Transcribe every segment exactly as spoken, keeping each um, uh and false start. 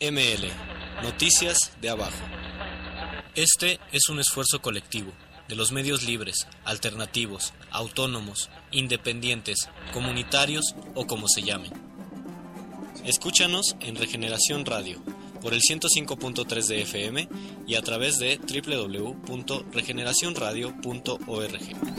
M L, Noticias de Abajo. Este es un esfuerzo colectivo de los medios libres, alternativos, autónomos, independientes, comunitarios o como se llamen. Escúchanos en Regeneración Radio por el ciento cinco punto tres de F M y a través de doble u doble u doble u punto regeneración radio punto org.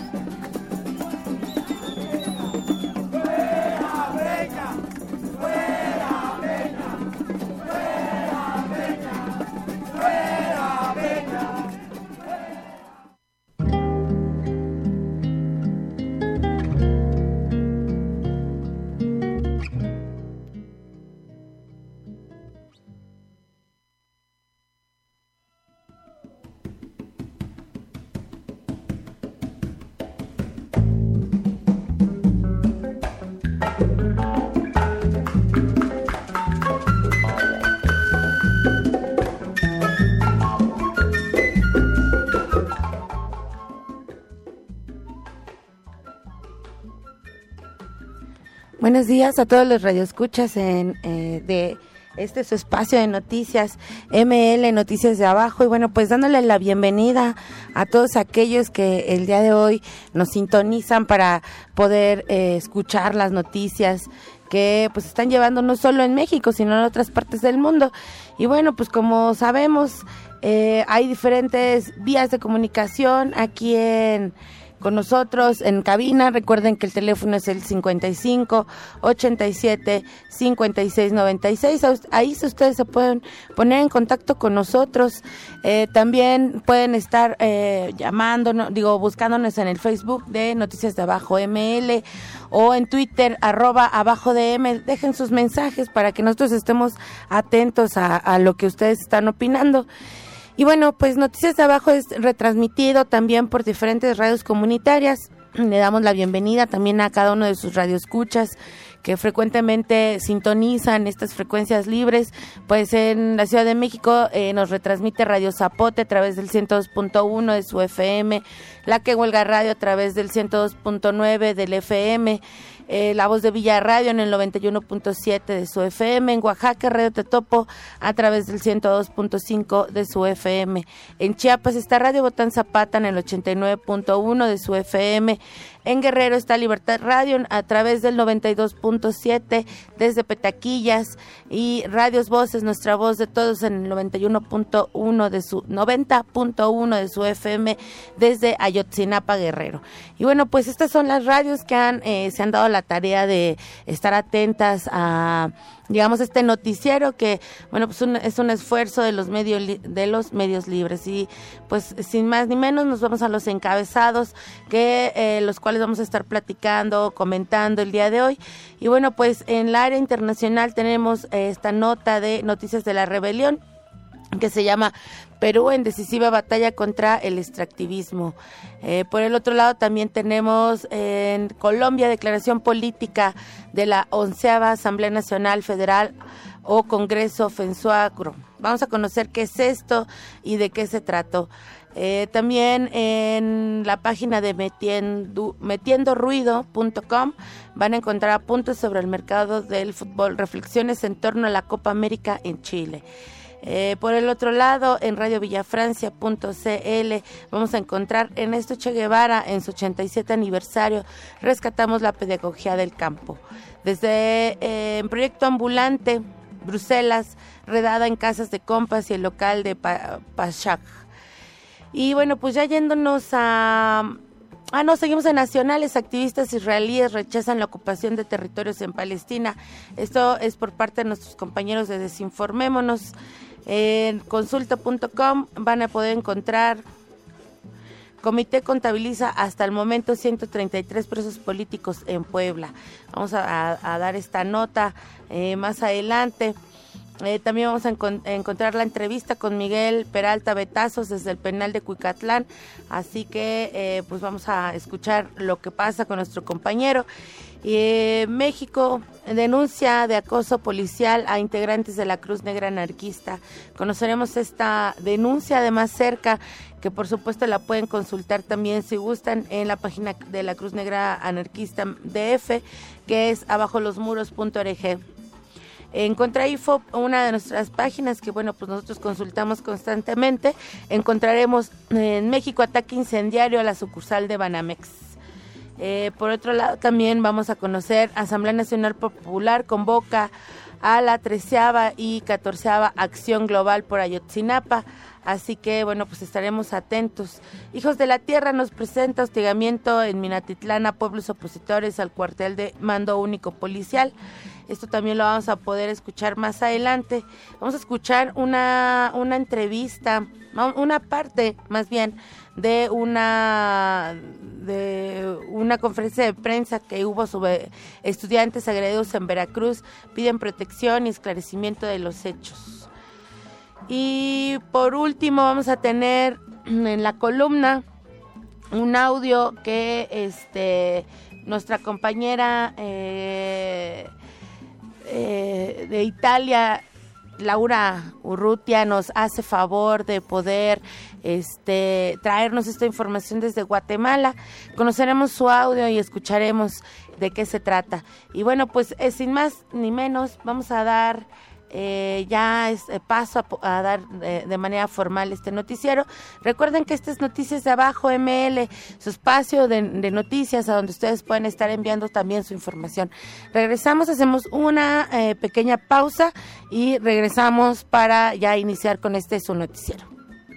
Buenos días a todos los radioescuchas en, eh, de este su espacio de noticias M L, Noticias de Abajo, y bueno, pues dándole la bienvenida a todos aquellos que el día de hoy nos sintonizan para poder eh, escuchar las noticias que pues están llevando no solo en México, sino en otras partes del mundo. Y bueno, pues como sabemos, eh, hay diferentes vías de comunicación aquí en con nosotros en cabina. Recuerden que el teléfono es el cincuenta y cinco, ochenta y siete, cincuenta y seis, noventa y seis. Ahí ustedes se pueden poner en contacto con nosotros. Eh, también pueden estar eh, llamándonos, digo, buscándonos en el Facebook de Noticias de Abajo M L o en Twitter, arroba abajo de M. Dejen sus mensajes para que nosotros estemos atentos a, a lo que ustedes están opinando. Y bueno, pues Noticias de Abajo es retransmitido también por diferentes radios comunitarias. Le damos la bienvenida también a cada uno de sus radioescuchas que frecuentemente sintonizan estas frecuencias libres. Pues en la Ciudad de México eh, nos retransmite Radio Zapote a través del ciento dos punto uno de su F M, La Que Huelga Radio a través del ciento dos punto nueve del F M, Eh, La Voz de Villa Radio en el noventa y uno punto siete de su F M, en Oaxaca Radio Tetopo a través del ciento dos punto cinco de su F M, en Chiapas está Radio Botán Zapata en el ochenta y nueve punto uno de su F M, en Guerrero está Libertad Radio a través del noventa y dos punto siete desde Petaquillas, y Radios Voces, Nuestra Voz de Todos en el noventa y uno punto uno de su noventa punto uno de su F M desde Ayotzinapa, Guerrero. Y bueno, pues estas son las radios que han eh, se han dado la tarea de estar atentas a, digamos, este noticiero que, bueno, pues un, es un esfuerzo de los medios de los medios libres. Y pues sin más ni menos nos vamos a los encabezados que eh, los cuales vamos a estar platicando, comentando el día de hoy. Y bueno, pues en la área internacional tenemos eh, esta nota de Noticias de la Rebelión que se llama Perú en decisiva batalla contra el extractivismo. Eh, por el otro lado también tenemos eh, en Colombia declaración política de la onceava Asamblea Nacional Federal o Congreso FENSUAGRO. Vamos a conocer qué es esto y de qué se trató. Eh, también en la página de metiendo, metiendo ruido punto com van a encontrar apuntes sobre el mercado del fútbol, reflexiones en torno a la Copa América en Chile. Eh, por el otro lado, en radio villafrancia punto c l vamos a encontrar Ernesto Che Guevara en su ochenta y siete aniversario, rescatamos la pedagogía del campo. Desde eh, en Proyecto Ambulante, Bruselas, redada en casas de compas y el local de pa- Pashak. Y bueno, pues ya yéndonos a... Ah, no, seguimos en nacionales. Activistas israelíes rechazan la ocupación de territorios en Palestina. Esto es por parte de nuestros compañeros de Desinformémonos. En consulta punto com van a poder encontrar: Comité contabiliza hasta el momento ciento treinta y tres presos políticos en Puebla. Vamos a, a, a dar esta nota eh, más adelante. Eh, también vamos a, encont- a encontrar la entrevista con Miguel Peralta Betazos desde el penal de Cuicatlán, así que eh, pues vamos a escuchar lo que pasa con nuestro compañero. Eh, México denuncia de acoso policial a integrantes de la Cruz Negra Anarquista. Conoceremos esta denuncia de más cerca, que por supuesto la pueden consultar también si gustan en la página de la Cruz Negra Anarquista D F, que es abajo los muros punto org. En Contrainfo, una de nuestras páginas que, bueno, pues nosotros consultamos constantemente, encontraremos en México ataque incendiario a la sucursal de Banamex. Eh, por otro lado, también vamos a conocer, Asamblea Nacional Popular convoca a la treceava y catorceava Acción Global por Ayotzinapa, así que, bueno, pues estaremos atentos. Hijos de la Tierra nos presenta hostigamiento en Minatitlán a pueblos opositores al cuartel de mando único policial. Esto también lo vamos a poder escuchar más adelante. Vamos a escuchar una, una entrevista, una parte más bien de una de una conferencia de prensa que hubo sobre estudiantes agredidos en Veracruz, piden protección y esclarecimiento de los hechos. Y por último vamos a tener en la columna un audio que este nuestra compañera eh, eh, de Italia, Laura Urrutia, nos hace favor de poder este traernos esta información desde Guatemala. Conoceremos su audio y escucharemos de qué se trata. Y bueno, pues eh, sin más ni menos, vamos a dar eh, ya es, eh, paso a, a dar eh, de manera formal este noticiero. Recuerden que este es Noticias de Abajo M L, su espacio de, de noticias a donde ustedes pueden estar enviando también su información. Regresamos, hacemos una eh, pequeña pausa y regresamos para ya iniciar con este su noticiero.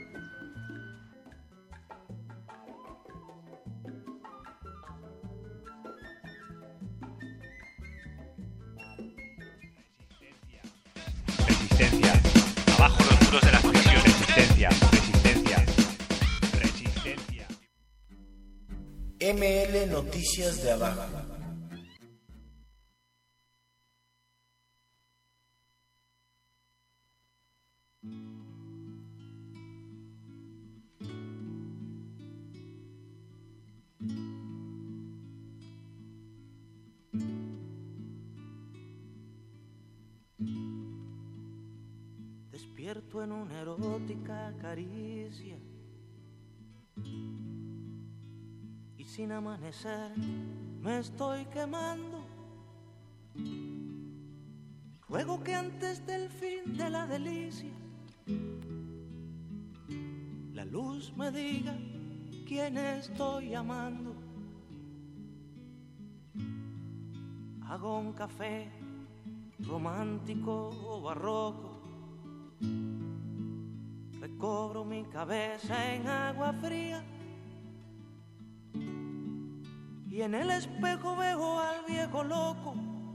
Resistencia. Abajo los muros de las prisiones. Resistencia. Resistencia. Resistencia. M L Noticias de Abajo. Despierto en una erótica caricia y sin amanecer me estoy quemando. Ruego que antes del fin de la delicia la luz me diga quién estoy amando. Hago un café romántico o barroco, recobro mi cabeza en agua fría y en el espejo veo al viejo loco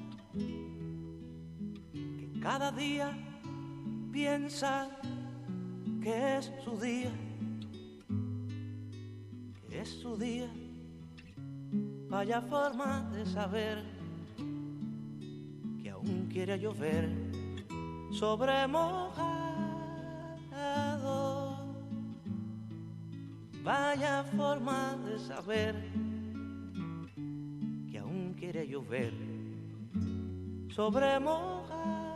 que cada día piensa que es su día, que es su día. Vaya forma de saber que aún quiere llover sobre mojado. Vaya forma de saber que aún quiere llover sobre mojado.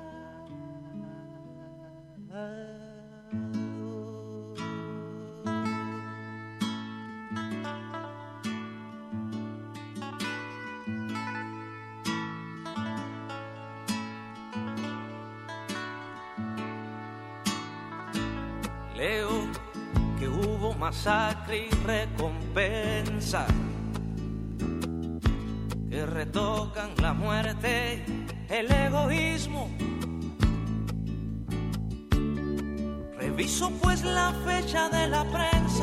Leo que hubo masacre y recompensa, que retocan la muerte, el egoísmo. Reviso pues la fecha de la prensa,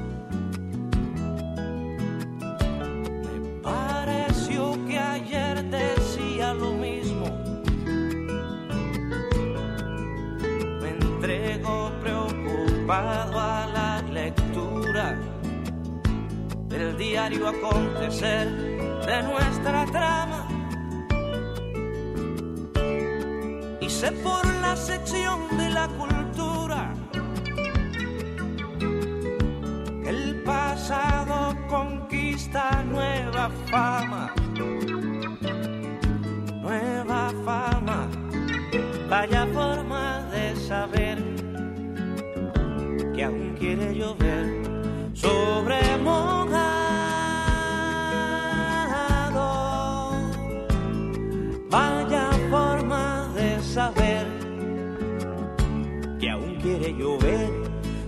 me pareció que ayer decía lo mismo. Me entrego preocupado a la lectura del diario acontecer de nuestra trama, y sé por la sección de la cultura que el pasado conquista nueva fama, nueva fama. Vaya forma de saber que aún quiere llover sobre mojado. Vaya forma de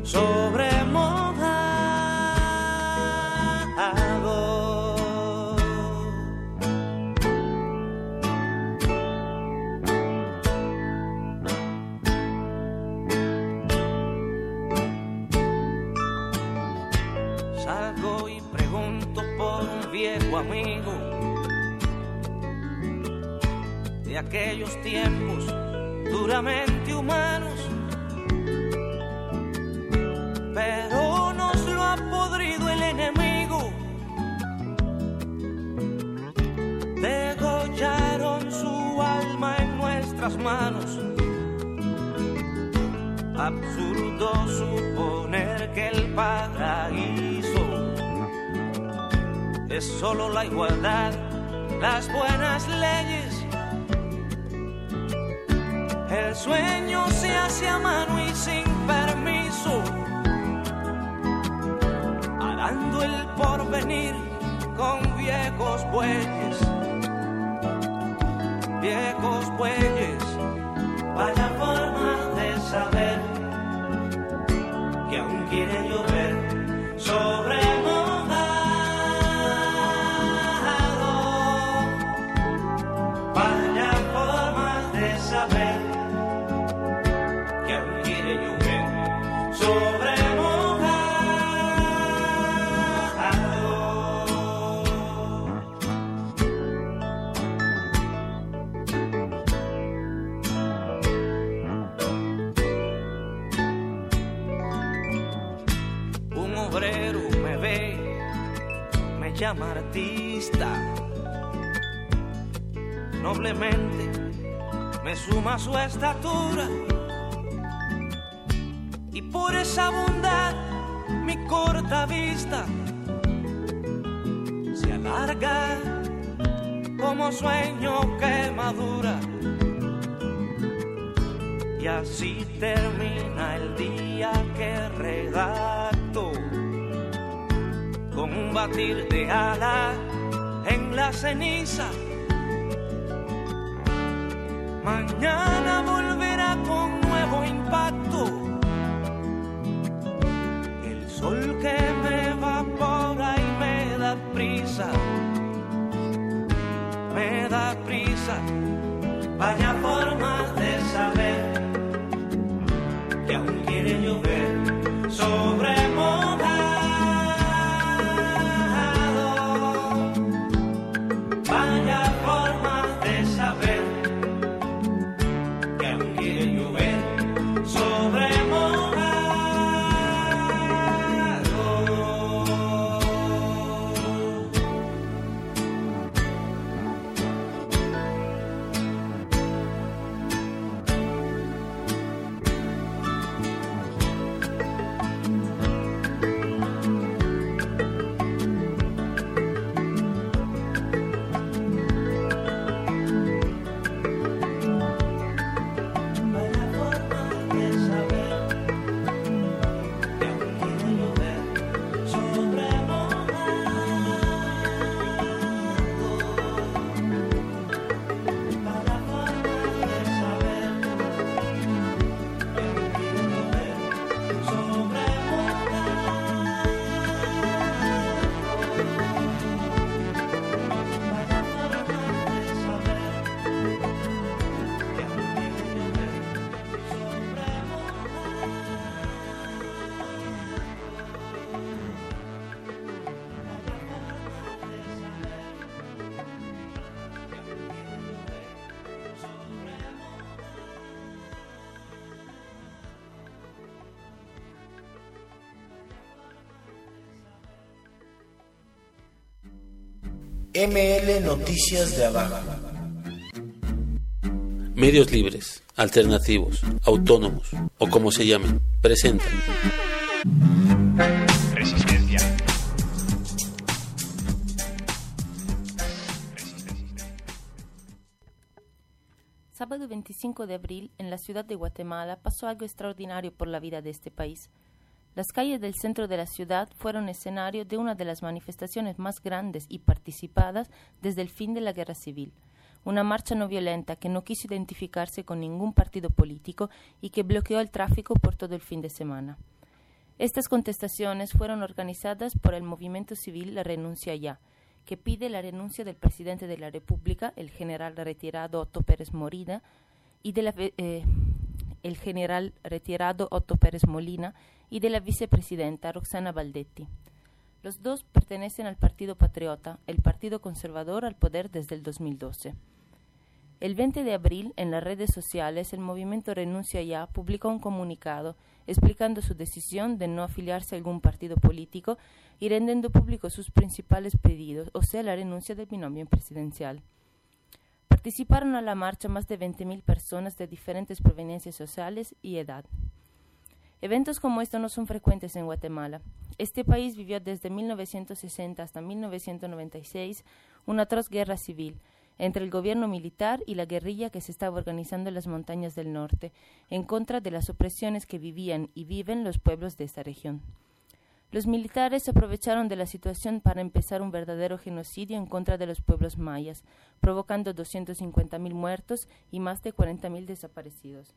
sobre mojado. Salgo y pregunto por un viejo amigo de aquellos tiempos duramente humanos, pero nos lo ha podrido el enemigo. Degollaron su alma en nuestras manos. Absurdo suponer que el paraíso es solo la igualdad, las buenas leyes. El sueño se hace a mano y sin permiso, arando el porvenir con viejos bueyes. Viejos bueyes, vaya forma de saber que aún quiere llover sobre mojado. Vaya forma de saber que aún quiere llover sobre mojado. Un obrero me ve, me llama artista, noblemente me suma su estatura, y por esa bondad mi corta vista se alarga como sueño que madura. Y así termina el día que redacto con un batir de ala en la ceniza. Mañana volverá con nuevo impacto. El sol que me evapora y me da prisa, me da prisa. Vaya forma de saber que aún quiere llover sobre mojado. Vaya forma de saber que aún quiere llover sobre mojado. M L Noticias de Abajo. Medios libres, alternativos, autónomos o como se llamen, presentan Resistencia. Sábado veinticinco de abril, en la ciudad de Guatemala, pasó algo extraordinario por la vida de este país. Las calles del centro de la ciudad fueron escenario de una de las manifestaciones más grandes y participadas desde el fin de la Guerra Civil. Una marcha no violenta que no quiso identificarse con ningún partido político y que bloqueó el tráfico por todo el fin de semana. Estas contestaciones fueron organizadas por el movimiento civil La Renuncia Ya, que pide la renuncia del presidente de la República, el general retirado Otto Pérez Molina, y de la, eh, el general retirado Otto Pérez Molina y de la vicepresidenta Roxana Baldetti. Los dos pertenecen al Partido Patriota, el partido conservador al poder desde el dos mil doce. El veinte de abril, en las redes sociales, el movimiento Renuncia Ya publicó un comunicado explicando su decisión de no afiliarse a algún partido político y rendiendo público sus principales pedidos, o sea, la renuncia del binomio presidencial. Participaron a la marcha más de veinte mil personas de diferentes proveniencias sociales y edad. Eventos como estos no son frecuentes en Guatemala. Este país vivió desde mil novecientos sesenta hasta mil novecientos noventa y seis una atroz guerra civil entre el gobierno militar y la guerrilla que se estaba organizando en las montañas del norte, en contra de las opresiones que vivían y viven los pueblos de esta región. Los militares se aprovecharon de la situación para empezar un verdadero genocidio en contra de los pueblos mayas, provocando doscientos cincuenta mil muertos y más de cuarenta mil desaparecidos.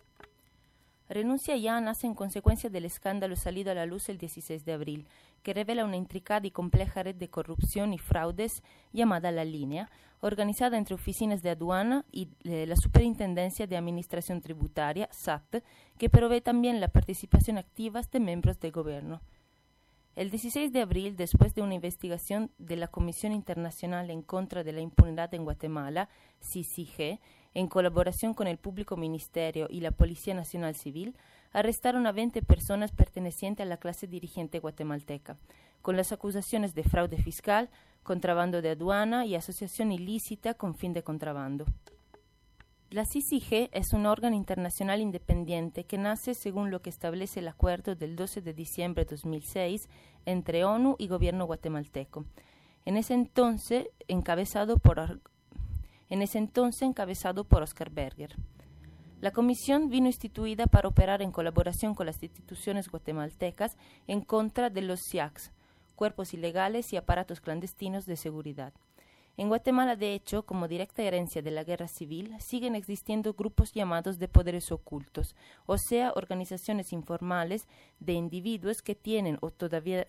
Renuncia Ya nace en consecuencia del escándalo salido a la luz el dieciséis de abril, que revela una intricada y compleja red de corrupción y fraudes llamada La Línea, organizada entre oficinas de aduana y eh, la Superintendencia de Administración Tributaria, S A T, que provee también la participación activa de miembros del gobierno. El dieciséis de abril, después de una investigación de la Comisión Internacional en contra de la Impunidad en Guatemala, C I C I G, en colaboración con el Público Ministerio y la Policía Nacional Civil, arrestaron a veinte personas pertenecientes a la clase dirigente guatemalteca, con las acusaciones de fraude fiscal, contrabando de aduana y asociación ilícita con fin de contrabando. La C I C I G es un órgano internacional independiente que nace según lo que establece el acuerdo del doce de diciembre de dos mil seis entre ONU y gobierno guatemalteco, en ese entonces encabezado por en ese entonces encabezado por Oscar Berger. La comisión vino instituida para operar en colaboración con las instituciones guatemaltecas en contra de los C I A Cs, cuerpos ilegales y aparatos clandestinos de seguridad. En Guatemala, de hecho, como directa herencia de la guerra civil, siguen existiendo grupos llamados de poderes ocultos, o sea, organizaciones informales de individuos que tienen o todavía...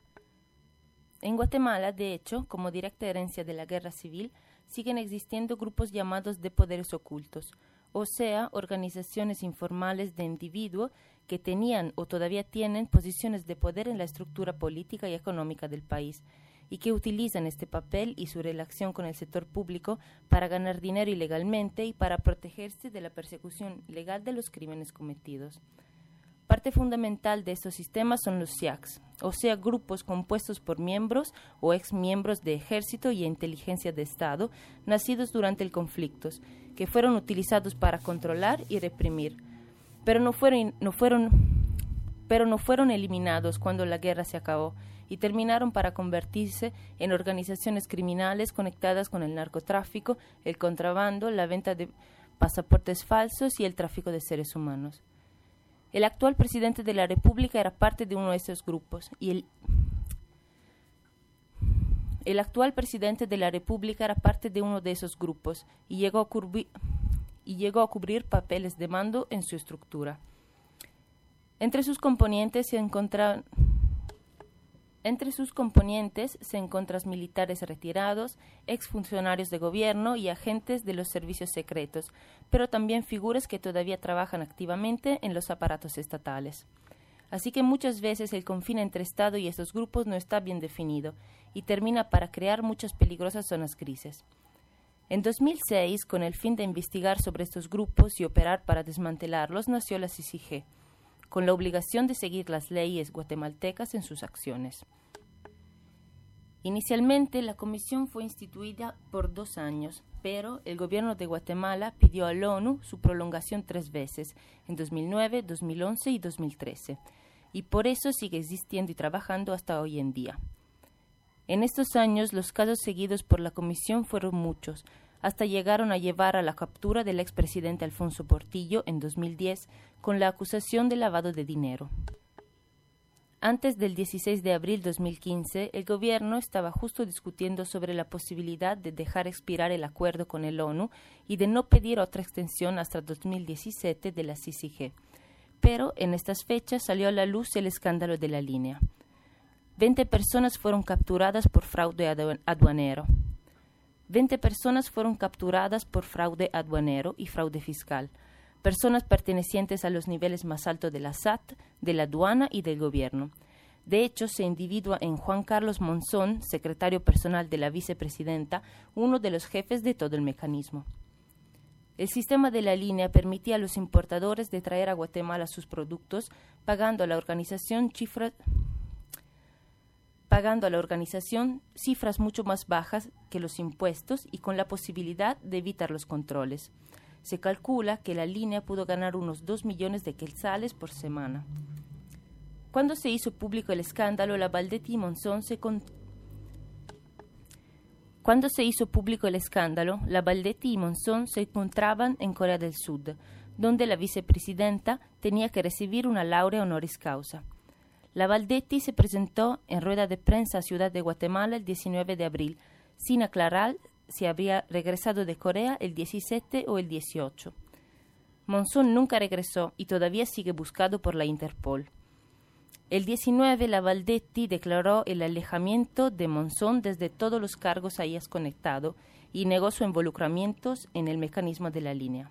En Guatemala, de hecho, como directa herencia de la guerra civil, siguen existiendo grupos llamados de poderes ocultos, o sea, organizaciones informales de individuos que tenían o todavía tienen posiciones de poder en la estructura política y económica del país, y que utilizan este papel y su relación con el sector público para ganar dinero ilegalmente y para protegerse de la persecución legal de los crímenes cometidos. Parte fundamental de estos sistemas son los C I A Cs, o sea, grupos compuestos por miembros o exmiembros de ejército y inteligencia de Estado nacidos durante el conflicto, que fueron utilizados para controlar y reprimir, pero no fueron, no fueron, pero no fueron eliminados cuando la guerra se acabó y terminaron para convertirse en organizaciones criminales conectadas con el narcotráfico, el contrabando, la venta de pasaportes falsos y el tráfico de seres humanos. El actual presidente de la República era parte de uno de esos grupos y el, el actual presidente de la República era parte de uno de esos grupos y llegó a cubrir, y llegó a cubrir papeles de mando en su estructura. Entre sus componentes se encontraban Entre sus componentes se encuentran militares retirados, exfuncionarios de gobierno y agentes de los servicios secretos, pero también figuras que todavía trabajan activamente en los aparatos estatales. Así que muchas veces el confín entre Estado y estos grupos no está bien definido y termina para crear muchas peligrosas zonas grises. En dos mil seis, con el fin de investigar sobre estos grupos y operar para desmantelarlos, nació la C I C I G, con la obligación de seguir las leyes guatemaltecas en sus acciones. Inicialmente, la comisión fue instituida por dos años, pero el gobierno de Guatemala pidió a la ONU su prolongación tres veces, en dos mil nueve, dos mil once y dos mil trece, y por eso sigue existiendo y trabajando hasta hoy en día. En estos años, los casos seguidos por la comisión fueron muchos, hasta llegaron a llevar a la captura del expresidente Alfonso Portillo en dos mil diez con la acusación de lavado de dinero. Antes del dieciséis de abril de dos mil quince, el gobierno estaba justo discutiendo sobre la posibilidad de dejar expirar el acuerdo con el ONU y de no pedir otra extensión hasta dos mil diecisiete de la C I C I G, Pero en estas fechas salió a la luz el escándalo de la línea. Veinte personas fueron capturadas por fraude aduanero. Veinte personas fueron capturadas por fraude aduanero y fraude fiscal. Personas pertenecientes a los niveles más altos de la S A T, de la aduana y del gobierno. De hecho, se individua en Juan Carlos Monzón, secretario personal de la vicepresidenta, uno de los jefes de todo el mecanismo. El sistema de la línea permitía a los importadores de traer a Guatemala sus productos, pagando a la organización cifras, pagando a la organización cifras mucho más bajas que los impuestos y con la posibilidad de evitar los controles. Se calcula que la línea pudo ganar unos dos millones de quetzales por semana. Cuando se hizo público el escándalo, la Baldetti y Monzón se con... Cuando se hizo público el escándalo, la Baldetti y Monzón se encontraban en Corea del Sur, donde la vicepresidenta tenía que recibir una laurea honoris causa. La Baldetti se presentó en rueda de prensa a Ciudad de Guatemala el diecinueve de abril, sin aclarar si habría regresado de Corea el diecisiete o el dieciocho. Monzón nunca regresó y todavía sigue buscado por la Interpol. El diecinueve, la Baldetti declaró el alejamiento de Monzón desde todos los cargos a ellas conectado y negó su involucramiento en el mecanismo de la línea.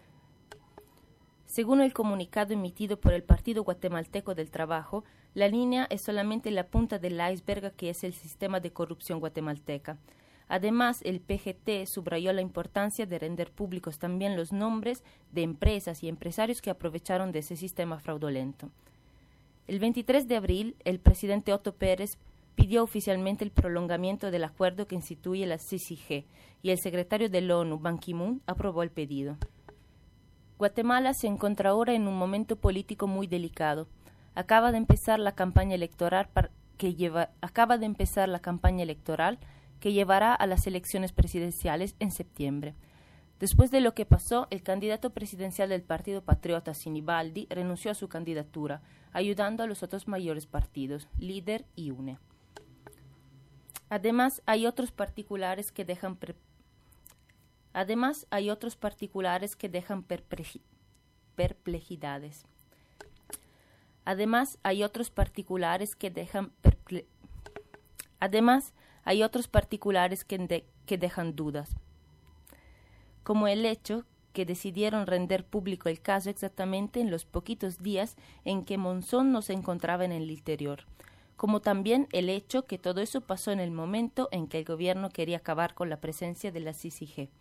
Según el comunicado emitido por el Partido Guatemalteco del Trabajo, la línea es solamente la punta del iceberg que es el sistema de corrupción guatemalteca. Además, el P G T subrayó la importancia de render públicos también los nombres de empresas y empresarios que aprovecharon de ese sistema fraudulento. El veintitrés de abril, el presidente Otto Pérez pidió oficialmente el prolongamiento del acuerdo que instituye la C I G y el secretario de la ONU, Ban Ki-moon, aprobó el pedido. Guatemala se encuentra ahora en un momento político muy delicado. Acaba de empezar la campaña electoral que lleva, acaba de empezar la campaña electoral que llevará a las elecciones presidenciales en septiembre. Después de lo que pasó, el candidato presidencial del Partido Patriota, Sinibaldi, renunció a su candidatura, ayudando a los otros mayores partidos, Líder y U N E. Además, hay otros particulares que dejan pre- Además, hay otros particulares que dejan perpleji- perplejidades. Además, hay otros particulares que dejan perple- Además, hay otros particulares que, de- que dejan dudas, como el hecho que decidieron render público el caso exactamente en los poquitos días en que Monzón no se encontraba en el interior, como también el hecho que todo eso pasó en el momento en que el gobierno quería acabar con la presencia de la C I G.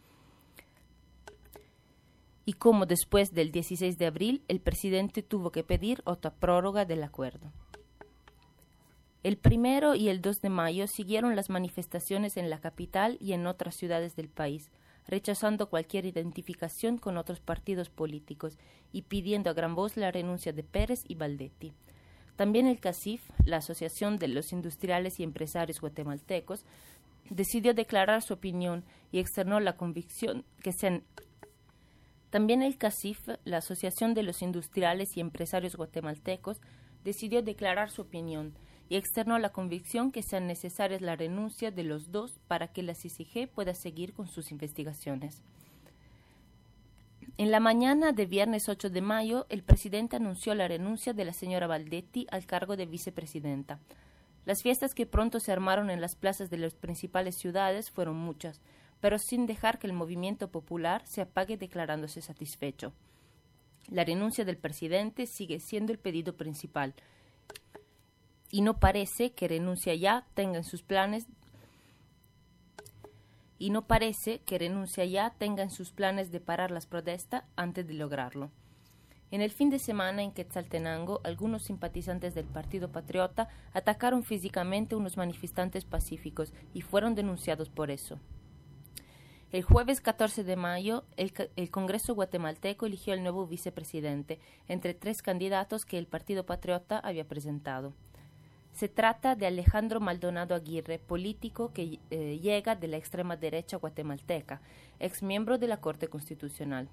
Y como después del dieciséis de abril, el presidente tuvo que pedir otra prórroga del acuerdo. El primero y el dos de mayo siguieron las manifestaciones en la capital y en otras ciudades del país, rechazando cualquier identificación con otros partidos políticos y pidiendo a gran voz la renuncia de Pérez y Baldetti. También el CACIF, la Asociación de los Industriales y Empresarios Guatemaltecos, decidió declarar su opinión y externó la convicción que se También el CACIF, la Asociación de los Industriales y Empresarios Guatemaltecos, decidió declarar su opinión y externó la convicción que sean necesarias la renuncia de los dos para que la C I G pueda seguir con sus investigaciones. En la mañana de viernes ocho de mayo, el presidente anunció la renuncia de la señora Baldetti al cargo de vicepresidenta. Las fiestas que pronto se armaron en las plazas de las principales ciudades fueron muchas, pero sin dejar que el movimiento popular se apague declarándose satisfecho. La renuncia del presidente sigue siendo el pedido principal, y no parece que renuncia ya tenga en sus planes y no parece que renuncia ya tenga en sus planes de parar las protestas antes de lograrlo. En el fin de semana en Quetzaltenango, algunos simpatizantes del Partido Patriota atacaron físicamente a unos manifestantes pacíficos y fueron denunciados por eso. El jueves catorce de mayo, el, el Congreso guatemalteco eligió al nuevo vicepresidente entre tres candidatos que el Partido Patriota había presentado. Se trata de Alejandro Maldonado Aguirre, político que eh, llega de la extrema derecha guatemalteca, ex miembro de la Corte Constitucional.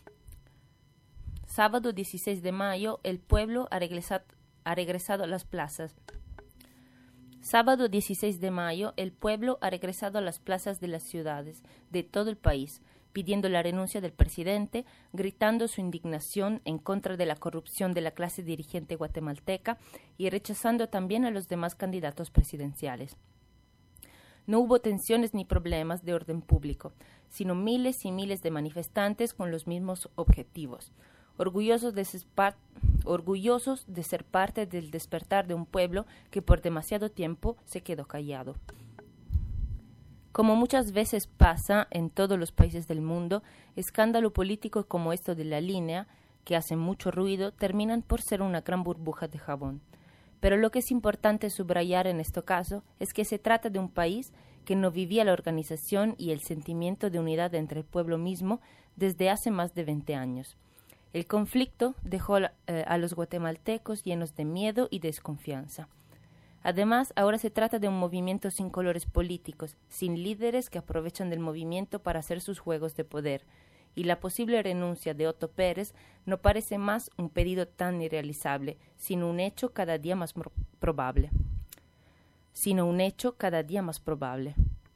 Sábado dieciséis de mayo, el pueblo ha regresado, ha regresado a las plazas. Sábado dieciséis de mayo, el pueblo ha regresado a las plazas de las ciudades de todo el país, pidiendo la renuncia del presidente, gritando su indignación en contra de la corrupción de la clase dirigente guatemalteca y rechazando también a los demás candidatos presidenciales. No hubo tensiones ni problemas de orden público, sino miles y miles de manifestantes con los mismos objetivos, orgullosos de ser, par- orgullosos de ser parte del despertar de un pueblo que por demasiado tiempo se quedó callado. Como muchas veces pasa en todos los países del mundo, escándalos políticos como esto de La Línea, que hacen mucho ruido, terminan por ser una gran burbuja de jabón. Pero lo que es importante subrayar en este caso es que se trata de un país que no vivía la organización y el sentimiento de unidad entre el pueblo mismo desde hace más de veinte años. El conflicto dejó eh, a los guatemaltecos llenos de miedo y desconfianza. Además, ahora se trata de un movimiento sin colores políticos, sin líderes que aprovechan del movimiento para hacer sus juegos de poder, y la posible renuncia de Otto Pérez no parece más un pedido tan irrealizable, sino un hecho cada día más probable. Sino un hecho cada día más probable.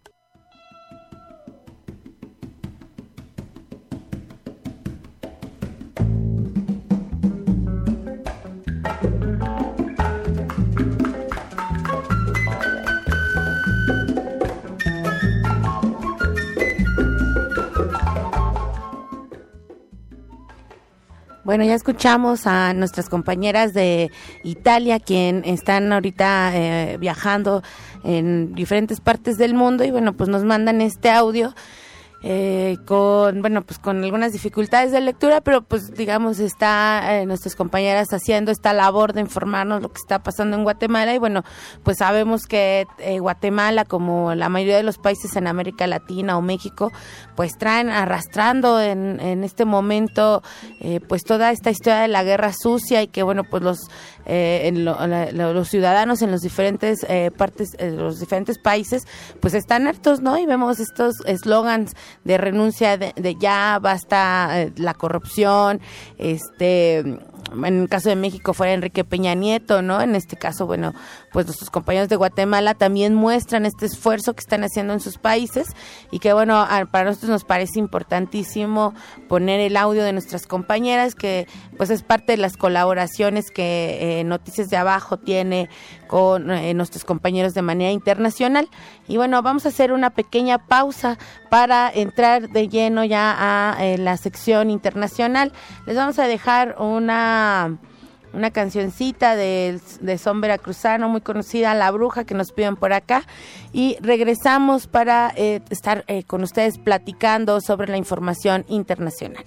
Bueno, ya escuchamos a nuestras compañeras de Italia, quien están ahorita eh, viajando en diferentes partes del mundo y bueno, pues nos mandan este audio eh, con, bueno, pues con algunas dificultades de lectura, pero pues digamos está eh, nuestras compañeras haciendo esta labor de informarnos lo que está pasando en Guatemala y bueno, pues sabemos que eh, Guatemala, como la mayoría de los países en América Latina o México, pues traen arrastrando en, en este momento eh, pues toda esta historia de la guerra sucia y que bueno, pues los eh, en lo, la, los ciudadanos en los diferentes eh, partes, eh, los diferentes países, pues están hartos, ¿no? Y vemos estos eslogans de renuncia de, de ya basta eh, la corrupción, este, en el caso de México fuera Enrique Peña Nieto, ¿no? En este caso, bueno, pues nuestros compañeros de Guatemala también muestran este esfuerzo que están haciendo en sus países y que bueno, para nosotros nos parece importantísimo poner el audio de nuestras compañeras, que pues es parte de las colaboraciones que eh, Noticias de Abajo tiene con eh, nuestros compañeros de manera internacional. Y bueno, vamos a hacer una pequeña pausa para entrar de lleno ya a eh, la sección internacional. Les vamos a dejar una una cancioncita de, de son veracruzano muy conocida, La Bruja, que nos piden por acá, y regresamos para eh, estar eh, con ustedes platicando sobre la información internacional.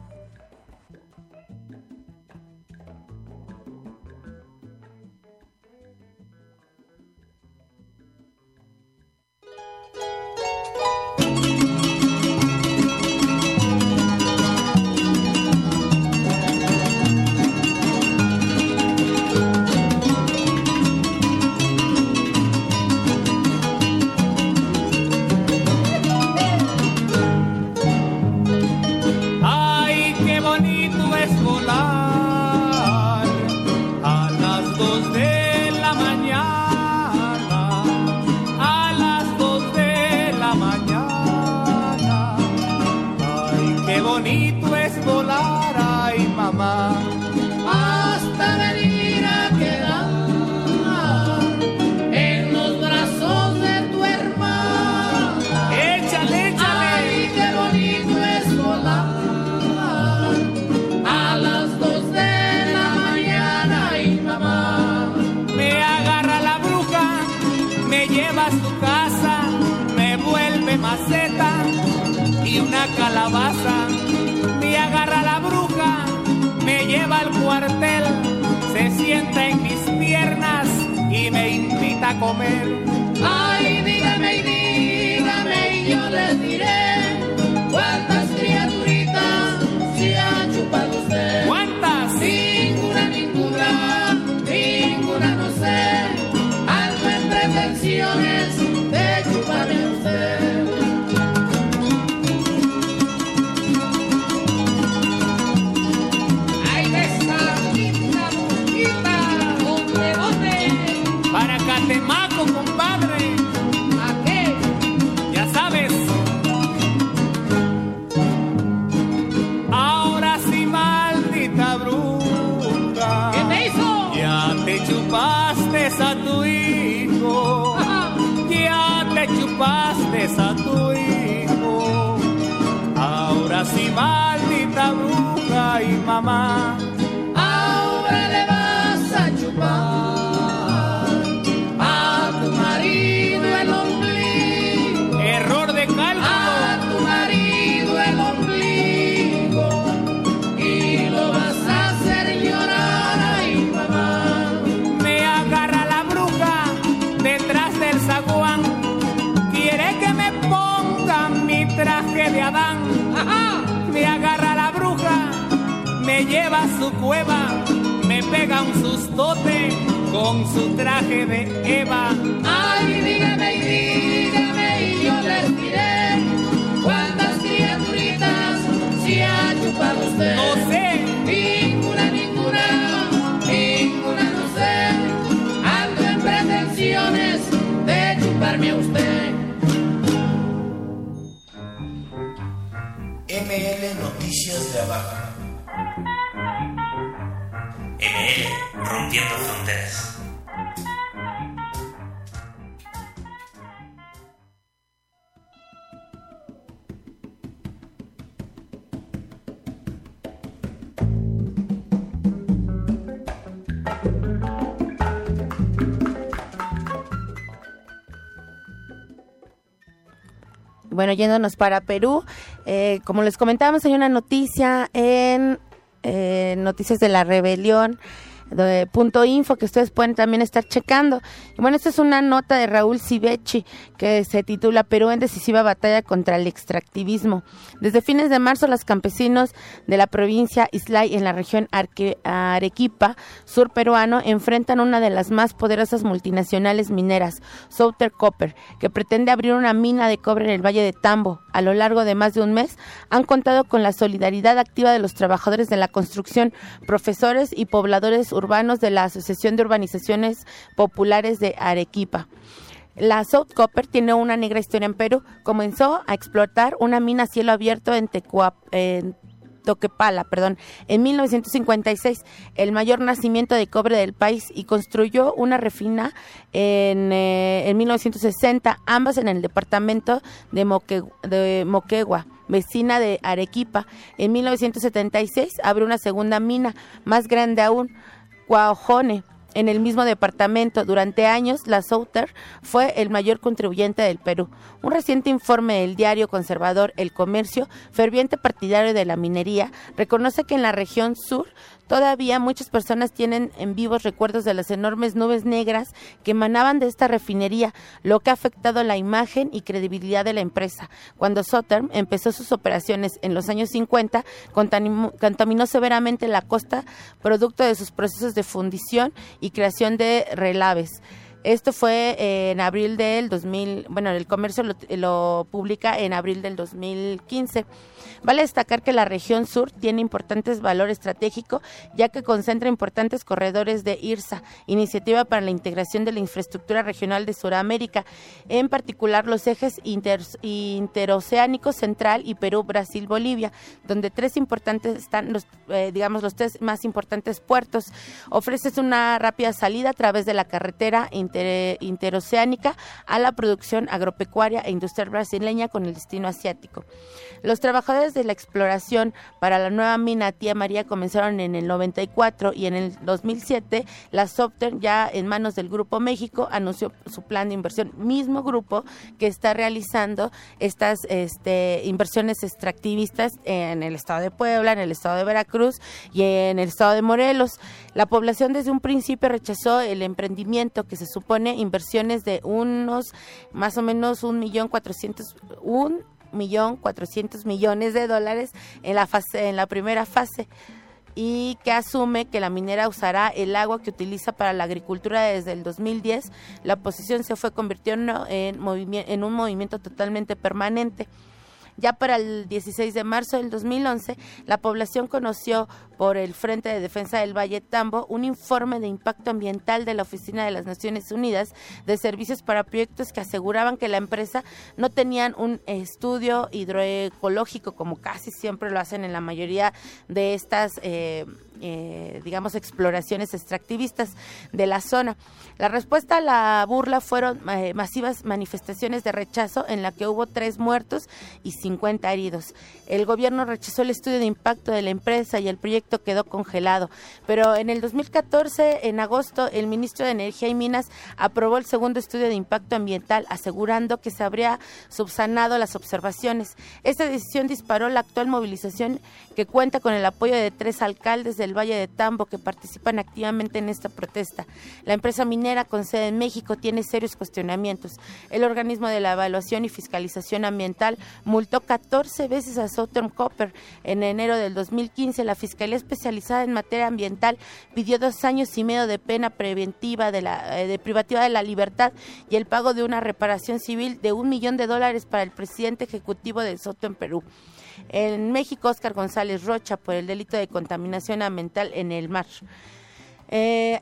Y una calabaza, me agarra la bruja, me lleva al cuartel, se sienta en mis piernas y me invita a comer. Ay, dígame y dígame y yo les diré cuántas criaturitas se ha chupado usted. ¿Cuántas? Ninguna, ninguna, ninguna no sé. Algo en pretensiones de chuparme usted. Para Catemaco, compadre. ¿A qué? Ya sabes, así, maldita bruja y mamá. Ahora le vas a chupar a tu marido el ombligo. Error de cálculo. A tu marido el ombligo y lo vas a hacer llorar, ay mamá. Me agarra la bruja detrás del zaguán. Quiere que me ponga mi traje de Adán. Ajá. Me agarra la bruja, me lleva a su cueva, me pega un sustote con su traje de Eva. Ay, dígame y dígame y yo les diré cuántas criaturitas se ha chupado usted. No sé. Ninguna, ninguna, ninguna no sé. Ando en pretensiones de chuparme a usted. M L Noticias de Abajo. M L Rompiendo Fronteras. Bueno, yéndonos para Perú, eh, como les comentábamos, hay una noticia en eh, Noticias de la Rebelión, de punto info, que ustedes pueden también estar checando. Y bueno, esta es una nota de Raúl Civechi que se titula Perú en decisiva batalla contra el extractivismo. Desde fines de marzo, los campesinos de la provincia Islay en la región Arque- Arequipa, sur peruano, enfrentan una de las más poderosas multinacionales mineras, Southern Copper, que pretende abrir una mina de cobre en el Valle de Tambo. A lo largo de más de un mes, han contado con la solidaridad activa de los trabajadores de la construcción, profesores y pobladores urbanos de la Asociación de Urbanizaciones Populares de Arequipa. La South Copper tiene una negra historia en Perú. Comenzó a explotar una mina a cielo abierto en, Tecuap, en Toquepala, perdón, en mil novecientos cincuenta y seis, el mayor nacimiento de cobre del país, y construyó una refina en, eh, en mil novecientos sesenta, ambas en el departamento de, Moque, de Moquegua, vecina de Arequipa. En mil novecientos setenta y seis abrió una segunda mina, más grande aún, Cuajone, en el mismo departamento. Durante años, la Southern fue el mayor contribuyente del Perú. Un reciente informe del diario conservador El Comercio, ferviente partidario de la minería, reconoce que en la región sur todavía muchas personas tienen en vivos recuerdos de las enormes nubes negras que emanaban de esta refinería, lo que ha afectado la imagen y credibilidad de la empresa. Cuando Southern empezó sus operaciones en los años cincuenta, contaminó, contaminó severamente la costa, producto de sus procesos de fundición y creación de relaves. Esto fue eh, en abril del dos mil, bueno, el Comercio lo, lo publica en abril del dos mil quince. Vale destacar que la región sur tiene importantes valor estratégico, ya que concentra importantes corredores de IRSA, Iniciativa para la Integración de la Infraestructura Regional de Sudamérica, en particular los ejes inter, interoceánicos Central y Perú, Brasil, Bolivia, donde tres importantes están los, eh, digamos, los tres más importantes puertos. Ofrece una rápida salida a través de la carretera inter, interoceánica a la producción agropecuaria e industrial brasileña con el destino asiático. Los trabajadores de la exploración para la nueva mina Tía María comenzaron en el noventa y cuatro, y en el dos mil siete la Southern, ya en manos del Grupo México, anunció su plan de inversión, mismo grupo que está realizando estas este, inversiones extractivistas en el estado de Puebla, en el estado de Veracruz y en el estado de Morelos. La población desde un principio rechazó el emprendimiento, que se supone inversiones de unos más o menos un millón cuatrocientos un millón cuatrocientos millones de dólares en la fase, en la primera fase, y que asume que la minera usará el agua que utiliza para la agricultura desde el dos mil diez. La oposición se fue convirtiendo en, movimi- en un movimiento totalmente permanente. Ya para el dieciséis de marzo del dos mil once, la población conoció por el Frente de Defensa del Valle Tambo un informe de impacto ambiental de la Oficina de las Naciones Unidas de Servicios para Proyectos, que aseguraban que la empresa no tenían un estudio hidroecológico, como casi siempre lo hacen en la mayoría de estas eh, eh, digamos, exploraciones extractivistas de la zona. La respuesta a la burla fueron eh, masivas manifestaciones de rechazo en la que hubo tres muertos y cincuenta heridos. El gobierno rechazó el estudio de impacto de la empresa y el proyecto quedó congelado, pero en el dos mil catorce, en agosto, el ministro de Energía y Minas aprobó el segundo estudio de impacto ambiental, asegurando que se habría subsanado las observaciones. Esta decisión disparó la actual movilización, que cuenta con el apoyo de tres alcaldes del Valle de Tambo que participan activamente en esta protesta. La empresa minera con sede en México tiene serios cuestionamientos. El organismo de la evaluación y fiscalización ambiental multó catorce veces a Southern Copper. En enero del dos mil quince, la Fiscalía Especializada en Materia Ambiental pidió dos años y medio de pena preventiva de, la, de privativa de la libertad y el pago de una reparación civil de un millón de dólares para el presidente ejecutivo de Soto en Perú. En México, Óscar González Rocha por el delito de contaminación ambiental en el mar. Eh,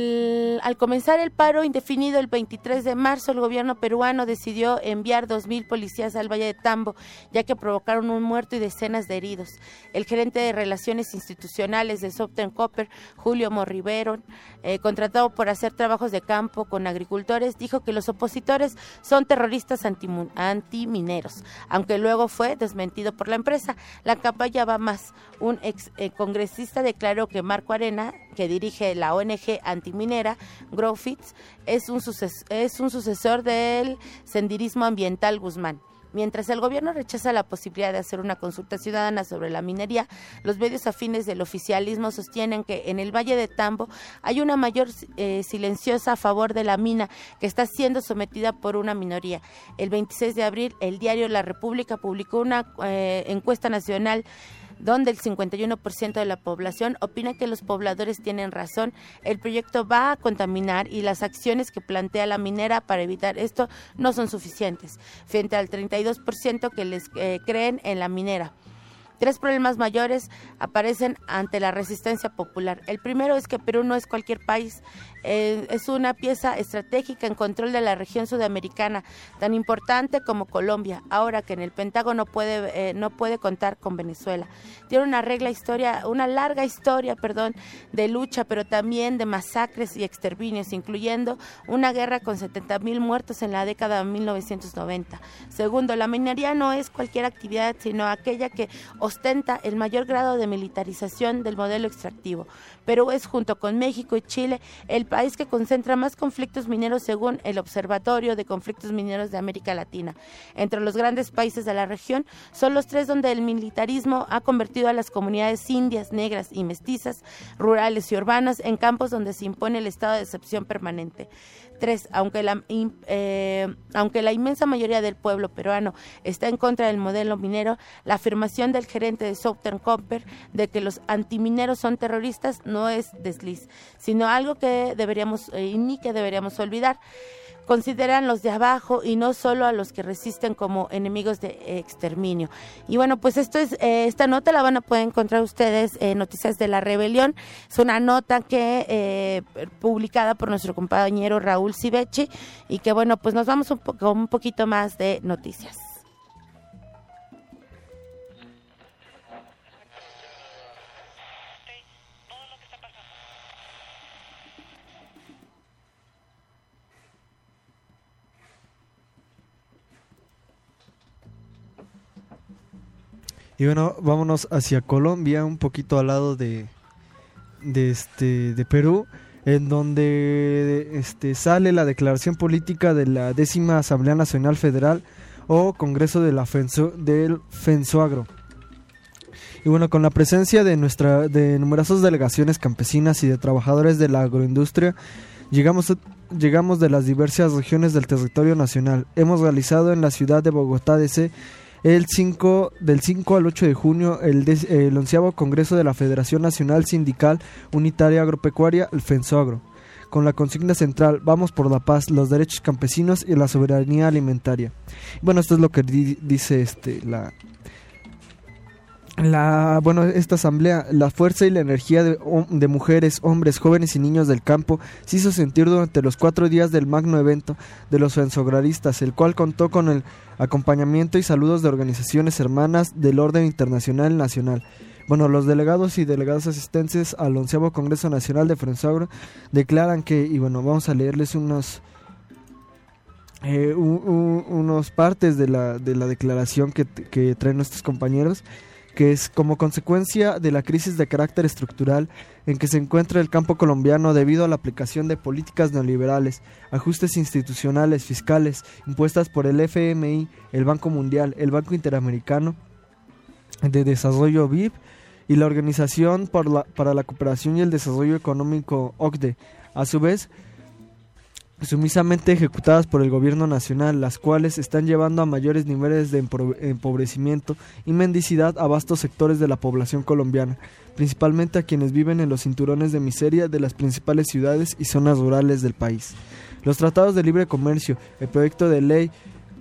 el, al comenzar el paro indefinido el veintitrés de marzo, el gobierno peruano decidió enviar dos mil policías al Valle de Tambo, ya que provocaron un muerto y decenas de heridos. El gerente de Relaciones Institucionales de Southern Copper, Julio Morrivero, eh, contratado por hacer trabajos de campo con agricultores, dijo que los opositores son terroristas antimu- antimineros, aunque luego fue desmentido por la empresa. La campaña va más. Un ex eh, congresista declaró que Marco Arena, que dirige la O N G antiminera Growfits, es un, suces- es un sucesor del senderismo ambiental Guzmán. Mientras el gobierno rechaza la posibilidad de hacer una consulta ciudadana sobre la minería, los medios afines del oficialismo sostienen que en el Valle de Tambo hay una mayor eh, silenciosa a favor de la mina que está siendo sometida por una minoría. El veintiséis de abril, el diario La República publicó una eh, encuesta nacional donde el cincuenta y uno por ciento de la población opina que los pobladores tienen razón, el proyecto va a contaminar y las acciones que plantea la minera para evitar esto no son suficientes, frente al treinta y dos por ciento que les eh, creen en la minera. Tres problemas mayores aparecen ante la resistencia popular. El primero es que Perú no es cualquier país, eh, es una pieza estratégica en control de la región sudamericana, tan importante como Colombia, ahora que en el Pentágono puede, eh, no puede contar con Venezuela. Tiene una regla historia, una larga historia, perdón, de lucha, pero también de masacres y exterminios, incluyendo una guerra con setenta mil muertos en la década de mil novecientos noventa. Segundo, la minería no es cualquier actividad, sino aquella que ostenta el mayor grado de militarización del modelo extractivo. Perú es, junto con México y Chile, el país que concentra más conflictos mineros según el Observatorio de Conflictos Mineros de América Latina. Entre los grandes países de la región, son los tres donde el militarismo ha convertido a las comunidades indias, negras y mestizas, rurales y urbanas, en campos donde se impone el estado de excepción permanente. Tres, aunque la, eh, aunque la inmensa mayoría del pueblo peruano está en contra del modelo minero, la afirmación del gerente de Southern Copper de que los antimineros son terroristas no es desliz, sino algo que deberíamos eh, ni que deberíamos olvidar. Consideran los de abajo y no solo a los que resisten como enemigos de exterminio. Y bueno, pues esto es eh, esta nota la van a poder encontrar ustedes en Noticias de la Rebelión. Es una nota que eh, publicada por nuestro compañero Raúl Civechi y que bueno, pues nos vamos un po- con un poquito más de noticias. Y bueno, vámonos hacia Colombia, un poquito al lado de, de este de Perú, en donde este sale la declaración política de la décima Asamblea Nacional Federal o Congreso de la Fenso, del Fensoagro. Y bueno, con la presencia de nuestra de numerosas delegaciones campesinas y de trabajadores de la agroindustria, llegamos llegamos de las diversas regiones del territorio nacional. Hemos realizado en la ciudad de Bogotá D C el cinco, del cinco al ocho de junio el, de, el onceavo Congreso de la Federación Nacional Sindical Unitaria Agropecuaria, el FENSOAGRO, con la consigna central: vamos por la paz, los derechos campesinos y la soberanía alimentaria. Bueno, esto es lo que di, dice este la La, bueno, esta asamblea. La fuerza y la energía de, de mujeres, hombres, jóvenes y niños del campo se hizo sentir durante los cuatro días del magno evento de los fensoagraristas, el cual contó con el acompañamiento y saludos de organizaciones hermanas del orden internacional y nacional. Bueno, los delegados y delegadas asistentes al onceavo Congreso Nacional de Fuensalzagro declaran que, y bueno, vamos a leerles unos eh, un, un, unos partes de la, de la declaración que, que traen nuestros compañeros, que es como consecuencia de la crisis de carácter estructural en que se encuentra el campo colombiano debido a la aplicación de políticas neoliberales, ajustes institucionales, fiscales, impuestas por el F M I, el Banco Mundial, el Banco Interamericano de Desarrollo B I D y la Organización por la, para la Cooperación y el Desarrollo Económico O C D E, a su vez sumisamente ejecutadas por el gobierno nacional, las cuales están llevando a mayores niveles de empobrecimiento y mendicidad a vastos sectores de la población colombiana, principalmente a quienes viven en los cinturones de miseria de las principales ciudades y zonas rurales del país. Los tratados de libre comercio, el proyecto de ley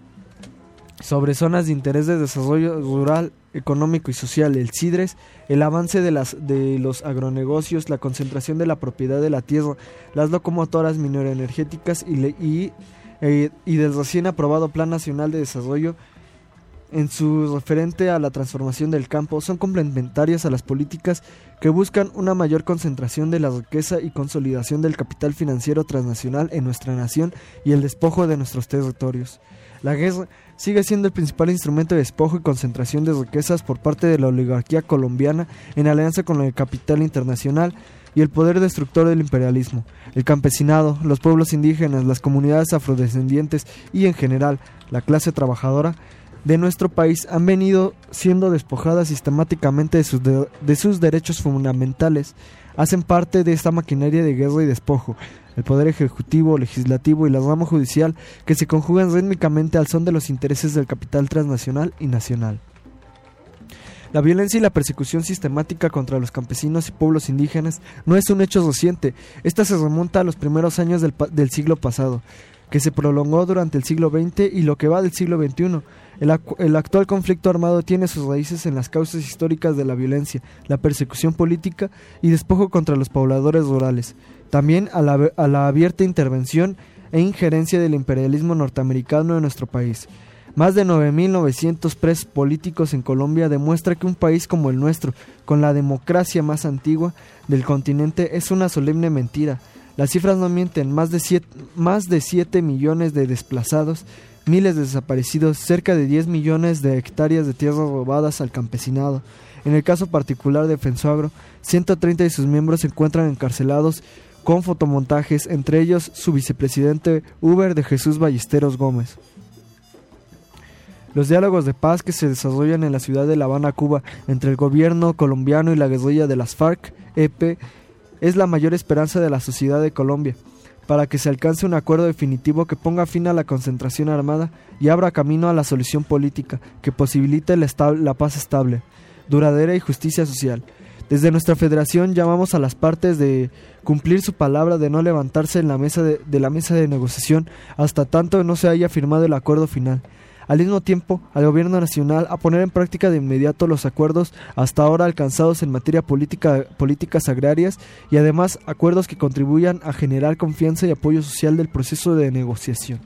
sobre zonas de interés de desarrollo rural, económico y social, el CIDRES, el avance de, las, de los agronegocios, la concentración de la propiedad de la tierra, las locomotoras mineroenergéticas y, le, y, eh, y del recién aprobado Plan Nacional de Desarrollo en su referente a la transformación del campo son complementarias a las políticas que buscan una mayor concentración de la riqueza y consolidación del capital financiero transnacional en nuestra nación y el despojo de nuestros territorios. La guerra sigue siendo el principal instrumento de despojo y concentración de riquezas por parte de la oligarquía colombiana en alianza con el capital internacional y el poder destructor del imperialismo. El campesinado, los pueblos indígenas, las comunidades afrodescendientes y en general la clase trabajadora de nuestro país han venido siendo despojadas sistemáticamente de sus, de, de sus derechos fundamentales. Hacen parte de esta maquinaria de guerra y despojo el poder ejecutivo, legislativo y la rama judicial, que se conjugan rítmicamente al son de los intereses del capital transnacional y nacional. La violencia y la persecución sistemática contra los campesinos y pueblos indígenas no es un hecho reciente. Esta se remonta a los primeros años del, del siglo pasado, que se prolongó durante el siglo veinte y lo que va del siglo veintiuno. El, el actual conflicto armado tiene sus raíces en las causas históricas de la violencia, la persecución política y despojo contra los pobladores rurales. También a la, a la abierta intervención e injerencia del imperialismo norteamericano en nuestro país. Más de nueve mil novecientos presos políticos en Colombia demuestra que un país como el nuestro, con la democracia más antigua del continente, es una solemne mentira. Las cifras no mienten, más de siete, más de siete millones de desplazados, miles de desaparecidos, cerca de diez millones de hectáreas de tierras robadas al campesinado. En el caso particular de Fuensalzagro, ciento treinta de sus miembros se encuentran encarcelados con fotomontajes, entre ellos su vicepresidente Uber de Jesús Ballesteros Gómez. Los diálogos de paz que se desarrollan en la ciudad de La Habana, Cuba, entre el gobierno colombiano y la guerrilla de las FARC-E P, es la mayor esperanza de la sociedad de Colombia, para que se alcance un acuerdo definitivo que ponga fin a la concentración armada y abra camino a la solución política que posibilite la, estable, la paz estable, duradera y justicia social. Desde nuestra federación llamamos a las partes de cumplir su palabra de no levantarse en la mesa de, de la mesa de negociación hasta tanto no se haya firmado el acuerdo final. Al mismo tiempo, al gobierno nacional a poner en práctica de inmediato los acuerdos hasta ahora alcanzados en materia política, políticas agrarias y además acuerdos que contribuyan a generar confianza y apoyo social del proceso de negociación.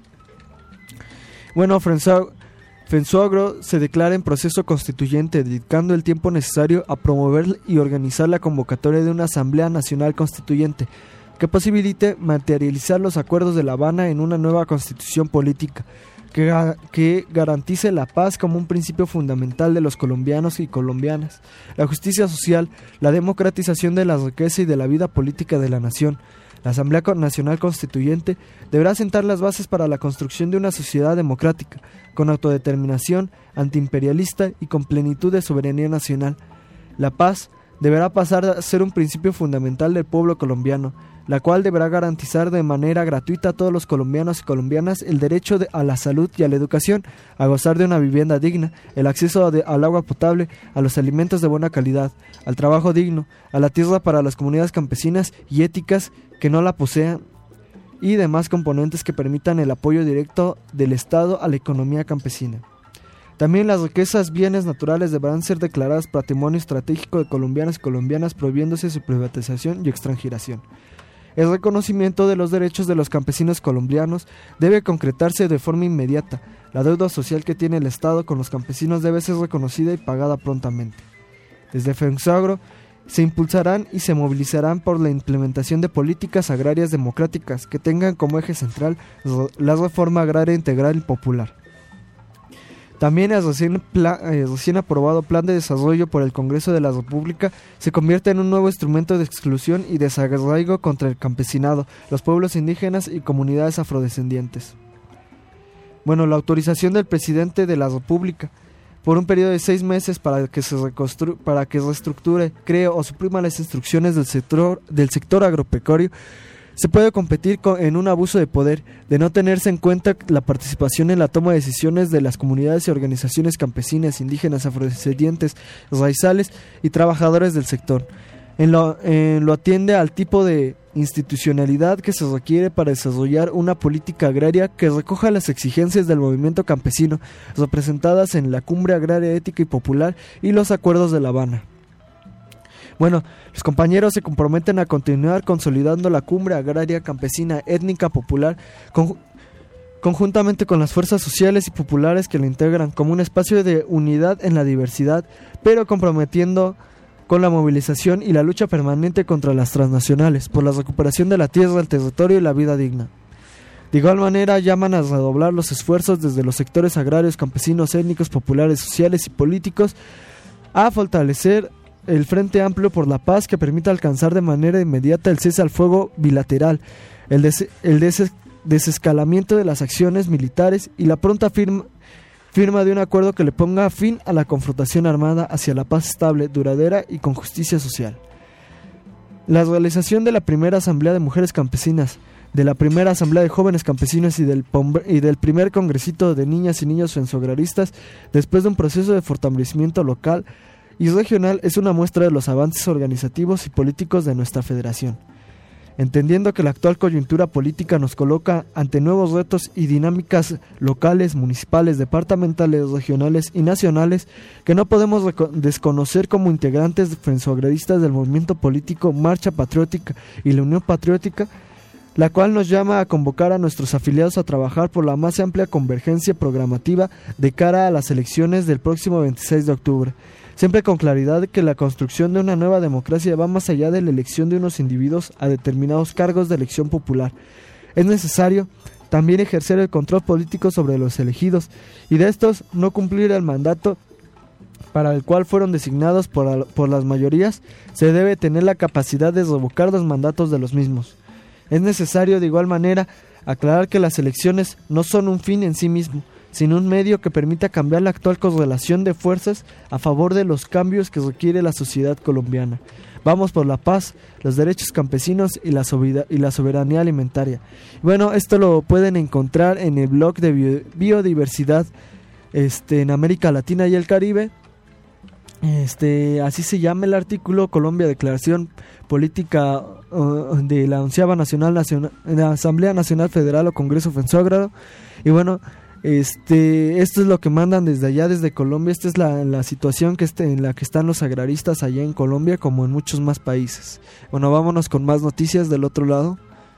Bueno, Fuensalzagro se declara en proceso constituyente, dedicando el tiempo necesario a promover y organizar la convocatoria de una Asamblea Nacional Constituyente que posibilite materializar los acuerdos de La Habana en una nueva constitución política que, que garantice la paz como un principio fundamental de los colombianos y colombianas, la justicia social, la democratización de la riqueza y de la vida política de la nación. La Asamblea Nacional Constituyente deberá sentar las bases para la construcción de una sociedad democrática, con autodeterminación, antiimperialista y con plenitud de soberanía nacional. La paz deberá pasar a ser un principio fundamental del pueblo colombiano, la cual deberá garantizar de manera gratuita a todos los colombianos y colombianas el derecho de, a la salud y a la educación, a gozar de una vivienda digna, el acceso de, al agua potable, a los alimentos de buena calidad, al trabajo digno, a la tierra para las comunidades campesinas y éticas que no la posean y demás componentes que permitan el apoyo directo del Estado a la economía campesina. También las riquezas, bienes naturales deberán ser declaradas patrimonio estratégico de colombianos y colombianas, prohibiéndose su privatización y extranjeración. El reconocimiento de los derechos de los campesinos colombianos debe concretarse de forma inmediata. La deuda social que tiene el Estado con los campesinos debe ser reconocida y pagada prontamente. Desde FENSAGRO se impulsarán y se movilizarán por la implementación de políticas agrarias democráticas que tengan como eje central la reforma agraria integral y popular. También el recién, pla- el recién aprobado Plan de Desarrollo por el Congreso de la República se convierte en un nuevo instrumento de exclusión y desarraigo contra el campesinado, los pueblos indígenas y comunidades afrodescendientes. Bueno, la autorización del presidente de la República por un periodo de seis meses para que se reconstru- para que reestructure, cree o suprima las instrucciones del sector, del sector agropecuario, se puede competir con, en un abuso de poder, de no tenerse en cuenta la participación en la toma de decisiones de las comunidades y organizaciones campesinas, indígenas, afrodescendientes, raizales y trabajadores del sector. En lo, en lo atiende al tipo de institucionalidad que se requiere para desarrollar una política agraria que recoja las exigencias del movimiento campesino, representadas en la Cumbre Agraria Ética y Popular y los Acuerdos de La Habana. Bueno, los compañeros se comprometen a continuar consolidando la Cumbre Agraria Campesina Étnica Popular con, conjuntamente con las fuerzas sociales y populares que la integran como un espacio de unidad en la diversidad, pero comprometiendo con la movilización y la lucha permanente contra las transnacionales por la recuperación de la tierra, el territorio y la vida digna. De igual manera, llaman a redoblar los esfuerzos desde los sectores agrarios, campesinos, étnicos, populares, sociales y políticos a fortalecer el Frente Amplio por la Paz, que permita alcanzar de manera inmediata el cese al fuego bilateral, el, des- el des- desescalamiento de las acciones militares y la pronta firma, firma de un acuerdo que le ponga fin a la confrontación armada hacia la paz estable, duradera y con justicia social. La realización de la primera Asamblea de Mujeres Campesinas, de la primera Asamblea de Jóvenes Campesinos y del, y del primer Congresito de Niñas y Niños Fensoagraristas, después de un proceso de fortalecimiento local y regional, es una muestra de los avances organizativos y políticos de nuestra federación. Entendiendo que la actual coyuntura política nos coloca ante nuevos retos y dinámicas locales, municipales, departamentales, regionales y nacionales que no podemos reco- desconocer como integrantes fensoagraristas del movimiento político Marcha Patriótica y la Unión Patriótica, la cual nos llama a convocar a nuestros afiliados a trabajar por la más amplia convergencia programativa de cara a las elecciones del próximo veintiséis de octubre. Siempre con claridad de que la construcción de una nueva democracia va más allá de la elección de unos individuos a determinados cargos de elección popular. Es necesario también ejercer el control político sobre los elegidos y de estos no cumplir el mandato para el cual fueron designados por, por las mayorías. Se debe tener la capacidad de revocar los mandatos de los mismos. Es necesario de igual manera aclarar que las elecciones no son un fin en sí mismo, sino un medio que permita cambiar la actual correlación de fuerzas a favor de los cambios que requiere la sociedad colombiana. Vamos por la paz, los derechos campesinos y la, sobida- y la soberanía alimentaria. Bueno, esto lo pueden encontrar en el blog de bio- biodiversidad este, en América Latina y el Caribe. Este, así se llama el artículo, Colombia, Declaración Política uh, de la onceava Nacional, Nacional, la Asamblea Nacional Federal o Congreso Fensoagrado. Y bueno, Este, esto es lo que mandan desde allá, desde Colombia. Esta es la, la situación que este, en la que están los agraristas allá en Colombia, como en muchos más países. Bueno, vámonos con más noticias del otro lado.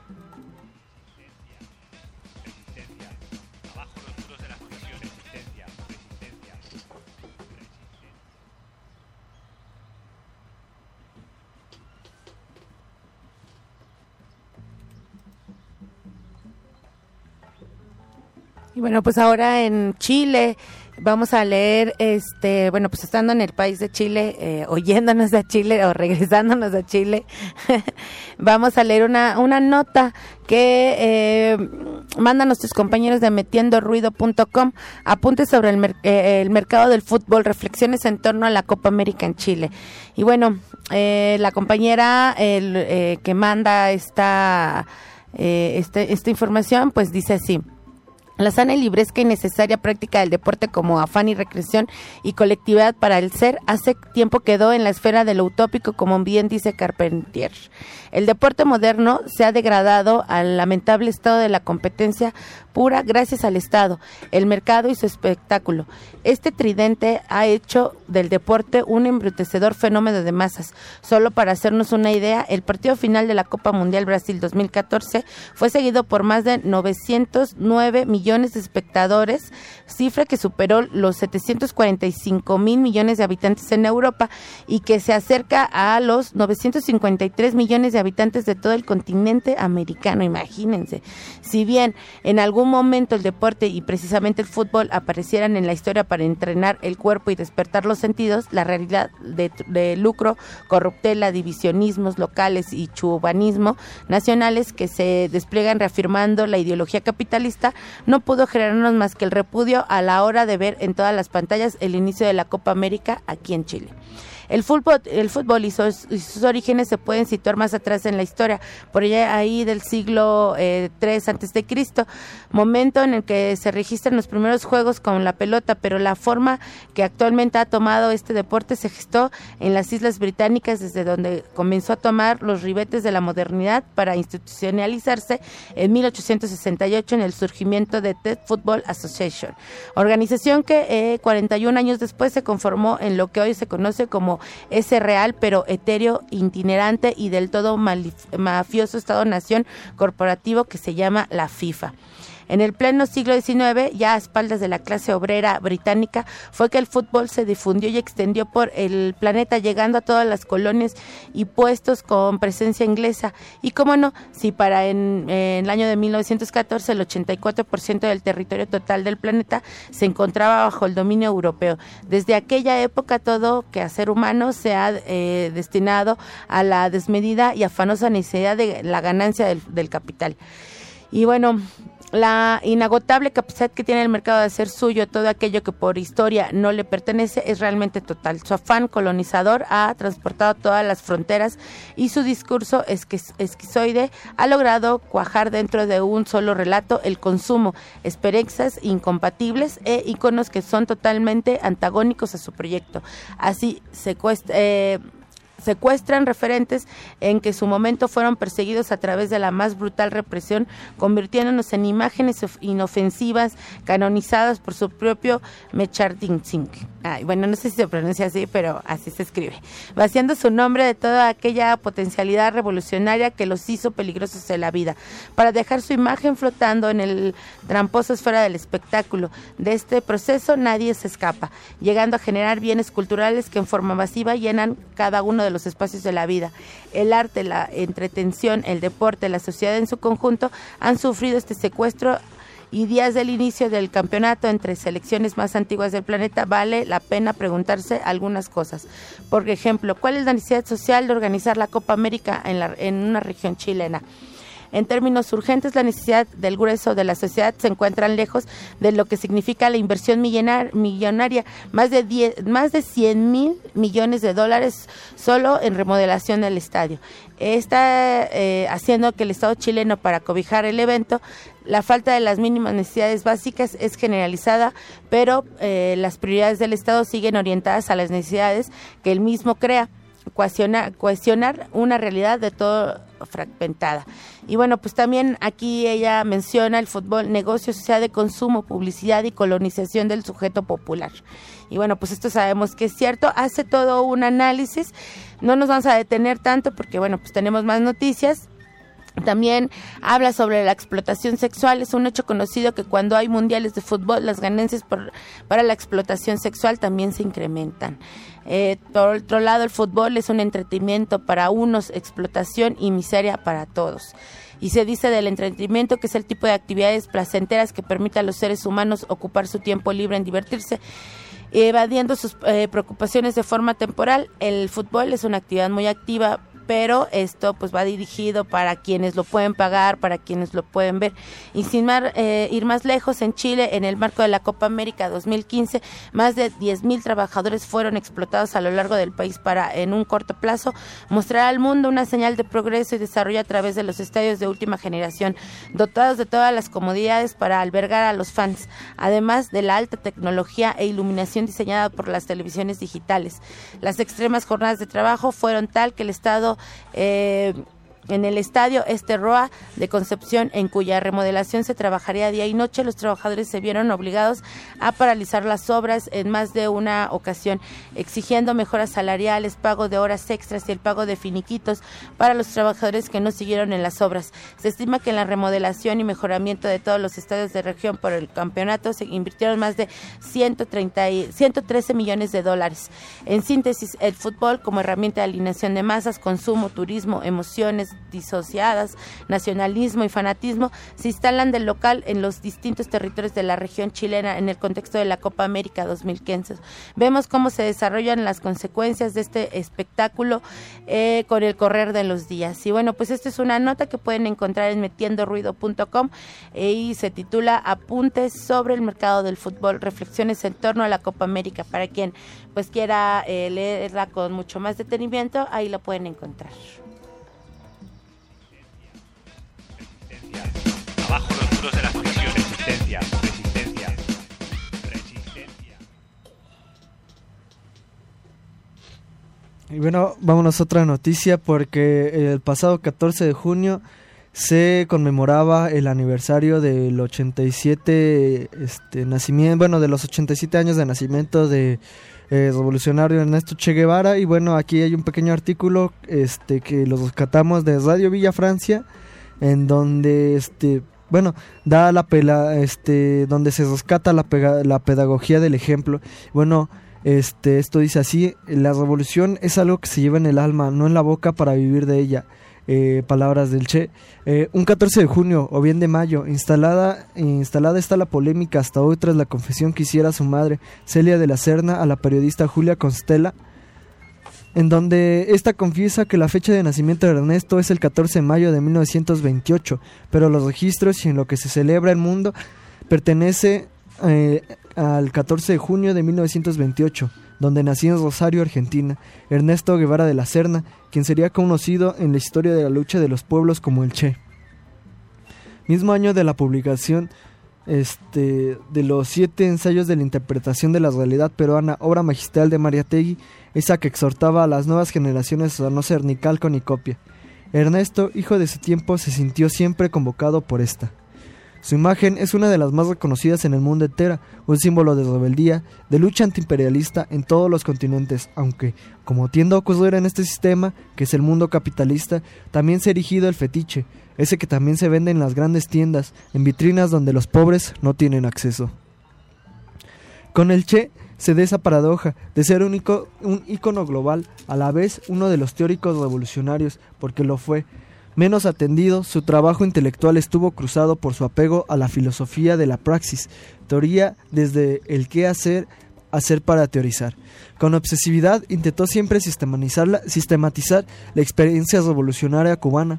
Y bueno, pues ahora en Chile vamos a leer, este, bueno, pues estando en el país de Chile, eh, oyéndonos a Chile o regresándonos a Chile, vamos a leer una, una nota que eh, mandan nuestros compañeros de metiendo ruido punto com, apuntes sobre el, mer- eh, el mercado del fútbol, reflexiones en torno a la Copa América en Chile. Y bueno, eh, la compañera el, eh, que manda esta, eh, este, esta información, pues dice así: la sana y libresca y necesaria práctica del deporte como afán y recreación y colectividad para el ser hace tiempo quedó en la esfera de lo utópico, como bien dice Carpentier. El deporte moderno se ha degradado al lamentable estado de la competencia pura gracias al Estado, el mercado y su espectáculo. Este tridente ha hecho del deporte un embrutecedor fenómeno de masas. Solo para hacernos una idea, el partido final de la Copa Mundial Brasil dos mil catorce fue seguido por más de novecientos nueve millones millones de espectadores, cifra que superó los setecientos cuarenta y cinco mil millones de habitantes en Europa y que se acerca a los novecientos cincuenta y tres millones de habitantes de todo el continente americano, imagínense. Si bien en algún momento el deporte y precisamente el fútbol aparecieran en la historia para entrenar el cuerpo y despertar los sentidos, la realidad de, de lucro, corruptela, divisionismos locales y chubanismo nacionales que se despliegan reafirmando la ideología capitalista no pudo generarnos más que el repudio a la hora de ver en todas las pantallas el inicio de la Copa América aquí en Chile. El fútbol, el fútbol y sus, y sus orígenes se pueden situar más atrás en la historia, por allá ahí del siglo eh, tres antes de Cristo, momento en el que se registran los primeros juegos con la pelota, pero la forma que actualmente ha tomado este deporte se gestó en las Islas Británicas, desde donde comenzó a tomar los ribetes de la modernidad para institucionalizarse en mil ochocientos sesenta y ocho en el surgimiento de The Football Association, organización que eh, cuarenta y un años después se conformó en lo que hoy se conoce como ese real pero etéreo, itinerante y del todo malif- mafioso Estado-nación corporativo que se llama la FIFA. En el pleno siglo diecinueve, ya a espaldas de la clase obrera británica, fue que el fútbol se difundió y extendió por el planeta, llegando a todas las colonias y puestos con presencia inglesa. Y cómo no, si para en, en el año de mil novecientos catorce el ochenta y cuatro por ciento del territorio total del planeta se encontraba bajo el dominio europeo. Desde aquella época todo quehacer humano se ha eh, destinado a la desmedida y afanosa necesidad de la ganancia del, del capital. Y bueno, la inagotable capacidad que tiene el mercado de hacer suyo todo aquello que por historia no le pertenece es realmente total. Su afán colonizador ha transportado todas las fronteras y su discurso esquiz- esquizoide ha logrado cuajar dentro de un solo relato el consumo, experiencias incompatibles e iconos que son totalmente antagónicos a su proyecto. Así secuestra... Eh, secuestran referentes en que su momento fueron perseguidos a través de la más brutal represión, convirtiéndonos en imágenes inofensivas canonizadas por su propio Mechardinsink. Ay, bueno, no sé si se pronuncia así, pero así se escribe, vaciando su nombre de toda aquella potencialidad revolucionaria que los hizo peligrosos en la vida, para dejar su imagen flotando en el tramposo esfera del espectáculo. De este proceso nadie se escapa, llegando a generar bienes culturales que en forma masiva llenan cada uno de los espacios de la vida. El arte, la entretención, el deporte, la sociedad en su conjunto han sufrido este secuestro, y días del inicio del campeonato entre selecciones más antiguas del planeta vale la pena preguntarse algunas cosas. Por ejemplo, ¿cuál es la necesidad social de organizar la Copa América en, la, en una región chilena? En términos urgentes, la necesidad del grueso de la sociedad se encuentran lejos de lo que significa la inversión millonar, millonaria, más de diez, más de cien mil millones de dólares solo en remodelación del estadio. Está eh, haciendo que el Estado chileno, para cobijar el evento, la falta de las mínimas necesidades básicas es generalizada, pero eh, las prioridades del Estado siguen orientadas a las necesidades que él mismo crea. Cuestionar, cuestionar una realidad de todo fragmentada. Y bueno, pues también aquí ella menciona el fútbol, negocio, sociedad de consumo, publicidad y colonización del sujeto popular. Y bueno, pues esto sabemos que es cierto, hace todo un análisis, no nos vamos a detener tanto porque bueno, pues tenemos más noticias. También habla sobre la explotación sexual. Es un hecho conocido que cuando hay mundiales de fútbol, las ganancias por, para la explotación sexual también se incrementan. Eh, por otro lado, el fútbol es un entretenimiento para unos, explotación y miseria para todos. Y se dice del entretenimiento que es el tipo de actividades placenteras que permite a los seres humanos ocupar su tiempo libre en divertirse, evadiendo sus eh, preocupaciones de forma temporal. El fútbol es una actividad muy activa, pero esto pues va dirigido para quienes lo pueden pagar, para quienes lo pueden ver. Y sin mar, eh, ir más lejos, en Chile, en el marco de la Copa América dos mil quince, más de diez mil trabajadores fueron explotados a lo largo del país para, en un corto plazo, mostrar al mundo una señal de progreso y desarrollo a través de los estadios de última generación, dotados de todas las comodidades para albergar a los fans, además de la alta tecnología e iluminación diseñada por las televisiones digitales. Las extremas jornadas de trabajo fueron tal que el Estado Eh, En el estadio Este Roa de Concepción, en cuya remodelación se trabajaría día y noche, los trabajadores se vieron obligados a paralizar las obras en más de una ocasión, exigiendo mejoras salariales, pago de horas extras y el pago de finiquitos para los trabajadores que no siguieron en las obras. Se estima que en la remodelación y mejoramiento de todos los estadios de región por el campeonato se invirtieron más de ciento treinta y, ciento trece millones de dólares. En síntesis, el fútbol como herramienta de alineación de masas, consumo, turismo, emociones disociadas, nacionalismo y fanatismo se instalan del local en los distintos territorios de la región chilena en el contexto de la Copa América dos mil quince. Vemos cómo se desarrollan las consecuencias de este espectáculo eh, con el correr de los días. Y bueno, pues esta es una nota que pueden encontrar en metiendo ruido punto com eh, y se titula Apuntes sobre el mercado del fútbol, reflexiones en torno a la Copa América. Para quien pues quiera eh, leerla con mucho más detenimiento, ahí la pueden encontrar. Abajo los muros de las prisiones. Resistencia, resistencia, resistencia. Y bueno, vámonos a otra noticia porque el pasado catorce de junio se conmemoraba el aniversario del ochenta y siete este nacimiento, bueno, de los ochenta y siete años de nacimiento de eh, revolucionario Ernesto Che Guevara. Y bueno, aquí hay un pequeño artículo este que lo rescatamos de Radio Villa Francia, en donde este bueno, da la pela, este donde se rescata la, pega, la pedagogía del ejemplo. Bueno, este esto dice así: la revolución es algo que se lleva en el alma, no en la boca, para vivir de ella. Eh, palabras del Che. Eh, un catorce de junio o bien de mayo, instalada instalada está la polémica hasta hoy tras la confesión que hiciera su madre, Celia de la Serna, a la periodista Julia Constella, en donde esta confiesa que la fecha de nacimiento de Ernesto es el catorce de mayo de mil novecientos veintiocho, pero los registros y en lo que se celebra el mundo pertenece eh, al catorce de junio de mil novecientos veintiocho, donde nació en Rosario, Argentina, Ernesto Guevara de la Serna, quien sería conocido en la historia de la lucha de los pueblos como el Che. Mismo año de la publicación este, de los siete ensayos de la interpretación de la realidad peruana, obra magistral de Mariátegui, esa que exhortaba a las nuevas generaciones a no ser ni calco ni copia. Ernesto, hijo de su tiempo, se sintió siempre convocado por esta. Su imagen es una de las más reconocidas en el mundo entero, un símbolo de rebeldía, de lucha antiimperialista en todos los continentes, aunque, como tiende a ocurrir en este sistema, que es el mundo capitalista, también se ha erigido el fetiche, ese que también se vende en las grandes tiendas, en vitrinas donde los pobres no tienen acceso. Con el Che se da esa paradoja de ser único, un ícono global, a la vez uno de los teóricos revolucionarios, porque lo fue. Menos atendido, su trabajo intelectual estuvo cruzado por su apego a la filosofía de la praxis, teoría desde el qué hacer, hacer para teorizar. Con obsesividad intentó siempre sistematizar la, sistematizar la experiencia revolucionaria cubana,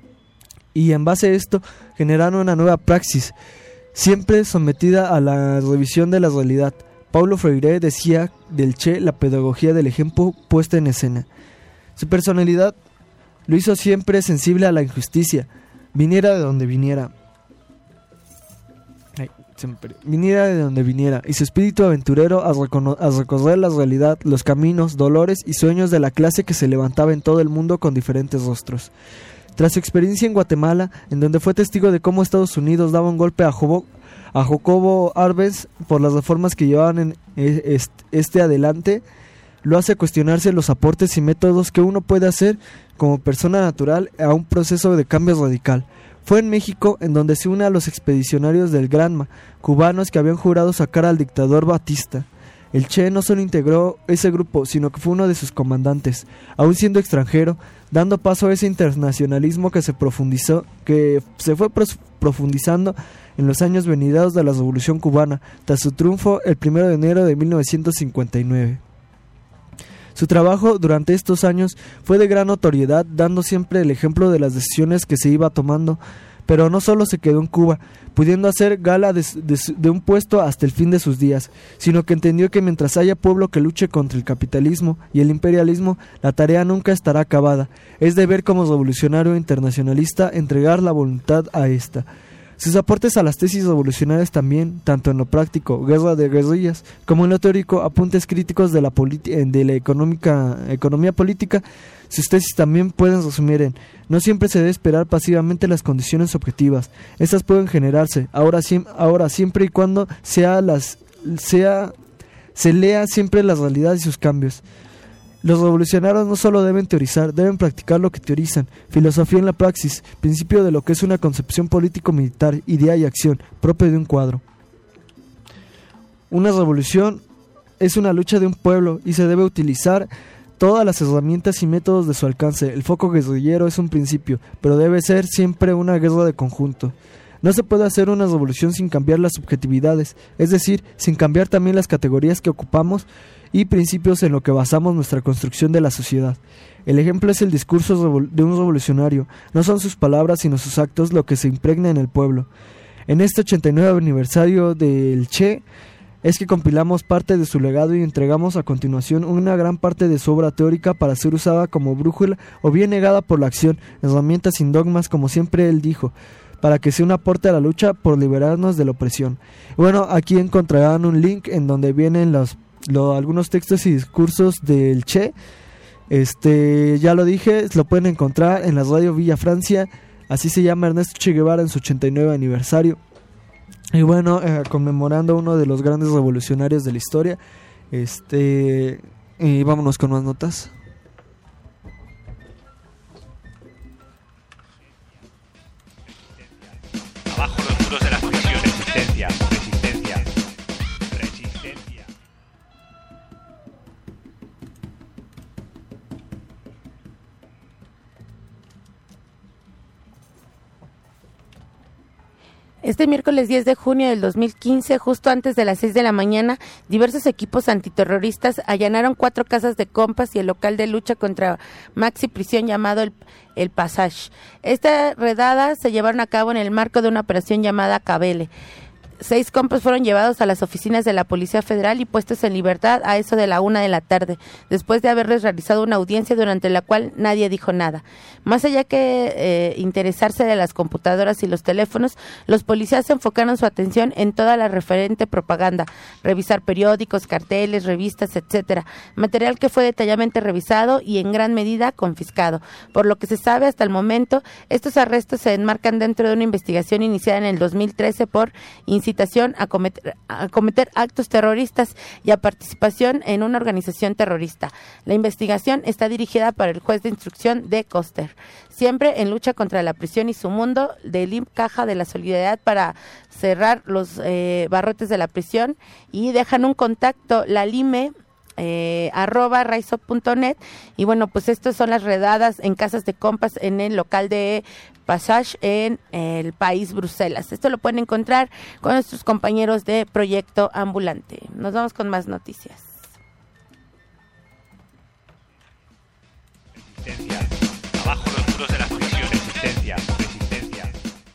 y en base a esto generar una nueva praxis, siempre sometida a la revisión de la realidad. Paulo Freire decía del Che la pedagogía del ejemplo puesta en escena. Su personalidad lo hizo siempre sensible a la injusticia, viniera de donde viniera. Ay, se me perdió. Viniera de donde viniera, y su espíritu aventurero a, recono- a recorrer la realidad, los caminos, dolores y sueños de la clase que se levantaba en todo el mundo con diferentes rostros. Tras su experiencia en Guatemala, en donde fue testigo de cómo Estados Unidos daba un golpe a, Jobo, a Jacobo Arbenz por las reformas que llevaban en este, este adelante, lo hace cuestionarse los aportes y métodos que uno puede hacer como persona natural a un proceso de cambio radical. Fue en México en donde se une a los expedicionarios del Granma, cubanos que habían jurado sacar al dictador Batista. El Che no solo integró ese grupo, sino que fue uno de sus comandantes, aún siendo extranjero, dando paso a ese internacionalismo que se profundizó, que se fue profundizando en los años venideros de la Revolución Cubana, tras su triunfo el primero de enero de mil novecientos cincuenta y nueve. Su trabajo durante estos años fue de gran notoriedad, dando siempre el ejemplo de las decisiones que se iba tomando, pero no solo se quedó en Cuba, pudiendo hacer gala de, de, de un puesto hasta el fin de sus días, sino que entendió que mientras haya pueblo que luche contra el capitalismo y el imperialismo, la tarea nunca estará acabada. Es deber como revolucionario internacionalista entregar la voluntad a esta. Sus aportes a las tesis revolucionarias también, tanto en lo práctico, guerra de guerrillas, como en lo teórico, apuntes críticos de la, de la económica, economía política. Sus tesis también pueden resumir en: no siempre se debe esperar pasivamente las condiciones objetivas. Estas pueden generarse, ahora, ahora siempre y cuando sea las, sea, se lea siempre las realidades y sus cambios. Los revolucionarios no solo deben teorizar, deben practicar lo que teorizan. Filosofía en la praxis, principio de lo que es una concepción político-militar, idea y acción, propio de un cuadro. Una revolución es una lucha de un pueblo y se debe utilizar todas las herramientas y métodos de su alcance. El foco guerrillero es un principio, pero debe ser siempre una guerra de conjunto. No se puede hacer una revolución sin cambiar las subjetividades, es decir, sin cambiar también las categorías que ocupamos y principios en lo que basamos nuestra construcción de la sociedad. El ejemplo es el discurso de un revolucionario. No son sus palabras sino sus actos lo que se impregna en el pueblo. En este ochenta y nueve aniversario del Che es que compilamos parte de su legado y entregamos a continuación una gran parte de su obra teórica para ser usada como brújula o bien negada por la acción, herramientas sin dogmas, como siempre él dijo, para que sea un aporte a la lucha por liberarnos de la opresión. Bueno, aquí encontrarán un link en donde vienen los Lo, algunos textos y discursos del Che. Este, ya lo dije, lo pueden encontrar en la radio Villa Francia. Así se llama Ernesto Che Guevara en su ochenta y nueve aniversario. Y bueno, eh, conmemorando uno de los grandes revolucionarios de la historia. Este, y vámonos con más notas. Abajo los muros de las prisiones. Resistencia, resistencia. Este miércoles diez de junio del dos mil quince, justo antes de las seis de la mañana, diversos equipos antiterroristas allanaron cuatro casas de compas y el local de lucha contra maxi prisión llamado el, el Passage. Esta redada se llevaron a cabo en el marco de una operación llamada Cabele. Seis compas fueron llevados a las oficinas de la Policía Federal y puestos en libertad a eso de la una de la tarde, después de haberles realizado una audiencia durante la cual nadie dijo nada. Más allá que eh, interesarse de las computadoras y los teléfonos, los policías enfocaron su atención en toda la referente propaganda, revisar periódicos, carteles, revistas, etcétera, material que fue detalladamente revisado y en gran medida confiscado. Por lo que se sabe hasta el momento, estos arrestos se enmarcan dentro de una investigación iniciada en el dos mil trece por incitación a cometer, a cometer actos terroristas y a participación en una organización terrorista. La investigación está dirigida por el juez de instrucción de Coster, siempre en lucha contra la prisión y su mundo, del I M Caja de la Solidaridad para cerrar los eh, barrotes de la prisión, y dejan un contacto, la Lime, Eh, arroba raizop punto net. Y bueno, pues estas son las redadas en casas de compas en el local de Passage en el país Bruselas. Esto lo pueden encontrar con nuestros compañeros de Proyecto Ambulante. Nos vamos con más noticias. Resistencia. Abajo los muros de las prisiones. Resistencia, resistencia.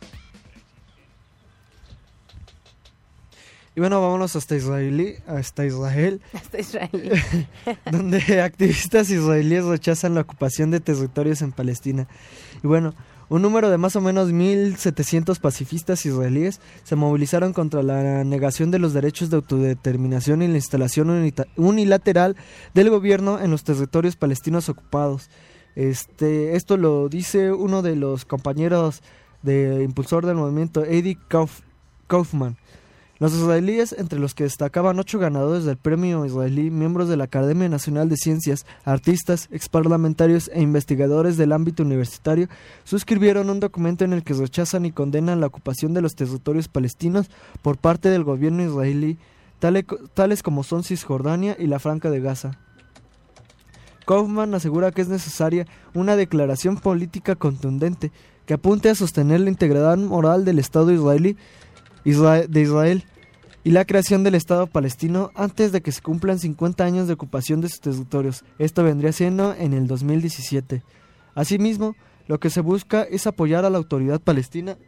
Y bueno, vámonos hasta Israelí, hasta Israel, hasta Israel, donde activistas israelíes rechazan la ocupación de territorios en Palestina. Y bueno, un número de más o menos mil setecientos pacifistas israelíes se movilizaron contra la negación de los derechos de autodeterminación y la instalación unita- unilateral del gobierno en los territorios palestinos ocupados. Este, esto lo dice uno de los compañeros de impulsor del movimiento, Eddie Kauf- Kaufman. Los israelíes, entre los que destacaban ocho ganadores del premio israelí, miembros de la Academia Nacional de Ciencias, artistas, exparlamentarios e investigadores del ámbito universitario, suscribieron un documento en el que rechazan y condenan la ocupación de los territorios palestinos por parte del gobierno israelí, tale, tales como son Cisjordania y la Franja de Gaza. Kaufman asegura que es necesaria una declaración política contundente que apunte a sostener la integridad moral del Estado israelí Israel, de Israel y la creación del Estado palestino antes de que se cumplan cincuenta años de ocupación de sus territorios. Esto vendría siendo en el dos mil diecisiete. Asimismo, lo que se busca es apoyar a la autoridad palestina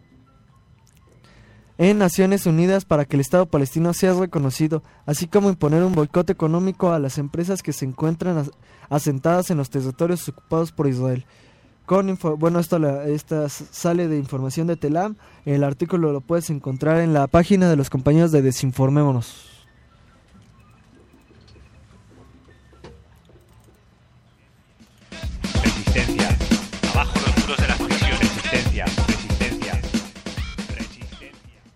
en Naciones Unidas para que el Estado palestino sea reconocido, así como imponer un boicot económico a las empresas que se encuentran as- asentadas en los territorios ocupados por Israel. con info, bueno, esto la, esta s- sale de información de Telam. El artículo lo puedes encontrar en la página de los compañeros de Desinformémonos. Resistencia. Abajo los muros de las prisiones. Resistencia. Resistencia. Resistencia.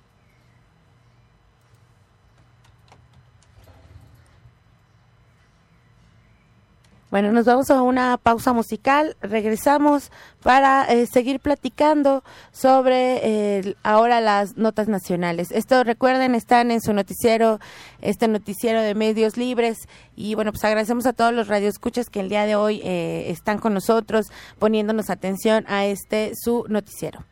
Bueno, nos vamos a una pausa musical, regresamos para eh, seguir platicando sobre eh, ahora las notas nacionales. Esto, recuerden, están en su noticiero, este noticiero de medios libres, y bueno, pues agradecemos a todos los radioescuchas que el día de hoy eh, están con nosotros, poniéndonos atención a este su noticiero.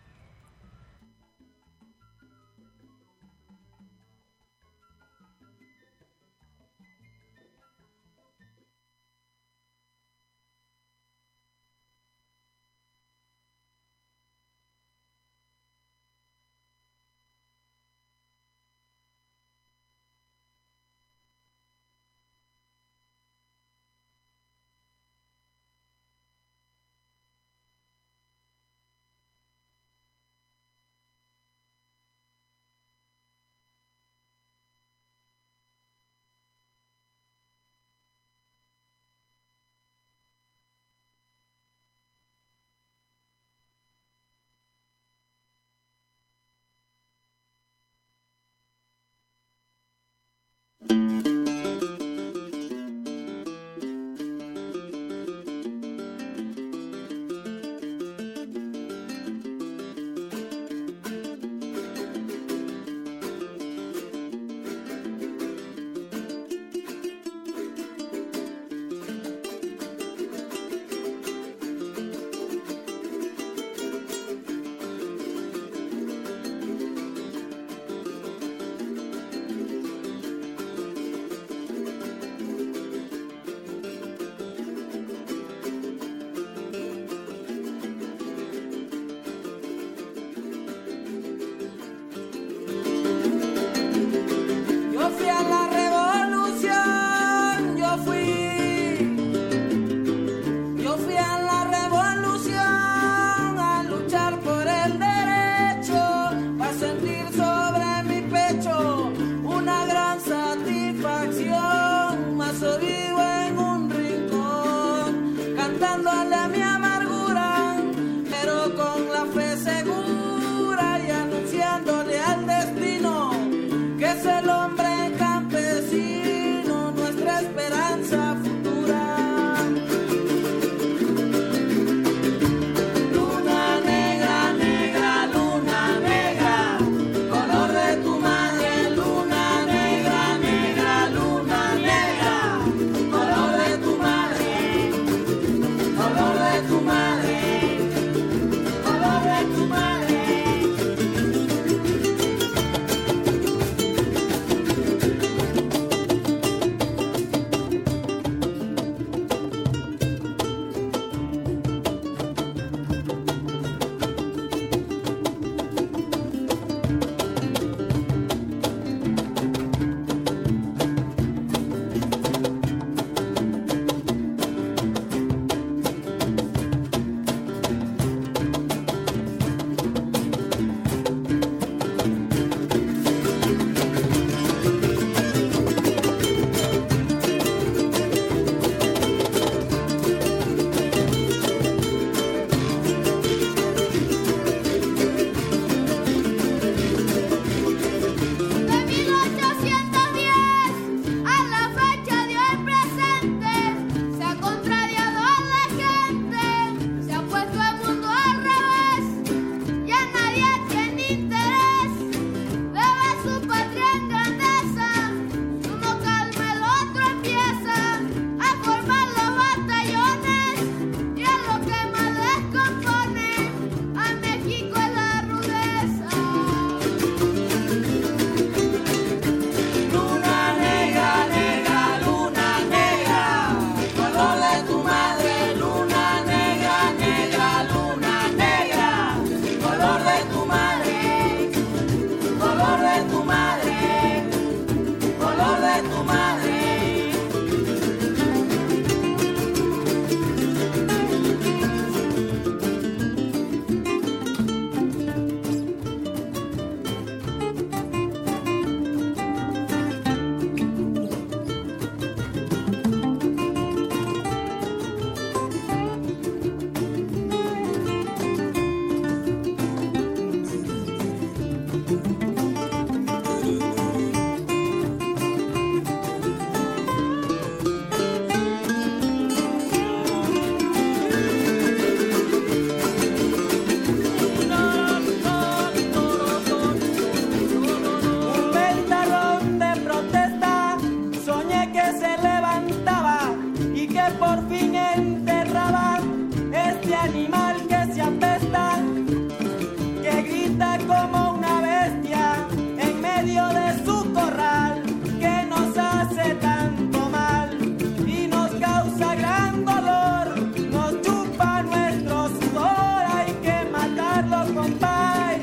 que por fin enterraban este animal que se apesta, que grita como una bestia en medio de su corral, que nos hace tanto mal y nos causa gran dolor, nos chupa nuestro sudor, hay que matarlo, compadre.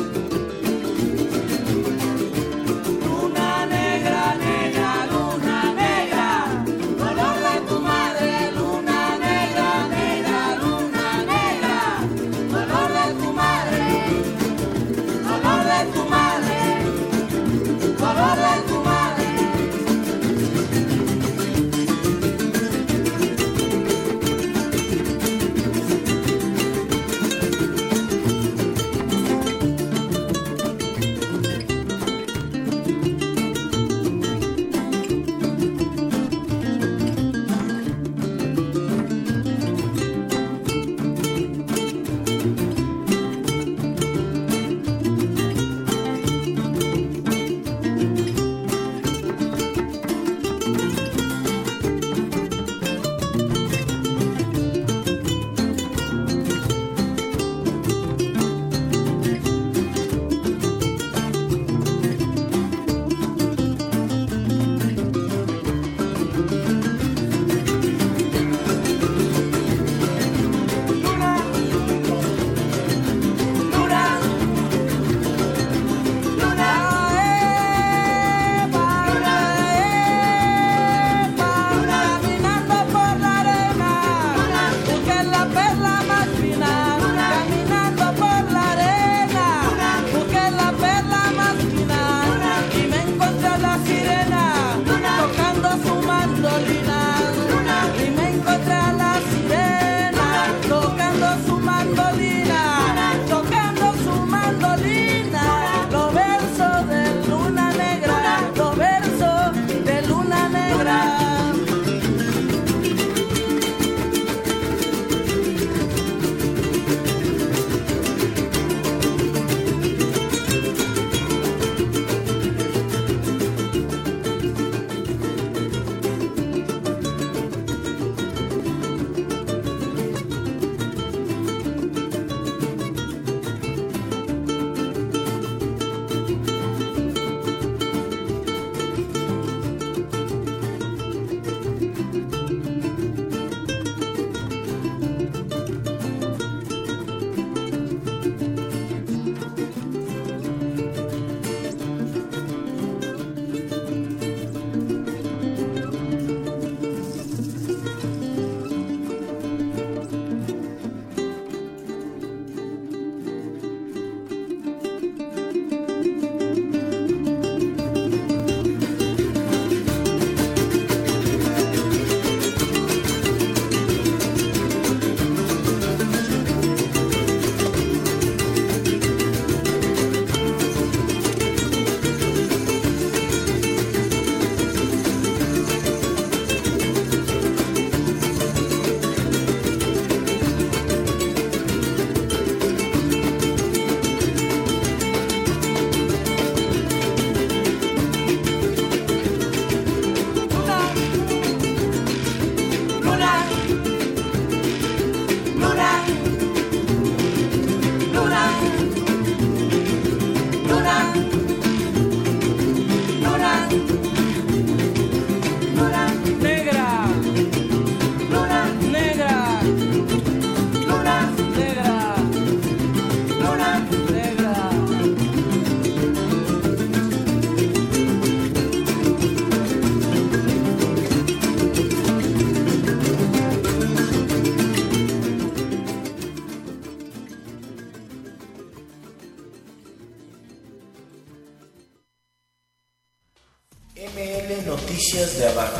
Luna negra, negra, luna negra, color de tu madre, luna negra, negra, luna negra, color de tu madre, color de tu madre, color de tu madre. Noticias de Abajo.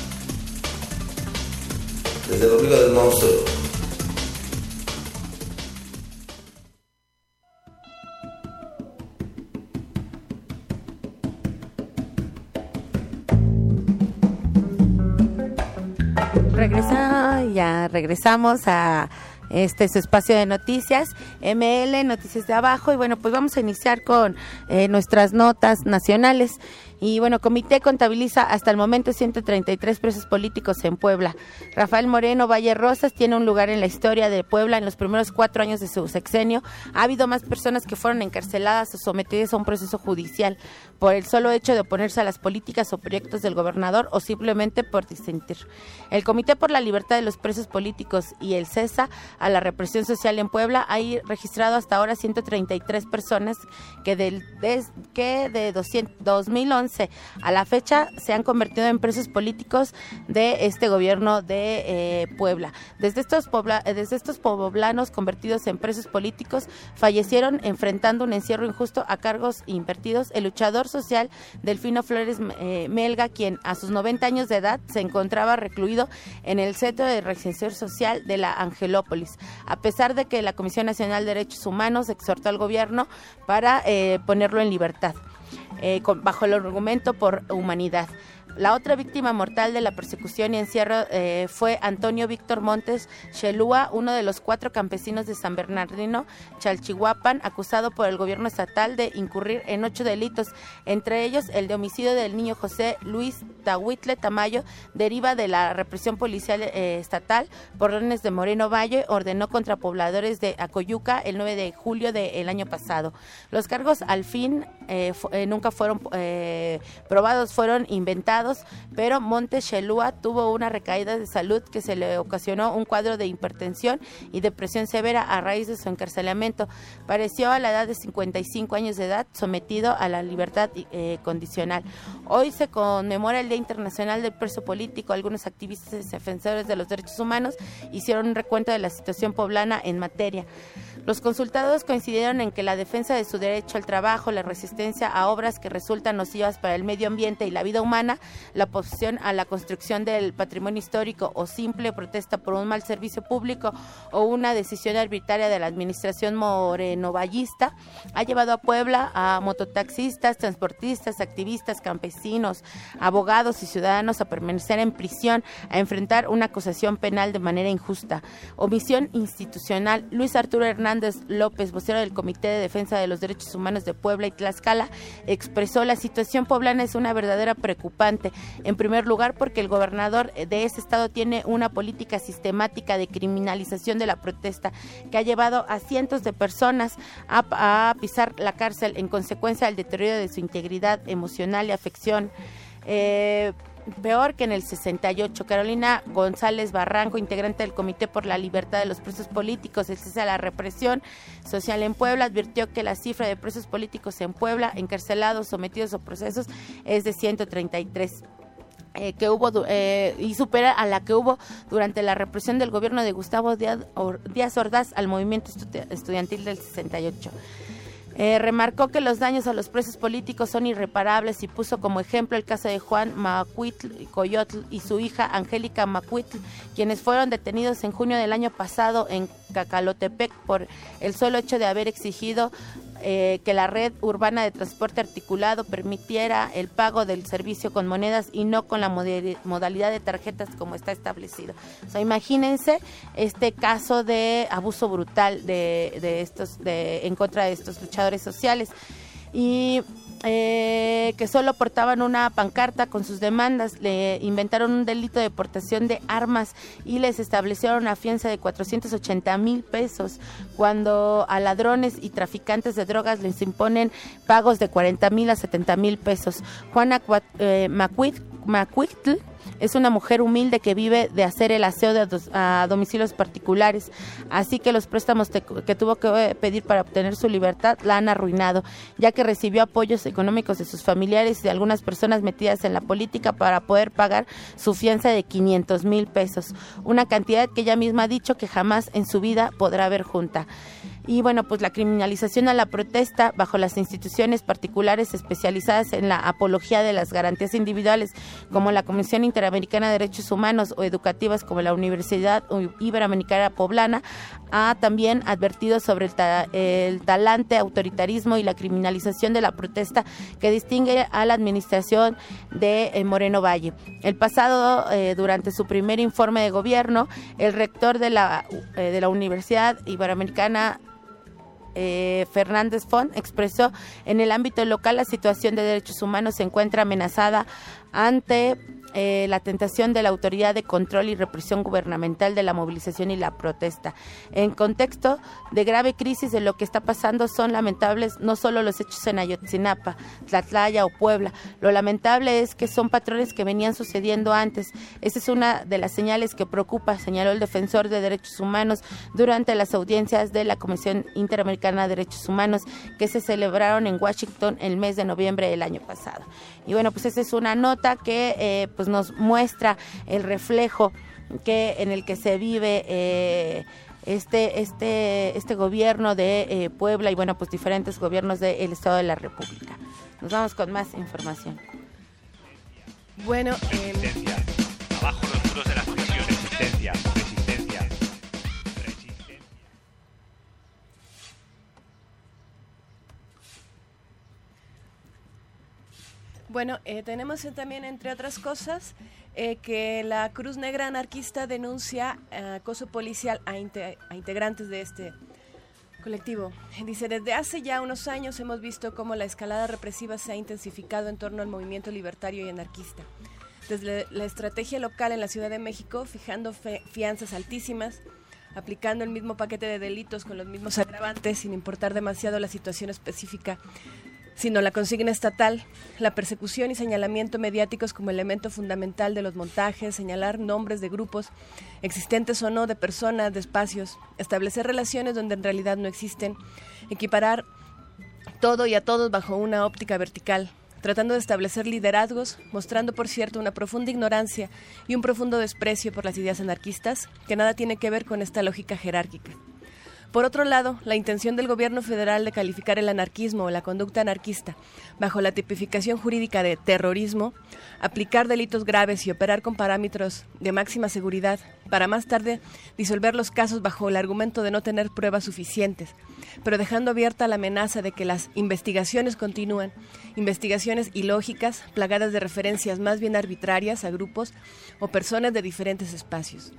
Desde la Liga del Monstruo. Regresa, ya regresamos a este su espacio de noticias, M L, Noticias de Abajo, y bueno, pues vamos a iniciar con eh, nuestras notas nacionales. Y bueno, comité contabiliza hasta el momento ciento treinta y tres presos políticos en Puebla. Rafael Moreno Valle Rosas tiene un lugar en la historia de Puebla en los primeros cuatro años de su sexenio. Ha habido más personas que fueron encarceladas o sometidas a un proceso judicial por el solo hecho de oponerse a las políticas o proyectos del gobernador o simplemente por disentir. El Comité por la Libertad de los Presos Políticos y el CESA a la represión social en Puebla ha registrado hasta ahora ciento treinta y tres personas que, del, des, que de dos mil once a la fecha se han convertido en presos políticos de este gobierno de eh, Puebla. Desde estos, pobla, desde estos poblanos convertidos en presos políticos fallecieron enfrentando un encierro injusto a cargos invertidos el luchador social Delfino Flores eh, Melga, quien a sus noventa años de edad se encontraba recluido en el Centro de Reinserción Social de la Angelópolis, a pesar de que la Comisión Nacional de Derechos Humanos exhortó al gobierno para eh, ponerlo en libertad. Eh, con, bajo el argumento por humanidad. La otra víctima mortal de la persecución y encierro eh, fue Antonio Víctor Montes Chelúa, uno de los cuatro campesinos de San Bernardino, Chalchihuapan, acusado por el gobierno estatal de incurrir en ocho delitos, entre ellos el de homicidio del niño José Luis Tahuitle Tamayo, deriva de la represión policial eh, estatal por órdenes de Moreno Valle, ordenó contra pobladores de Acoyuca el nueve de julio del año pasado. Los cargos al fin eh, fu- eh, nunca fueron eh, probados, fueron inventados, pero Montes Chelúa tuvo una recaída de salud que se le ocasionó un cuadro de hipertensión y depresión severa a raíz de su encarcelamiento. Pareció a la edad de cincuenta y cinco años de edad sometido a la libertad eh, condicional. Hoy se conmemora el Día Internacional del Preso Político. Algunos activistas y defensores de los derechos humanos hicieron un recuento de la situación poblana en materia. Los consultados coincidieron en que la defensa de su derecho al trabajo, la resistencia a obras que resultan nocivas para el medio ambiente y la vida humana, la oposición a la construcción del patrimonio histórico o simple protesta por un mal servicio público o una decisión arbitraria de la administración morenovallista ha llevado a Puebla a mototaxistas, transportistas, activistas, campesinos, abogados y ciudadanos a permanecer en prisión, a enfrentar una acusación penal de manera injusta. Omisión institucional. Luis Arturo Hernández López, vocero del Comité de Defensa de los Derechos Humanos de Puebla y Tlaxcala, expresó: la situación poblana es una verdadera preocupante. En primer lugar, porque el gobernador de ese estado tiene una política sistemática de criminalización de la protesta que ha llevado a cientos de personas a, a pisar la cárcel en consecuencia del deterioro de su integridad emocional y afección. Eh, Peor que en el sesenta y ocho. Carolina González Barranco, integrante del Comité por la Libertad de los Presos Políticos, el cese a la represión social en Puebla, advirtió que la cifra de presos políticos en Puebla, encarcelados, sometidos a procesos, es de ciento treinta y tres. Eh, que hubo eh, y supera a la que hubo durante la represión del gobierno de Gustavo Díaz, Or, Díaz Ordaz al movimiento estu- estudiantil del sesenta y ocho. Eh, remarcó que los daños a los presos políticos son irreparables y puso como ejemplo el caso de Juan Macuitl Coyotl y su hija Angélica Macuitl, quienes fueron detenidos en junio del año pasado en Cacalotepec por el solo hecho de haber exigido eh, que la red urbana de transporte articulado permitiera el pago del servicio con monedas y no con la modalidad de tarjetas como está establecido. O sea, imagínense este caso de abuso brutal de, de estos, de, en contra de estos luchadores sociales. Y eh, que solo portaban una pancarta con sus demandas, le inventaron un delito de portación de armas y les establecieron una fianza de cuatrocientos ochenta mil pesos, cuando a ladrones y traficantes de drogas les imponen pagos de cuarenta mil a setenta mil pesos. Juana eh, Macuitl es una mujer humilde que vive de hacer el aseo de dos, a domicilios particulares, así que los préstamos te, que tuvo que pedir para obtener su libertad la han arruinado, ya que recibió apoyos económicos de sus familiares y de algunas personas metidas en la política para poder pagar su fianza de quinientos mil pesos, una cantidad que ella misma ha dicho que jamás en su vida podrá ver junta. Y bueno, pues la criminalización a la protesta bajo las instituciones particulares especializadas en la apología de las garantías individuales, como la Comisión Interamericana de Derechos Humanos, o educativas como la Universidad Iberoamericana Poblana, ha también advertido sobre el, ta- el talante autoritarismo y la criminalización de la protesta que distingue a la administración de eh, Moreno Valle. El pasado, eh, durante su primer informe de gobierno, el rector de la, eh, de la Universidad Iberoamericana eh, Fernández Font expresó: en el ámbito local la situación de derechos humanos se encuentra amenazada ante eh, la tentación de la autoridad de control y represión gubernamental de la movilización y la protesta. En contexto de grave crisis de lo que está pasando, son lamentables no solo los hechos en Ayotzinapa, Tlatlaya o Puebla. Lo lamentable es que son patrones que venían sucediendo antes. Esa es una de las señales que preocupa, señaló el defensor de derechos humanos durante las audiencias de la Comisión Interamericana de Derechos Humanos que se celebraron en Washington el mes de noviembre del año pasado. Y bueno, pues esa es una nota que eh, pues nos muestra el reflejo que en el que se vive eh, este este este gobierno de eh, Puebla y bueno, pues diferentes gobiernos del Estado de la República. Nos vamos con más información. Bueno, eh... Resistencia. Abajo los muros de las prisiones. Resistencia. Resistencia. Resistencia. Bueno, eh, tenemos también, entre otras cosas, eh, que la Cruz Negra Anarquista denuncia eh, acoso policial a, inte- a integrantes de este colectivo. Dice: desde hace ya unos años hemos visto cómo la escalada represiva se ha intensificado en torno al movimiento libertario y anarquista. Desde la estrategia local en la Ciudad de México, fijando fe- fianzas altísimas, aplicando el mismo paquete de delitos con los mismos agravantes, sin importar demasiado la situación específica, sino la consigna estatal, la persecución y señalamiento mediáticos como elemento fundamental de los montajes, señalar nombres de grupos, existentes o no, de personas, de espacios, establecer relaciones donde en realidad no existen, equiparar todo y a todos bajo una óptica vertical, tratando de establecer liderazgos, mostrando, por cierto, una profunda ignorancia y un profundo desprecio por las ideas anarquistas, que nada tiene que ver con esta lógica jerárquica. Por otro lado, la intención del gobierno federal de calificar el anarquismo o la conducta anarquista bajo la tipificación jurídica de terrorismo, aplicar delitos graves y operar con parámetros de máxima seguridad para más tarde disolver los casos bajo el argumento de no tener pruebas suficientes, pero dejando abierta la amenaza de que las investigaciones continúan, investigaciones ilógicas, plagadas de referencias más bien arbitrarias a grupos o personas de diferentes espacios.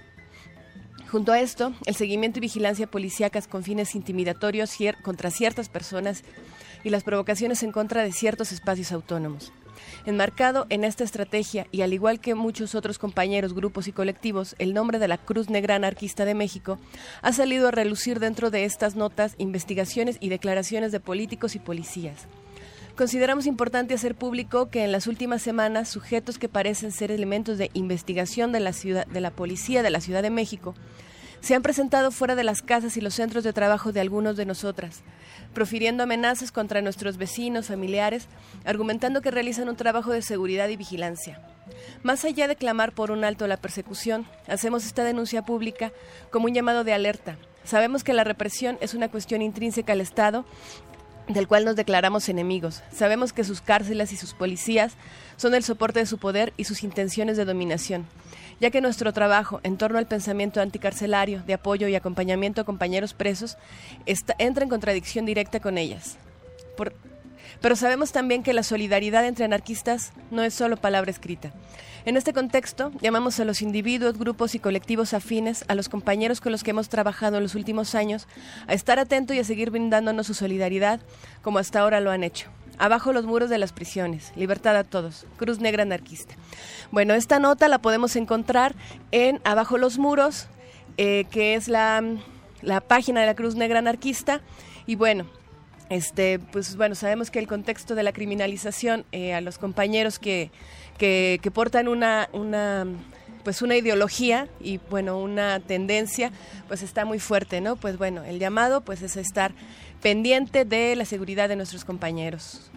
Junto a esto, el seguimiento y vigilancia policíacas con fines intimidatorios cier- contra ciertas personas y las provocaciones en contra de ciertos espacios autónomos. Enmarcado en esta estrategia, y al igual que muchos otros compañeros, grupos y colectivos, el nombre de la Cruz Negra Anarquista de México ha salido a relucir dentro de estas notas, investigaciones y declaraciones de políticos y policías. Consideramos importante hacer público que en las últimas semanas sujetos que parecen ser elementos de investigación de la ciudad, de la policía de la Ciudad de México se han presentado fuera de las casas y los centros de trabajo de algunos de nosotras, profiriendo amenazas contra nuestros vecinos, familiares, argumentando que realizan un trabajo de seguridad y vigilancia. Más allá de clamar por un alto a la persecución, hacemos esta denuncia pública como un llamado de alerta. Sabemos que la represión es una cuestión intrínseca al Estado, del cual nos declaramos enemigos. Sabemos que sus cárceles y sus policías son el soporte de su poder y sus intenciones de dominación, ya que nuestro trabajo en torno al pensamiento anticarcelario, de apoyo y acompañamiento a compañeros presos, está, entra en contradicción directa con ellas. Por, pero sabemos también que la solidaridad entre anarquistas no es solo palabra escrita. En este contexto, llamamos a los individuos, grupos y colectivos afines, a los compañeros con los que hemos trabajado en los últimos años, a estar atentos y a seguir brindándonos su solidaridad, como hasta ahora lo han hecho. Abajo los muros de las prisiones, libertad a todos, Cruz Negra Anarquista. Bueno, esta nota la podemos encontrar en Abajo los muros, eh, que es la, la página de la Cruz Negra Anarquista, y bueno, Este, pues bueno, sabemos que el contexto de la criminalización eh, a los compañeros que, que, que portan una, una, pues una ideología y bueno, una tendencia, pues está muy fuerte, ¿no? Pues bueno, el llamado pues es estar pendiente de la seguridad de nuestros compañeros.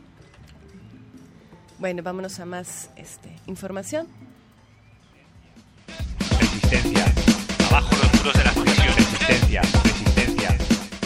Bueno, vámonos a más este, información. Resistencia. Abajo los muros de las prisiones. Resistencia. Resistencia.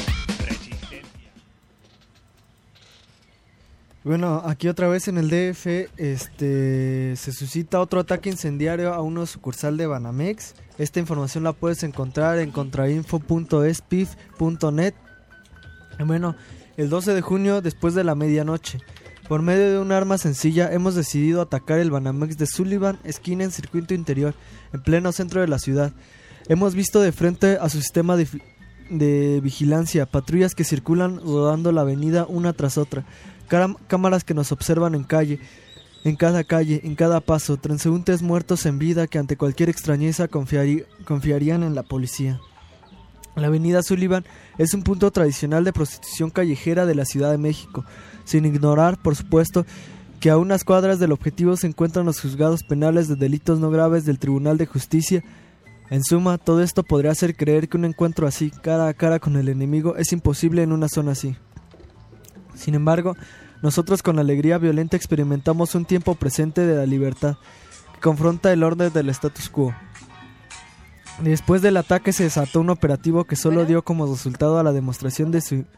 Bueno, aquí otra vez en el D F este, se suscita otro ataque incendiario a una sucursal de Banamex. Esta información la puedes encontrar en contrainfo punto es p i f punto net. Bueno, el doce de junio, después de la medianoche, por medio de un arma sencilla, hemos decidido atacar el Banamex de Sullivan, esquina en Circuito Interior, en pleno centro de la ciudad. Hemos visto de frente a su sistema de, de vigilancia, patrullas que circulan rodando la avenida una tras otra, cámaras que nos observan en calle, en cada calle, en cada paso, transeúntes muertos en vida que ante cualquier extrañeza confiarí, confiarían en la policía. La avenida Sullivan es un punto tradicional de prostitución callejera de la Ciudad de México, sin ignorar, por supuesto, que a unas cuadras del objetivo se encuentran los juzgados penales de delitos no graves del Tribunal de Justicia. En suma, todo esto podría hacer creer que un encuentro así, cara a cara con el enemigo, es imposible en una zona así. Sin embargo, nosotros con alegría violenta experimentamos un tiempo presente de la libertad, que confronta el orden del status quo. Después del ataque se desató un operativo que solo dio como resultado a la demostración de su,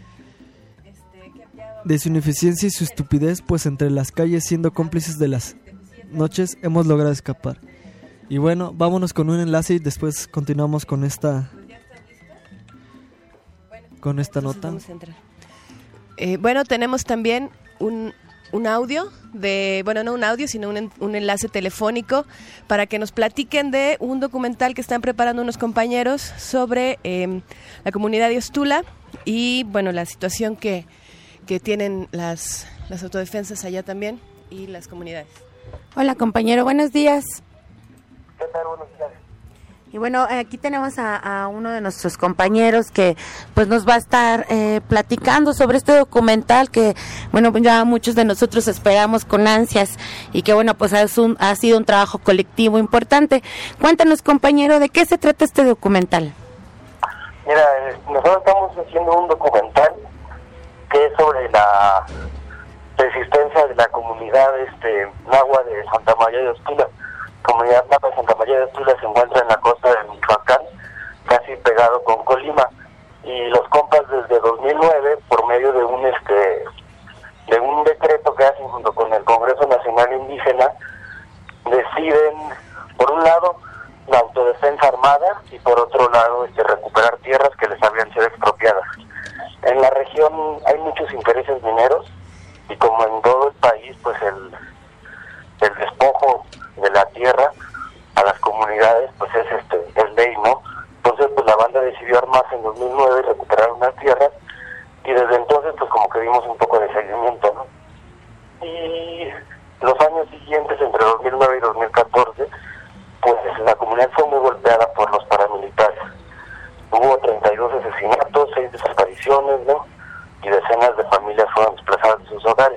de su ineficiencia y su estupidez, pues entre las calles, siendo cómplices de las noches, hemos logrado escapar. Y bueno, vámonos con un enlace y después continuamos con esta con esta nota. Eh, bueno, tenemos también un, un audio de, bueno, no un audio, sino un, un enlace telefónico para que nos platiquen de un documental que están preparando unos compañeros sobre eh, la comunidad de Ostula y, bueno, la situación que, que tienen las, las autodefensas allá también y las comunidades. Hola, compañero, buenos días. ¿Qué tal? Buenos días. Y bueno, aquí tenemos a, a uno de nuestros compañeros que pues nos va a estar eh, platicando sobre este documental que, bueno, ya muchos de nosotros esperamos con ansias y que, bueno, pues es un, ha sido un trabajo colectivo importante. Cuéntanos, compañero, ¿de qué se trata este documental? Mira, nosotros estamos haciendo un documental que es sobre la resistencia de la comunidad este, Nahua de Santa María de Ostula. Comunidad Nahua de Santa María de Ostula se encuentra en la costa de Michoacán, casi pegado con Colima, y los compas desde dos mil nueve, por medio de un este de un decreto que hacen junto con el Congreso Nacional Indígena, deciden, por un lado, la autodefensa armada y por otro lado, este recuperar tierras que les habían sido expropiadas. En la región hay muchos intereses mineros y como en todo el país, pues el el despojo de la tierra a las comunidades pues es este es ley, ¿no? Entonces pues la banda decidió armarse en dos mil nueve y recuperar unas tierras y desde entonces pues como que dimos un poco de seguimiento, ¿no? Y los años siguientes, entre dos mil nueve y dos mil catorce, pues la comunidad fue muy golpeada por los paramilitares. Hubo treinta y dos asesinatos, seis desapariciones, ¿no? Y decenas de familias fueron desplazadas de sus hogares.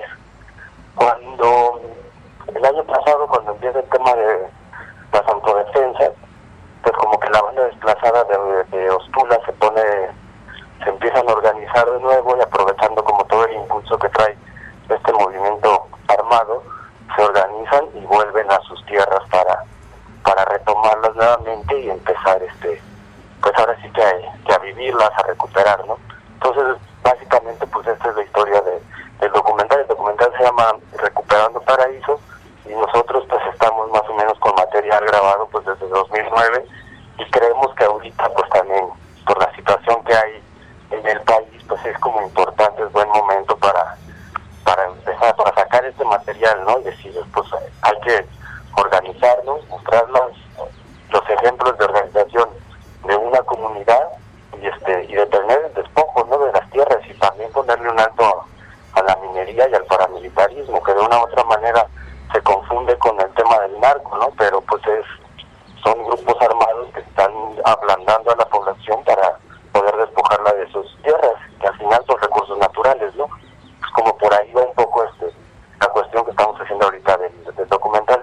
Cuando el año pasado, cuando empieza el tema de las autodefensas, pues como que la banda desplazada de, de Ostula se pone, se empiezan a organizar de nuevo y aprovechando como todo el impulso que trae este movimiento armado, se organizan y vuelven a sus tierras para para retomarlas nuevamente y empezar este pues ahora sí que a, que a vivirlas, a recuperar, ¿no? Entonces básicamente pues esta es la historia de, del documental. El documental se llama Recuperando Paraísos y nosotros pues estamos más o menos con material grabado pues desde dos mil nueve y creemos que ahorita pues también por la situación que hay en el país pues es como importante, es buen momento para para empezar, para sacar este material, ¿no? Y decir, pues hay que organizarnos, mostrar los, los ejemplos de organización de una comunidad y este y detener el despojo, ¿no? De las tierras y también ponerle un alto a la minería y al paramilitarismo, que de una u otra manera se confunde con el tema del narco, ¿no? Pero pues es son grupos armados que están ablandando a la población para poder despojarla de sus tierras, que al final son recursos naturales, ¿no? Pues como por ahí va un poco este la cuestión que estamos haciendo ahorita del, del documental.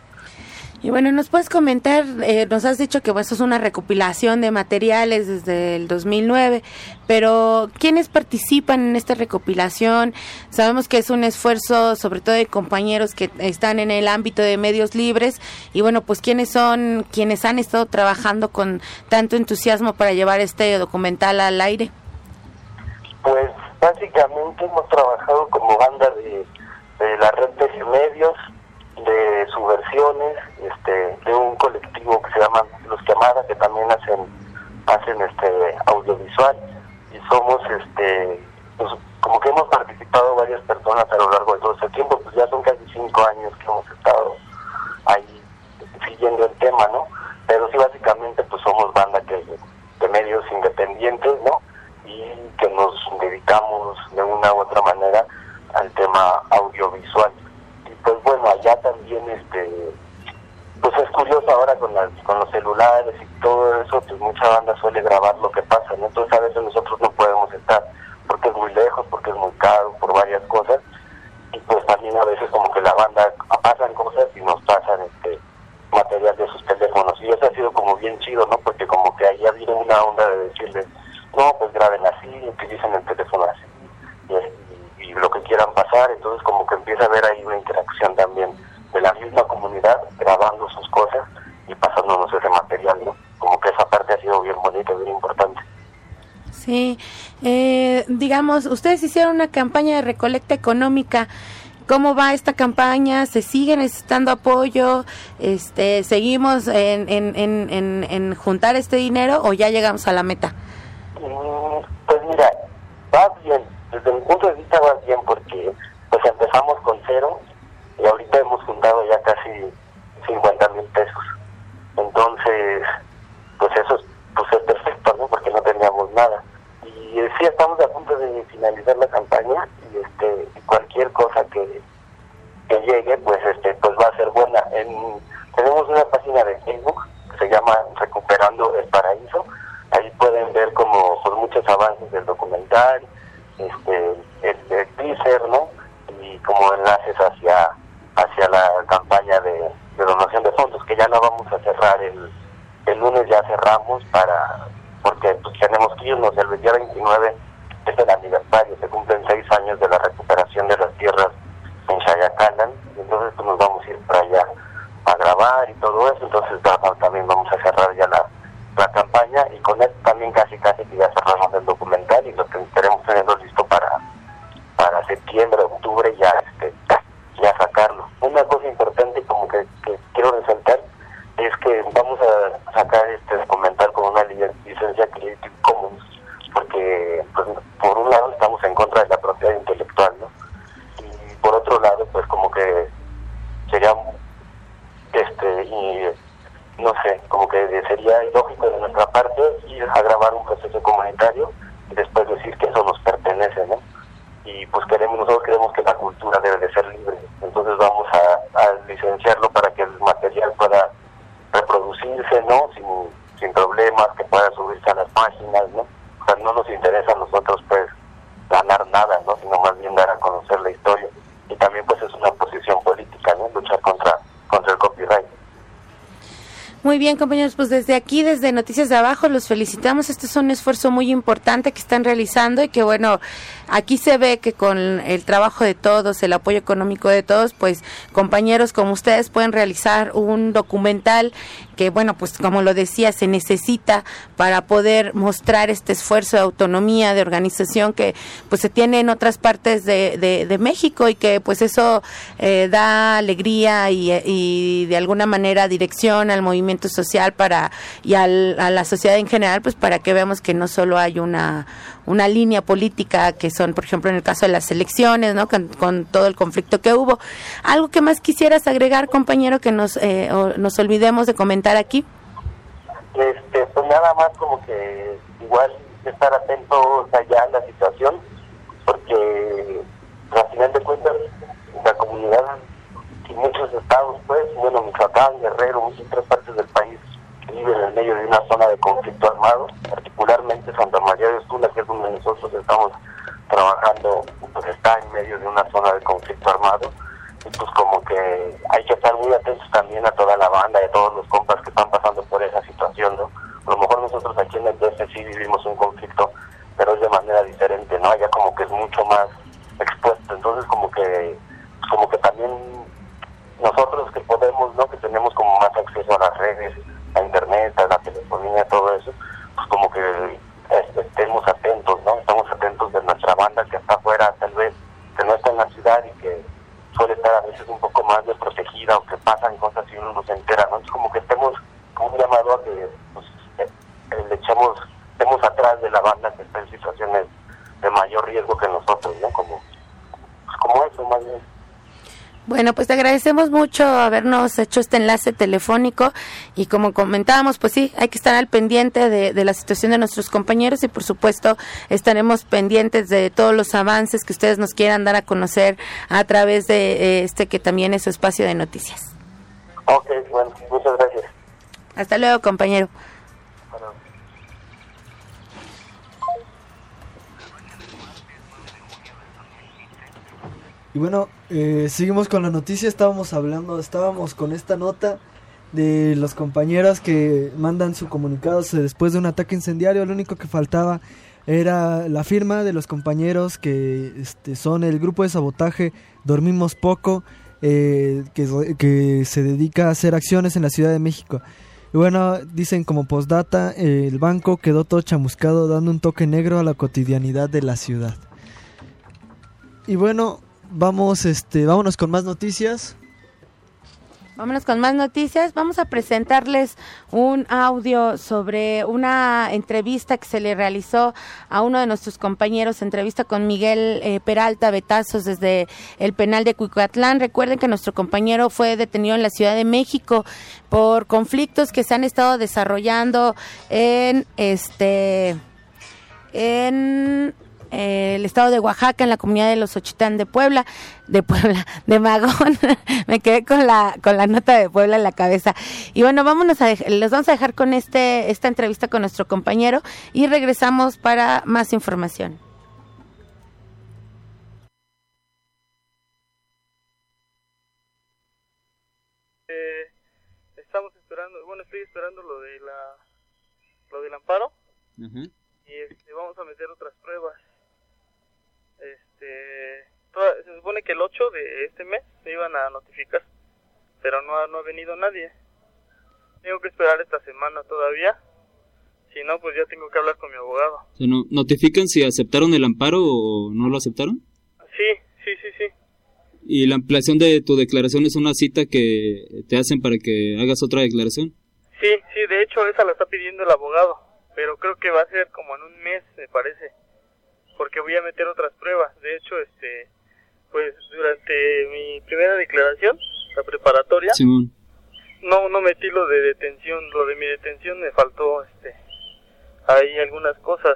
Y bueno, ¿nos puedes comentar? Eh, nos has dicho que pues, eso es una recopilación de materiales desde el dos mil nueve, pero ¿quiénes participan en esta recopilación? Sabemos que es un esfuerzo sobre todo de compañeros que están en el ámbito de medios libres y bueno, pues ¿quiénes son quienes han estado trabajando con tanto entusiasmo para llevar este documental al aire? Pues básicamente hemos trabajado como banda de, de la red de medios, de subversiones, este, de un colectivo que se llama Los Quemadas, que también hacen hacen este audiovisual y somos este pues, como que hemos participado varias personas a lo largo de todo este tiempo, pues ya son casi cinco años que hemos estado ahí siguiendo el tema, ¿no? Pero sí básicamente pues somos banda que de medios independientes una u otra manera al tema audiovisual. Y pues bueno, allá también este pues es curioso ahora con las, con los celulares y todo eso, pues mucha banda suele grabar lo que pasa, ¿no? Entonces a veces nosotros no podemos estar porque es muy lejos, porque es muy caro, por varias cosas, y pues también a veces como que la banda pasan cosas y nos pasan este material de sus teléfonos, y eso ha sido como bien chido, ¿no? Porque como que ahí ha habido una onda de decirles, no, pues graben así, utilicen el teléfono así, y, y lo que quieran pasar. Entonces como que empieza a haber ahí una interacción también de la misma comunidad grabando sus cosas y pasándonos ese material, ¿no? Como que esa parte ha sido bien bonita, bien importante. Sí, eh, digamos, ustedes hicieron una campaña de recolecta económica. ¿Cómo va esta campaña? ¿Se sigue necesitando apoyo? Este, ¿Seguimos en, en, en, en, en juntar este dinero o ya llegamos a la meta? Pues mira, va bien. Desde mi punto de vista va bien porque pues empezamos con cero y ahorita hemos juntado ya casi cincuenta mil pesos. Entonces, pues eso es, pues es perfecto, ¿no? Porque no teníamos nada. Y eh, sí estamos a punto de finalizar la campaña y este cualquier cosa que, que llegue, pues este pues va a ser buena. En, tenemos una página de Facebook que se llama Recuperando el Paraíso. Ahí pueden ver como pues, muchos avances del documental, este el, el teaser, ¿no? Y como enlaces hacia hacia la campaña de, de donación de fondos, que ya la vamos a cerrar el, el lunes, ya cerramos para porque pues tenemos que irnos. El día veintinueve es el aniversario, se cumplen seis años de la recuperación de las tierras en Xayacalan, y entonces pues nos vamos a ir para allá a grabar y todo eso. Entonces también vamos a cerrar ya la, la campaña, y con esto también casi casi que ya cerramos el documental y lo que queremos tenerlo listo para para septiembre, octubre ya este ya sacarlo. Una cosa importante como que, que quiero resaltar es que vamos a sacar este documental con una licencia Creative Commons, porque pues, por un lado estamos en contra de la propiedad intelectual, ¿no? Y por otro lado pues como que sería este y no sé, como que sería ilógico de nuestra parte ir a grabar un proceso comunitario y después decir que eso nos pertenece, ¿no? Y pues queremos, nosotros queremos que la cultura debe de ser libre, entonces vamos a, a licenciarlo para que el material pueda reproducirse, ¿no? Sin, sin problemas, que pueda subirse a las páginas, ¿no? O sea, no nos interesa a nosotros pues ganar nada, ¿no? Sino más bien dar a conocer la historia. Y también pues es una posición política, ¿no? Luchar contra, contra el copyright. Muy bien, compañeros, pues desde aquí, desde Noticias de Abajo, los felicitamos. Este es un esfuerzo muy importante que están realizando y que, bueno, aquí se ve que con el trabajo de todos, el apoyo económico de todos, pues compañeros como ustedes pueden realizar un documental que, bueno, pues como lo decía, se necesita para poder mostrar este esfuerzo de autonomía, de organización que pues se tiene en otras partes de, de, de México, y que pues eso eh, da alegría y, y de alguna manera dirección al movimiento social para y al, a la sociedad en general, pues para que veamos que no solo hay una una línea política, que son, por ejemplo, en el caso de las elecciones, ¿no? Con, con todo el conflicto que hubo. ¿Algo que más quisieras agregar, compañero, que nos eh, o, nos olvidemos de comentar aquí? Este, pues nada más como que igual estar atentos allá a la situación, porque al final de cuentas la comunidad y muchos estados, pues, bueno, Michoacán, Guerrero, muchas otras partes del país viven en medio de una zona de conflicto armado, particularmente Santa María de Ostula, que es donde nosotros estamos trabajando, pues está en medio de una zona de conflicto armado, y pues como que hay que estar muy atentos también a toda la banda y a todos los compas que están pasando por esa situación, ¿no? A lo mejor nosotros aquí en el D F sí vivimos un conflicto, pero es de manera diferente, ¿no? Allá como que es mucho más expuesto, entonces como que como que también nosotros que podemos, ¿no? Que tenemos como más acceso a las redes, a internet, a la telefonía, todo eso, pues como que este, estemos atentos, ¿no? Estamos atentos de nuestra banda que está afuera, tal vez, que no está en la ciudad y que suele estar a veces un poco más desprotegida, o que pasan cosas y uno no se entera, ¿no? Es como que estemos, como un llamado a que pues, eh, le echemos, estemos atrás de la banda que está en situaciones de mayor riesgo que nosotros, ¿no? Como, pues como eso, más bien. Bueno, Bueno, pues te agradecemos mucho habernos hecho este enlace telefónico y como comentábamos, pues sí, hay que estar al pendiente de, de la situación de nuestros compañeros y por supuesto estaremos pendientes de todos los avances que ustedes nos quieran dar a conocer a través de eh, este que también es su espacio de noticias. Ok, bueno, muchas gracias. Hasta luego, compañero. Bueno. Y bueno, eh, seguimos con la noticia, estábamos hablando, estábamos con esta nota de los compañeros que mandan su comunicado después de un ataque incendiario. Lo único que faltaba era la firma de los compañeros que este, son el grupo de sabotaje Dormimos Poco, eh, que, que se dedica a hacer acciones en la Ciudad de México. Y bueno, dicen como postdata, eh, el banco quedó todo chamuscado dando un toque negro a la cotidianidad de la ciudad. Y bueno, vamos, este, vámonos con más noticias. Vámonos con más noticias. Vamos a presentarles un audio sobre una entrevista que se le realizó a uno de nuestros compañeros, entrevista con Miguel eh, Peralta Betazos desde el penal de Cuicatlán. Recuerden que nuestro compañero fue detenido en la Ciudad de México por conflictos que se han estado desarrollando en este en el estado de Oaxaca, en la comunidad de los Ochitán de Puebla, de Puebla, de Magón. Me quedé con la con la nota de Puebla en la cabeza. Y bueno, vámonos a dej- les vamos a dejar con este esta entrevista con nuestro compañero y regresamos para más información. Eh, estamos esperando, bueno, estoy esperando lo de la lo del amparo. Uh-huh. Y este, vamos a meter otras pruebas. Este, toda, se supone que el ocho de este mes se iban a notificar, pero no ha, no ha venido nadie. Tengo que esperar esta semana todavía. Si no, pues ya tengo que hablar con mi abogado. ¿Se no, notifican si aceptaron el amparo o no lo aceptaron? Sí, sí, sí, sí. ¿Y la ampliación de tu declaración es una cita que te hacen para que hagas otra declaración? Sí, sí, de hecho esa la está pidiendo el abogado, pero creo que va a ser como en un mes, me parece, porque voy a meter otras pruebas. De hecho, este, pues durante mi primera declaración, la preparatoria, Simón. no no metí lo de detención, lo de mi detención me faltó, este, ahí algunas cosas,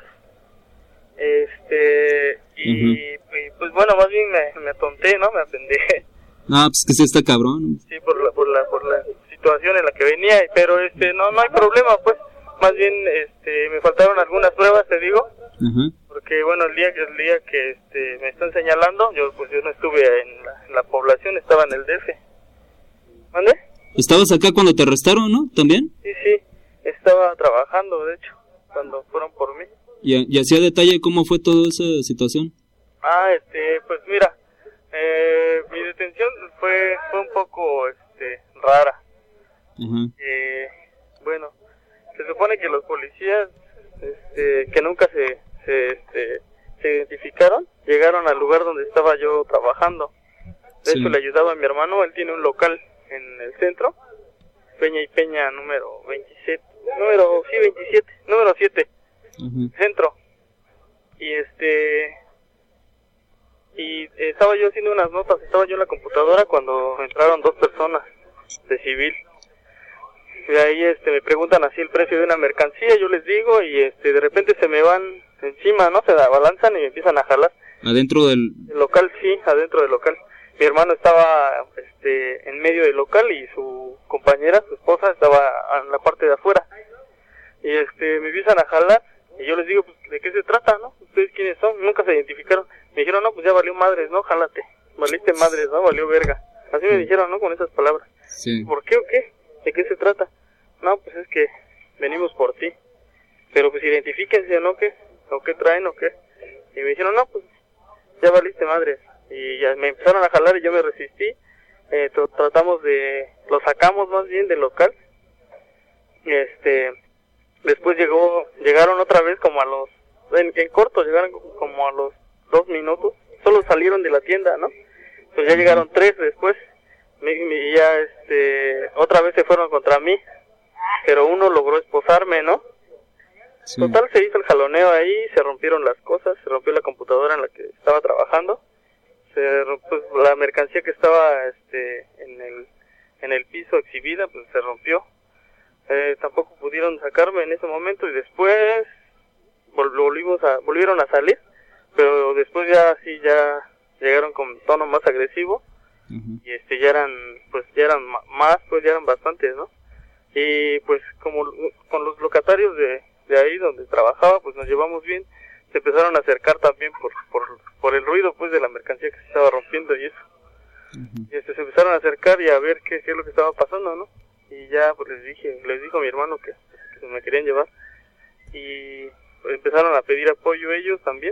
este, y, uh-huh. y pues bueno, más bien me, me atonté, ¿no? Me apendejé. Ah, pues que sí está cabrón. Sí, por la, por la, por la situación en la que venía, pero este, no, no hay problema, pues. Más bien, este, me faltaron algunas pruebas, te digo, uh-huh. porque bueno, el día que el día que este, me están señalando, yo pues yo no estuve en la, en la población, estaba en el D F. ¿Mande? ¿Estabas acá cuando te arrestaron, no? ¿También? Sí, sí, estaba trabajando, de hecho, cuando fueron por mí. ¿Y, y hacía detalle cómo fue toda esa situación? Ah, este, pues mira, eh, mi detención fue fue un poco, este, rara. Uh-huh. Eh, bueno. Se supone que los policías, este, que nunca se, se, este, se identificaron, llegaron al lugar donde estaba yo trabajando. De sí. hecho, le ayudaba a mi hermano, él tiene un local en el centro, Peña y Peña número veintisiete, número, sí, veintisiete, número siete, uh-huh. centro. Y este, y eh, estaba yo haciendo unas notas, estaba yo en la computadora cuando entraron dos personas de civil. Y ahí este me preguntan así el precio de una mercancía, yo les digo, y este de repente se me van encima, ¿no? Se abalanzan y me empiezan a jalar. ¿Adentro del...? El local, sí, adentro del local. Mi hermano estaba este en medio del local y su compañera, su esposa, estaba en la parte de afuera. Y este me empiezan a jalar y yo les digo, pues, ¿de qué se trata, no? ¿Ustedes quiénes son? Nunca se identificaron. Me dijeron, no, pues ya valió madres, ¿no? Jálate. Valiste madres, ¿no? Valió verga. Así me dijeron, ¿no? Con esas palabras. Sí. ¿Por qué o qué? ¿De qué se trata? No, pues es que venimos por ti. Pero pues identifíquense, ¿no? ¿Qué? ¿O qué traen o qué? Y me dijeron, no, pues ya valiste madres. Y ya me empezaron a jalar y yo me resistí. Eh, tr- tratamos de... Lo sacamos más bien del local. Este... Después llegó... Llegaron otra vez como a los... En, en corto, llegaron como a los dos minutos. Solo salieron de la tienda, ¿no? Pues ya llegaron tres después. Y ya, este... Otra vez se fueron contra mí. Pero uno logró esposarme, ¿no? Sí. Total, se hizo el jaloneo ahí, se rompieron las cosas, se rompió la computadora en la que estaba trabajando, se pues, la mercancía que estaba este en el en el piso exhibida pues se rompió. Eh, tampoco pudieron sacarme en ese momento y después vol volvimos a volvieron a salir, pero después ya sí ya llegaron con tono más agresivo. Uh-huh. Y este ya eran pues ya eran más pues ya eran bastantes, ¿no? Y pues como con los locatarios de, de ahí donde trabajaba pues nos llevamos bien, se empezaron a acercar también por por por el ruido pues de la mercancía que se estaba rompiendo y eso. Uh-huh. Y este se empezaron a acercar y a ver qué, qué es lo que estaba pasando, ¿no? Y ya pues les dije, les dijo a mi hermano que, que me querían llevar y pues, empezaron a pedir apoyo ellos también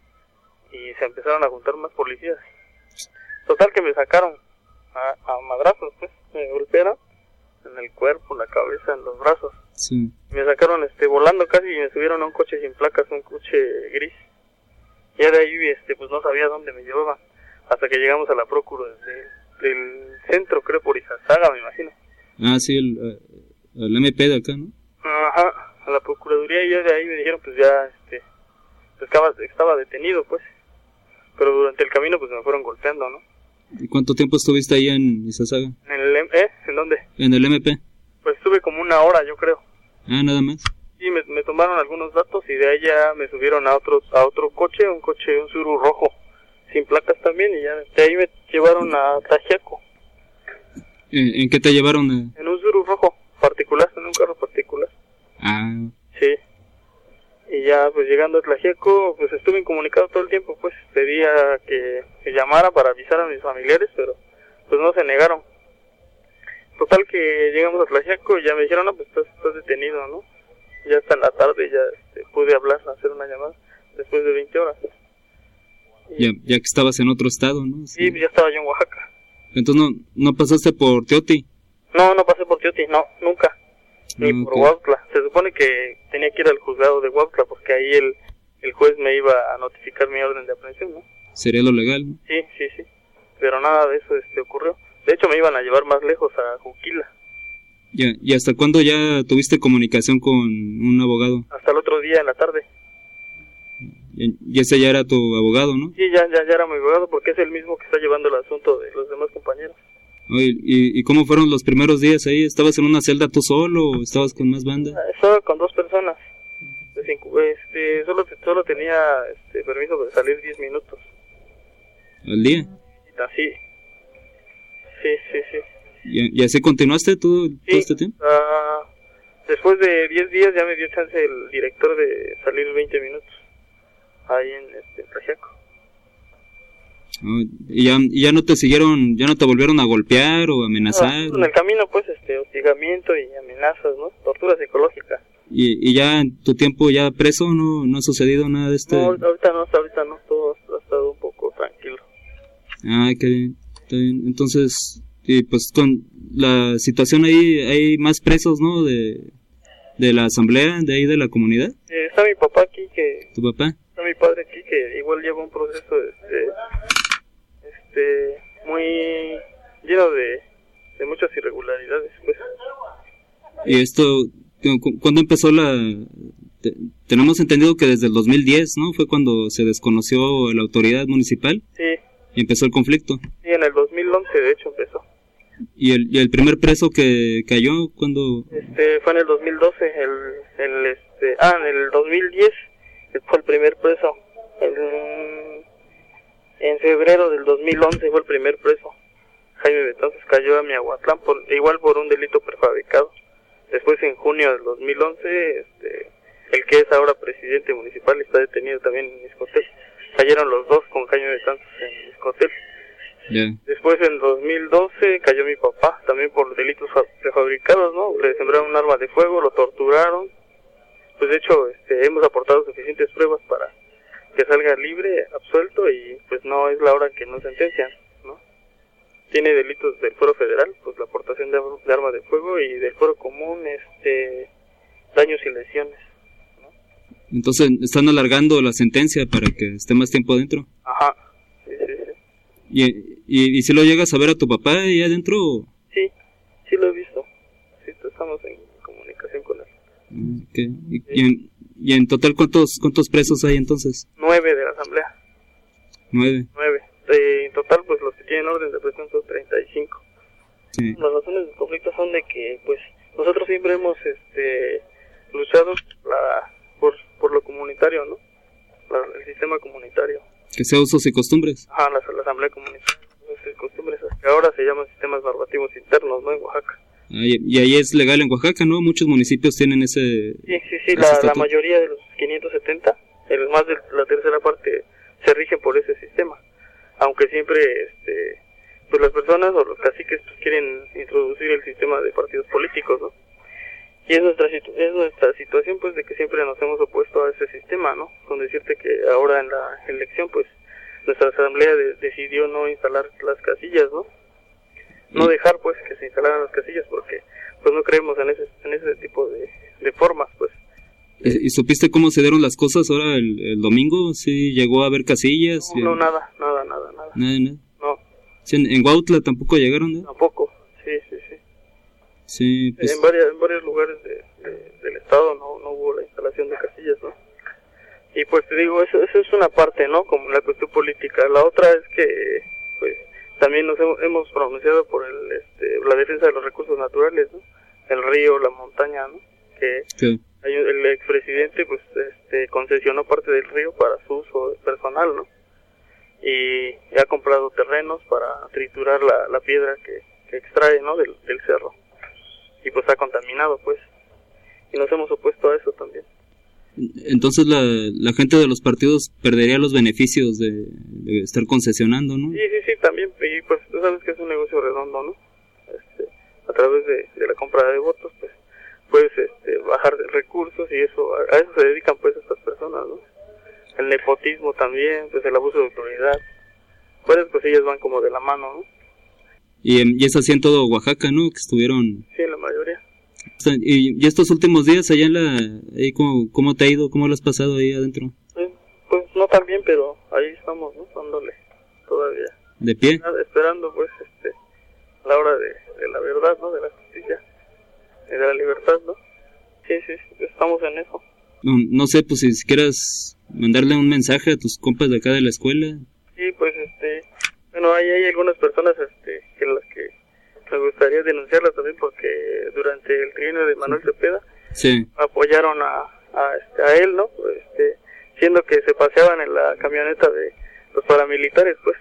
y se empezaron a juntar más policías. Total que me sacaron a, a madrazos, pues, me golpearon en el cuerpo, en la cabeza, en los brazos. Sí. Me sacaron este volando casi y me subieron a un coche sin placas, un coche gris. Y de ahí este pues no sabía dónde me llevaban, hasta que llegamos a la Procura de, del centro, creo por Izazaga, me imagino. Ah, sí, el, el M P de acá, ¿no? Ajá, a la Procuraduría y ya de ahí me dijeron pues ya este estaba, estaba detenido pues, pero durante el camino pues me fueron golpeando, ¿no? ¿Y cuánto tiempo estuviste ahí en Izazaga? ¿En el M P? ¿Eh? ¿En dónde? En el M P. Pues estuve como una hora, yo creo. Ah, nada más. Sí, me, me tomaron algunos datos y de ahí ya me subieron a otro, a otro coche, un coche, un Suru rojo, sin placas también, y ya de ahí me llevaron a Tajiaco. ¿En, ¿En qué te llevaron? En un Suru rojo, particular, en un carro particular. Ah. Sí. Y ya, pues llegando a Tlaxiaco, pues estuve incomunicado todo el tiempo, pues pedía que, que llamara para avisar a mis familiares, pero pues no se negaron. Total que llegamos a Tlaxiaco y ya me dijeron, no, pues estás, estás detenido, ¿no? Ya hasta en la tarde ya este, pude hablar, hacer una llamada, después de veinte horas. Y, ya, ya que estabas en otro estado, ¿no? Sí, sí, ya estaba yo en Oaxaca. Entonces, ¿no, no pasaste por Teoti? No, no pasé por Teoti, no, nunca. Ni okay. por Huautla. Se supone que tenía que ir al juzgado de Huautla porque ahí el, el juez me iba a notificar mi orden de aprehensión, ¿no? Sería lo legal, ¿no? Sí, sí, sí. Pero nada de eso este, ocurrió. De hecho, me iban a llevar más lejos, a Juquila. Ya, ¿y hasta cuándo ya tuviste comunicación con un abogado? Hasta el otro día en la tarde. Y, y ese ya era tu abogado, ¿no? Sí, ya, ya, ya era mi abogado porque es el mismo que está llevando el asunto de los demás compañeros. Oye, ¿y, ¿y cómo fueron los primeros días ahí? ¿Estabas en una celda tú solo o estabas con más banda? Estaba con dos personas. Este, solo, solo tenía este, permiso de salir diez minutos. ¿Al día? Sí. Sí, sí, sí. ¿Y, y así continuaste todo, sí, todo este tiempo? Uh, después de diez días ya me dio chance el director de salir veinte minutos ahí en este Tlaxiaco. Oh, ¿y, ya, ¿Y ya no te siguieron, ya no te volvieron a golpear o amenazar? No, en el camino pues este hostigamiento y amenazas, ¿no? Tortura psicológica. ¿Y, y ya en tu tiempo ya preso no, no ha sucedido nada de este? No, ahorita no, ahorita no, todo ha estado un poco tranquilo. Ah, qué bien, está bien. Entonces, y pues con la situación ahí, hay más presos, ¿no? De, de la asamblea, de ahí de la comunidad. Eh, está mi papá aquí que... ¿Tu papá? Está mi padre aquí que igual lleva un proceso este, este muy lleno de, de muchas irregularidades, pues. Y esto, ¿cuándo empezó la...? Te, tenemos entendido que desde el dos mil diez, ¿no? Fue cuando se desconoció la autoridad municipal. Sí. Y empezó el conflicto. Sí, en el dos mil once de hecho empezó. ¿Y el, y el primer preso que cayó cuando? Este, fue en el dos mil doce, el, el este, ah, en el dos mil diez fue el primer preso. El, en febrero del dos mil once fue el primer preso. Jaime Betanzos cayó a Miahuatlán, por, igual por un delito prefabricado. Después en junio del dos mil once, este, el que es ahora presidente municipal está detenido también en Iscotel. Cayeron los dos con Jaime Betanzos en Iscotel. Yeah. Después en dos mil doce cayó mi papá, también por delitos prefabricados, ¿no? Le sembraron un arma de fuego, lo torturaron. Pues de hecho, este, hemos aportado suficientes pruebas para que salga libre, absuelto, y pues no es la hora que nos sentencian, ¿no? Tiene delitos del fuero federal, pues la aportación de, de arma de fuego, y del fuero común, este, daños y lesiones. Entonces, ¿están alargando la sentencia para que esté más tiempo adentro? Ajá, sí, sí, sí. ¿Y, y, y si lo llegas a ver a tu papá ahí adentro? Sí, sí lo he visto. Sí, estamos en comunicación con él. Okay. ¿Y, sí. y, en, ¿Y en total cuántos cuántos presos hay entonces? Nueve de la asamblea. Nueve. Nueve. En aquí en orden de aprehensión son treinta y cinco. Sí. Las razones del conflicto son de que, pues, nosotros siempre hemos este, luchado la, por, por lo comunitario, ¿no? La, el sistema comunitario. Que sea usos y costumbres. Ajá, la, la asamblea comunitaria. Usos y costumbres, que ahora se llaman sistemas normativos internos, ¿no? En Oaxaca. Ah, y, y ahí es legal en Oaxaca, ¿no? Muchos municipios tienen ese... Sí, sí, sí, la, la mayoría de los quinientos setenta, el más de la tercera parte, se rigen por ese sistema. Aunque siempre, este, pues las personas o los caciques pues, quieren introducir el sistema de partidos políticos, ¿no? Y es nuestra, situ es nuestra situación, pues, de que siempre nos hemos opuesto a ese sistema, ¿no? Con decirte que ahora en la elección, pues, nuestra asamblea de decidió no instalar las casillas, ¿no? No dejar, pues, que se instalaran las casillas, porque, pues, no creemos en ese, en ese tipo de, de formas, pues. ¿Y, ¿Y supiste cómo se dieron las cosas ahora el, el domingo? ¿Sí llegó a haber casillas? No, no, nada, nada, nada, nada. Nada, nada. No. Sí, en, en Huautla tampoco llegaron, ¿no? Tampoco, sí, sí, sí. Sí, pues... En, varias, en varios lugares de, de, del estado no, no hubo la instalación de casillas, ¿no? Y pues te digo, eso, eso es una parte, ¿no? Como la cuestión política. La otra es que, pues, también nos hemos, hemos pronunciado por el, este, la defensa de los recursos naturales, ¿no? El río, la montaña, ¿no? Que sí. hay, el expresidente, pues, este, concesionó parte del río para su uso personal, ¿no? Y ha comprado terrenos para triturar la, la piedra que, que extrae, ¿no? Del, del cerro. Y pues ha contaminado, pues. Y nos hemos opuesto a eso también. Entonces la, la gente de los partidos perdería los beneficios de, de estar concesionando, ¿no? Sí, sí, sí, también, y pues tú sabes que es un negocio redondo, ¿no? Este, a través de, de la compra de votos, pues, puedes este, bajar de recursos y eso, a, a eso se dedican pues estas personas, ¿no? El nepotismo también, pues el abuso de autoridad, varias cosillas van como de la mano, ¿no? Y, y es así en todo Oaxaca, ¿no? Que estuvieron... Sí, la mayoría. Y, y estos últimos días allá en la... Ahí, ¿cómo, ¿Cómo te ha ido? ¿Cómo lo has pasado ahí adentro? Pues, pues no tan bien, pero ahí estamos, ¿no? Dándole todavía. ¿De pie? Esperando, pues, este, la hora de, de la verdad, ¿no? De la justicia, de la libertad, ¿no? Sí, sí, sí, estamos en eso. No, no sé, pues si quieras mandarle un mensaje a tus compas de acá de la escuela. Sí, pues, este... Bueno, ahí hay algunas personas, este, que las que me gustaría denunciarlas también porque durante el trienio de Manuel Cepeda sí. apoyaron a, a, este, a él, ¿no? Este, siendo que se paseaban en la camioneta de los paramilitares, pues.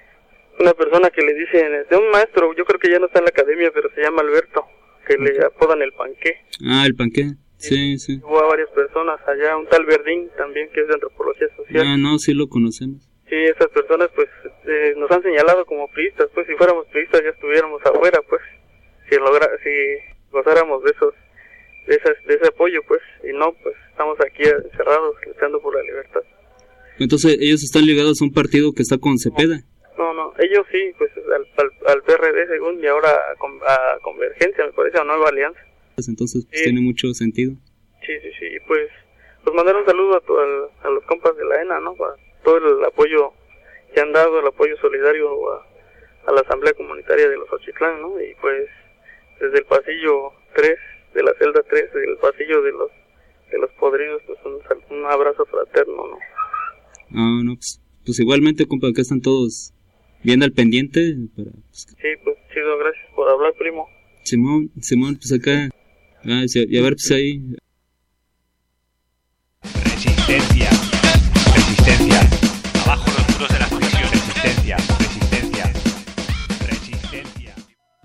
Una persona que le dicen, de un maestro, yo creo que ya no está en la academia, pero se llama Alberto, que okay. le apodan el Panqué. Ah, el Panqué, sí, sí. sí. Hubo a varias personas allá, un tal Verdín también, que es de antropología social. Ah, no, sí lo conocemos. Sí, esas personas pues eh, nos han señalado como priistas, pues si fuéramos priistas ya estuviéramos afuera, pues si logra, si gozáramos de esos, de esas, de ese apoyo, pues, y no, pues estamos aquí encerrados luchando por la libertad. Entonces ellos están ligados a un partido que está con Cepeda. No, no, ellos sí, pues al, al, al P R D según y ahora a, a Convergencia, me parece, a Nueva Alianza. Pues entonces pues, sí. tiene mucho sentido. Sí, sí, sí, pues, pues mandar un saludo a, tu, a, a los compas de la E N A, ¿no? Para todo el apoyo que han dado, el apoyo solidario a, a la Asamblea Comunitaria de los Xochitlán, ¿no? Y pues desde el pasillo tres, de la celda tres, del pasillo de los de los podridos, pues un, un abrazo fraterno, ¿no? Ah, no, pues, pues igualmente, compa, acá están todos bien al pendiente. Para, pues... Sí, pues chido, gracias por hablar, primo. Simón, Simón, pues acá, ah, y a ver, pues ahí... Resistencia. Resistencia. Abajo los muros de las prisiones. Resistencia. Resistencia. Resistencia.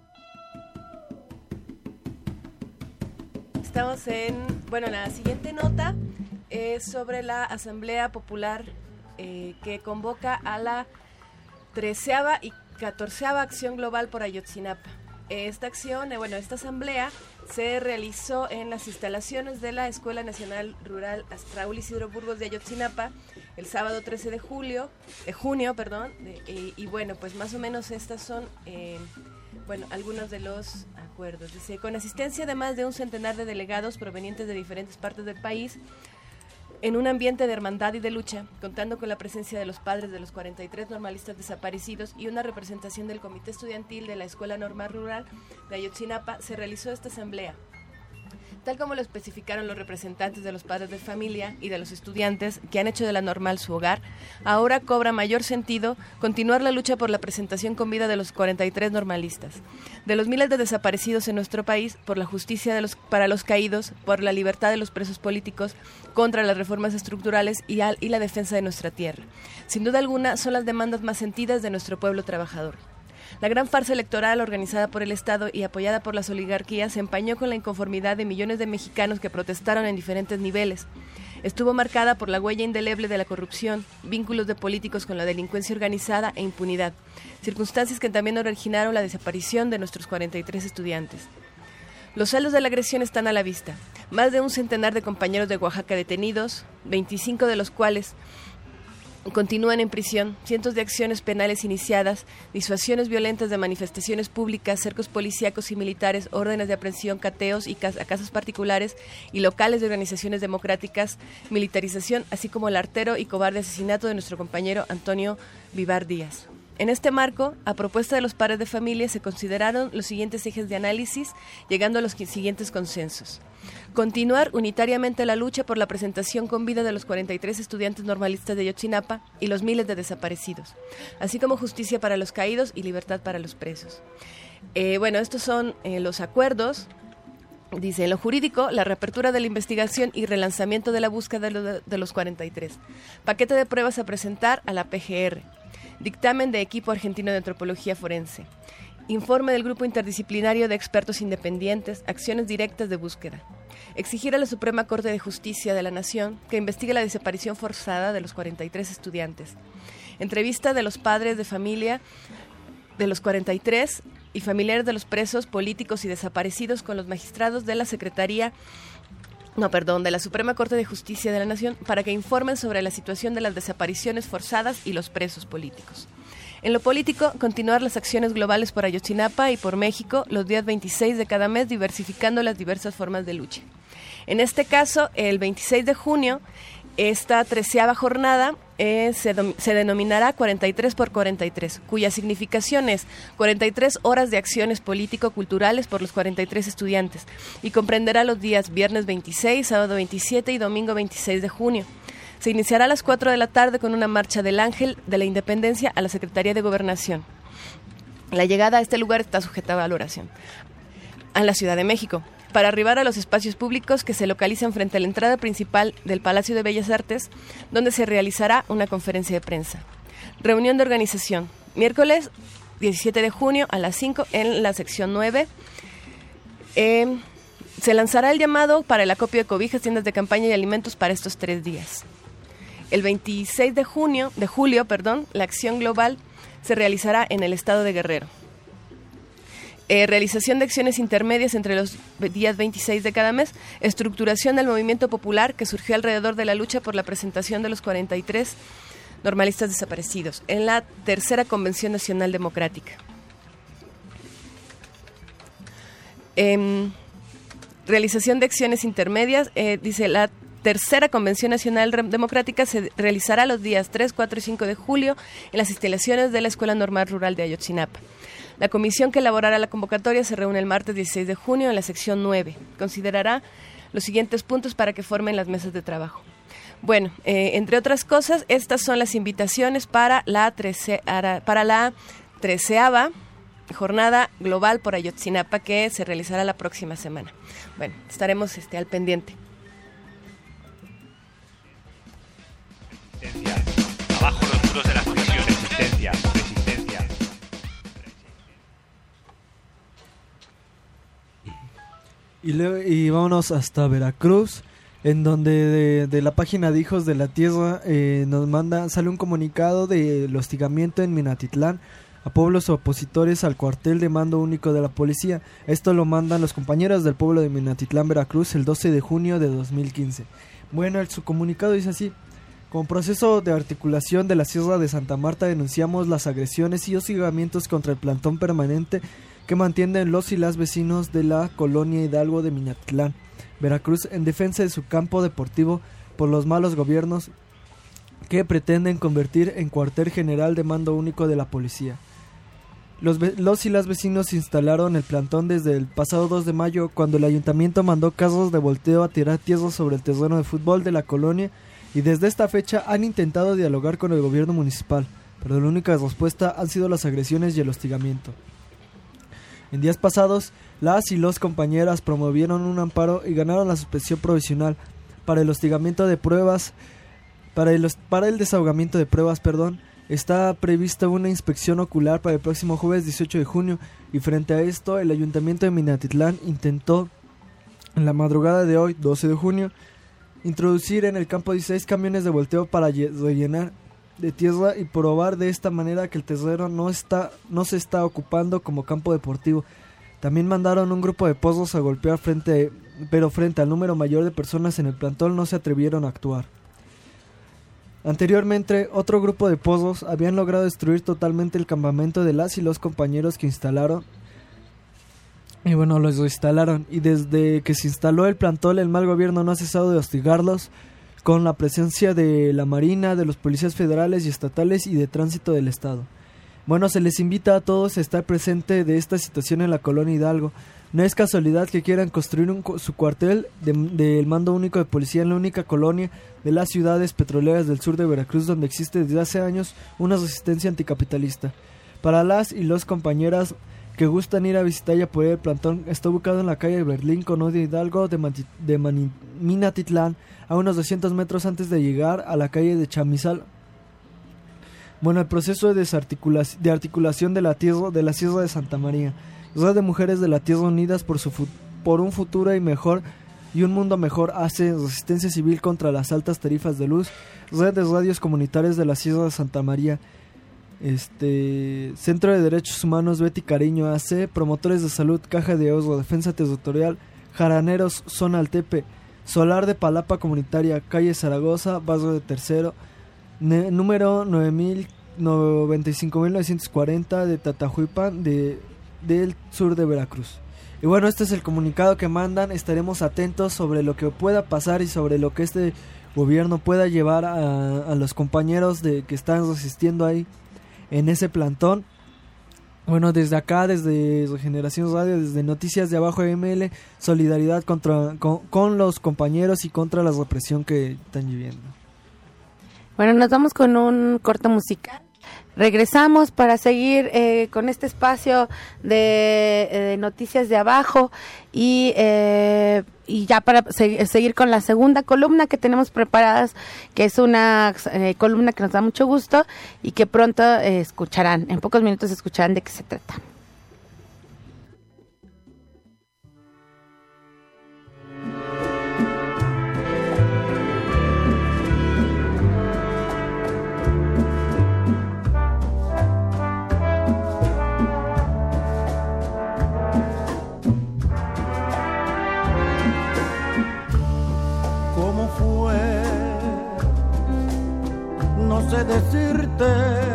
Estamos en... Bueno, la siguiente nota es sobre la Asamblea Popular eh, que convoca a la treceava y catorceava Acción Global por Ayotzinapa. Esta acción, eh, bueno, esta asamblea se realizó en las instalaciones de la Escuela Nacional Rural Raúl Isidro Burgos de Ayotzinapa el sábado trece de julio, de junio, perdón, de, y, y bueno, pues más o menos estas son, eh, bueno, algunos de los acuerdos. Dice, con asistencia de más de un centenar de delegados provenientes de diferentes partes del país, en un ambiente de hermandad y de lucha, contando con la presencia de los padres de los cuarenta y tres normalistas desaparecidos y una representación del Comité Estudiantil de la Escuela Normal Rural de Ayotzinapa, se realizó esta asamblea. Tal como lo especificaron los representantes de los padres de familia y de los estudiantes que han hecho de la normal su hogar, ahora cobra mayor sentido continuar la lucha por la presentación con vida de los cuarenta y tres normalistas, de los miles de desaparecidos en nuestro país, por la justicia de los, para los caídos, por la libertad de los presos políticos, contra las reformas estructurales y, al, y la defensa de nuestra tierra. Sin duda alguna, son las demandas más sentidas de nuestro pueblo trabajador. La gran farsa electoral organizada por el Estado y apoyada por las oligarquías se empañó con la inconformidad de millones de mexicanos que protestaron en diferentes niveles. Estuvo marcada por la huella indeleble de la corrupción, vínculos de políticos con la delincuencia organizada e impunidad, circunstancias que también originaron la desaparición de nuestros cuarenta y tres estudiantes. Los saldos de la agresión están a la vista. Más de un centenar de compañeros de Oaxaca detenidos, veinticinco de los cuales continúan en prisión, cientos de acciones penales iniciadas, disuasiones violentas de manifestaciones públicas, cercos policíacos y militares, órdenes de aprehensión, cateos y cas- a casas particulares y locales de organizaciones democráticas, militarización, así como el artero y cobarde asesinato de nuestro compañero Antonio Vivar Díaz. En este marco, a propuesta de los padres de familia, se consideraron los siguientes ejes de análisis, llegando a los siguientes consensos. Continuar unitariamente la lucha por la presentación con vida de los cuarenta y tres estudiantes normalistas de Ayotzinapa y los miles de desaparecidos, así como justicia para los caídos y libertad para los presos. Eh, bueno, estos son eh, los acuerdos. Dice, en lo jurídico, la reapertura de la investigación y relanzamiento de la búsqueda de, lo, de los cuarenta y tres. Paquete de pruebas a presentar a la P G R. Dictamen de equipo argentino de antropología forense. Informe del grupo interdisciplinario de expertos independientes, acciones directas de búsqueda. Exigir a la Suprema Corte de Justicia de la Nación que investigue la desaparición forzada de los cuarenta y tres estudiantes. Entrevista de los padres de familia de los cuarenta y tres y familiares de los presos políticos y desaparecidos con los magistrados de la Secretaría No, perdón, de la Suprema Corte de Justicia de la Nación para que informen sobre la situación de las desapariciones forzadas y los presos políticos. En lo político, continuar las acciones globales por Ayotzinapa y por México los días veintiséis de cada mes, diversificando las diversas formas de lucha. En este caso, el veintiséis de junio, esta treceava jornada eh, se, se denominará cuarenta y tres por cuarenta y tres, cuya significación es cuarenta y tres horas de acciones político-culturales por los cuarenta y tres estudiantes y comprenderá los días viernes veintiséis, sábado veintisiete y domingo veintiséis de junio. Se iniciará a las cuatro de la tarde con una marcha del Ángel de la Independencia a la Secretaría de Gobernación. La llegada a este lugar está sujeta a valoración. A la Ciudad de México, para arribar a los espacios públicos que se localizan frente a la entrada principal del Palacio de Bellas Artes, donde se realizará una conferencia de prensa. Reunión de organización, miércoles diecisiete de junio a las cinco en la sección nueve. Eh, se lanzará el llamado para el acopio de cobijas, tiendas de campaña y alimentos para estos tres días. El veintiséis de junio, de julio, perdón, la acción global se realizará en el estado de Guerrero. Eh, realización de acciones intermedias entre los días veintiséis de cada mes, estructuración del movimiento popular que surgió alrededor de la lucha por la presentación de los cuarenta y tres normalistas desaparecidos en la tercera Convención Nacional Democrática. Eh, realización de acciones intermedias, eh, dice la tercera Convención Nacional Democrática se realizará los días tres, cuatro y cinco de julio en las instalaciones de la Escuela Normal Rural de Ayotzinapa. La comisión que elaborará la convocatoria se reúne el martes dieciséis de junio en la sección nueve. Considerará los siguientes puntos para que formen las mesas de trabajo. Bueno, eh, entre otras cosas, estas son las invitaciones para la, trece, para la treceava jornada global por Ayotzinapa que se realizará la próxima semana. Bueno, estaremos este, al pendiente. Abajo los muros de las prisiones. Resistencia, resistencia. Y, le, y vámonos hasta Veracruz, en donde de, de la página de Hijos de la Tierra eh, nos manda, sale un comunicado del hostigamiento en Minatitlán a pueblos opositores al cuartel de mando único de la policía. Esto lo mandan los compañeros del pueblo de Minatitlán, Veracruz, el doce de junio de dos mil quince. Bueno, el, su comunicado dice así: como proceso de articulación de la Sierra de Santa Marta denunciamos las agresiones y hostigamientos contra el plantón permanente que mantienen los y las vecinos de la colonia Hidalgo de Minatitlán, Veracruz, en defensa de su campo deportivo por los malos gobiernos que pretenden convertir en cuartel general de mando único de la policía. Los, los y las vecinos instalaron el plantón desde el pasado dos de mayo, cuando el ayuntamiento mandó carros de volteo a tirar tierra sobre el terreno de fútbol de la colonia, y desde esta fecha han intentado dialogar con el gobierno municipal, pero la única respuesta han sido las agresiones y el hostigamiento. En días pasados, las y los compañeras promovieron un amparo y ganaron la suspensión provisional para el hostigamiento de pruebas, para el, para el desahogamiento de pruebas, perdón. Está prevista una inspección ocular para el próximo jueves dieciocho de junio, y frente a esto el ayuntamiento de Minatitlán intentó en la madrugada de hoy, doce de junio, introducir en el campo dieciséis camiones de volteo para rellenar de tierra y probar de esta manera que el terreno no está no se está ocupando como campo deportivo. También mandaron un grupo de pozos a golpear frente, pero frente al número mayor de personas en el plantón no se atrevieron a actuar. Anteriormente, otro grupo de pozos habían logrado destruir totalmente el campamento de las y los compañeros que instalaron. Y bueno, los instalaron. Y desde que se instaló el plantón, el mal gobierno no ha cesado de hostigarlos, con la presencia de la Marina, de los policías federales y estatales y de tránsito del Estado. Bueno, se les invita a todos a estar presente de esta situación en la colonia Hidalgo. No es casualidad que quieran construir un, su cuartel del de, de mando único de policía en la única colonia de las ciudades petroleras del sur de Veracruz, donde existe desde hace años una resistencia anticapitalista. Para las y los compañeras que gustan ir a visitar y apoyar el plantón, está ubicado en la calle de Berlín con Odio Hidalgo de, Manti, de Mani, Minatitlán, a unos doscientos metros antes de llegar a la calle de Chamizal. Bueno, el proceso de, desarticulación, de articulación de la tierra de la Sierra de Santa María. Red de Mujeres de la Tierra Unidas por, su, por un futuro y mejor y un mundo mejor hace resistencia civil contra las altas tarifas de luz. Red de Radios Comunitarias de la Sierra de Santa María. Este Centro de Derechos Humanos Betty Cariño A C, Promotores de Salud, Caja de Ahorro, Defensa Territorial, Jaraneros, Zona Altepe, Solar de Palapa Comunitaria, Calle Zaragoza, Barrio de Tercero, ne, número nueve mil noventa y cinco mil novecientos cuarenta de Tatajuipan, de del sur de Veracruz. Y bueno, este es el comunicado que mandan. Estaremos atentos sobre lo que pueda pasar y sobre lo que este gobierno pueda llevar a, a los compañeros de que están resistiendo ahí en ese plantón. Bueno, desde acá, desde Regeneración Radio, desde Noticias de Abajo M L, solidaridad contra, con, con los compañeros y contra la represión que están viviendo. Bueno, nos vamos con un corto musical. Regresamos para seguir eh, con este espacio de, eh, de Noticias de Abajo y, eh, y ya para se- seguir con la segunda columna que tenemos preparadas, que es una eh, columna que nos da mucho gusto y que pronto eh, escucharán, en pocos minutos escucharán de qué se trata. ¿Cómo fue? No sé decirte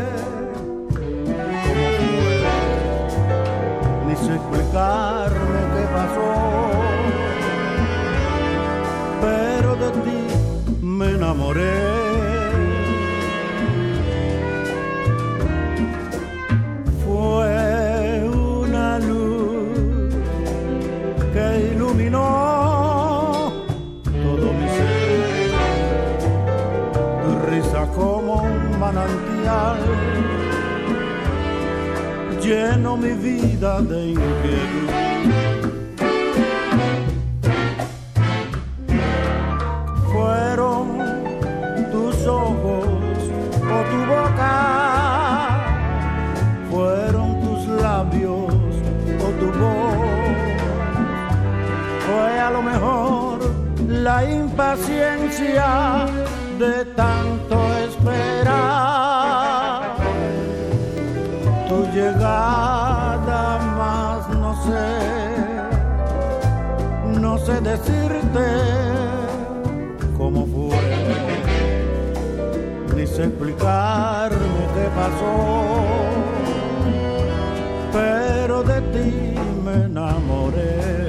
cómo fue, ni sé explicarme qué pasó, pero de ti me enamoré. Fue una luz que iluminó como un manantial, lleno mi vida de inquietud. Fueron tus ojos o tu boca, fueron tus labios o tu voz, fue a lo mejor la impaciencia de tanto esperar tu llegada, más no sé, no sé decirte cómo fue, ni sé explicarme qué pasó, pero de ti me enamoré.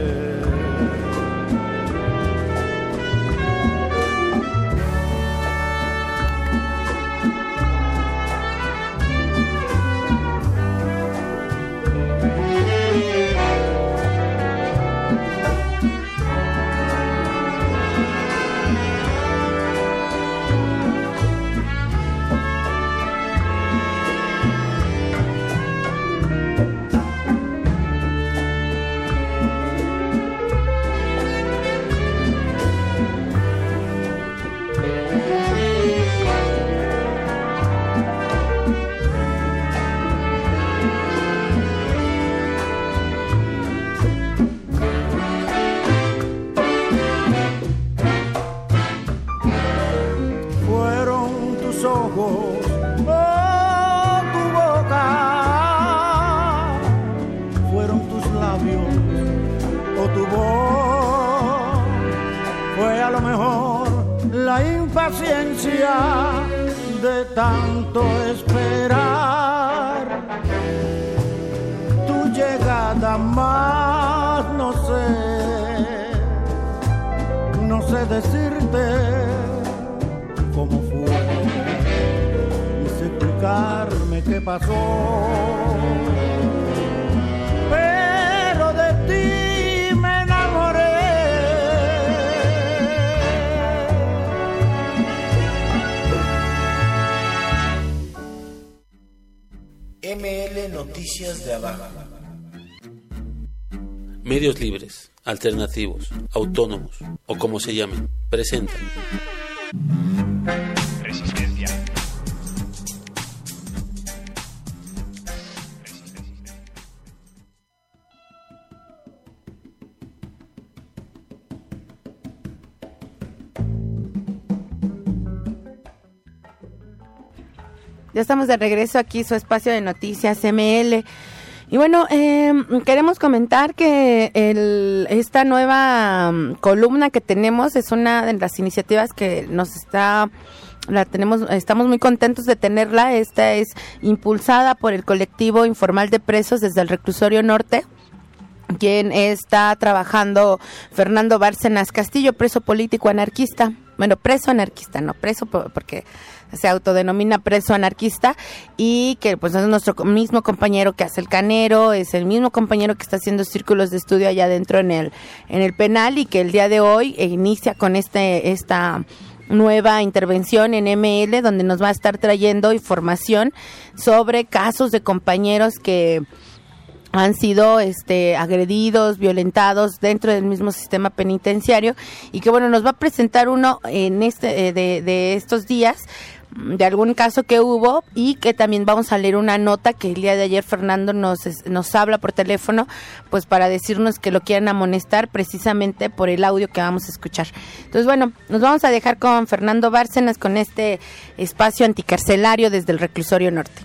tus ojos o tu boca, fueron tus labios o tu voz, fue a lo mejor la impaciencia de tanto esperar tu llegada, más no sé, no sé decirte cómo fue, ni sé explicarme qué pasó, pero de ti me enamoré. M L Noticias de Abajo. Medios libres, alternativos, autónomos o como se llamen, presentan Resistencia. Ya estamos de regreso aquí, su espacio de noticias M L. Y bueno, eh, queremos comentar que el, esta nueva um, columna que tenemos es una de las iniciativas que nos está, la tenemos, estamos muy contentos de tenerla. Esta es impulsada por el colectivo informal de presos desde el Reclusorio Norte, quien está trabajando Fernando Bárcenas Castillo, preso político anarquista. Bueno, preso anarquista, no preso porque se autodenomina preso anarquista, y que pues es nuestro mismo compañero que hace el Canero, es el mismo compañero que está haciendo círculos de estudio allá adentro en el en el penal, y que el día de hoy inicia con este esta nueva intervención en M L, donde nos va a estar trayendo información sobre casos de compañeros que han sido este agredidos, violentados dentro del mismo sistema penitenciario, y que bueno, nos va a presentar uno en este eh, de, de estos días de algún caso que hubo, y que también vamos a leer una nota que el día de ayer Fernando nos nos habla por teléfono, pues para decirnos que lo quieren amonestar precisamente por el audio que vamos a escuchar. Entonces bueno, nos vamos a dejar con Fernando Bárcenas con este espacio anticarcelario desde el Reclusorio Norte.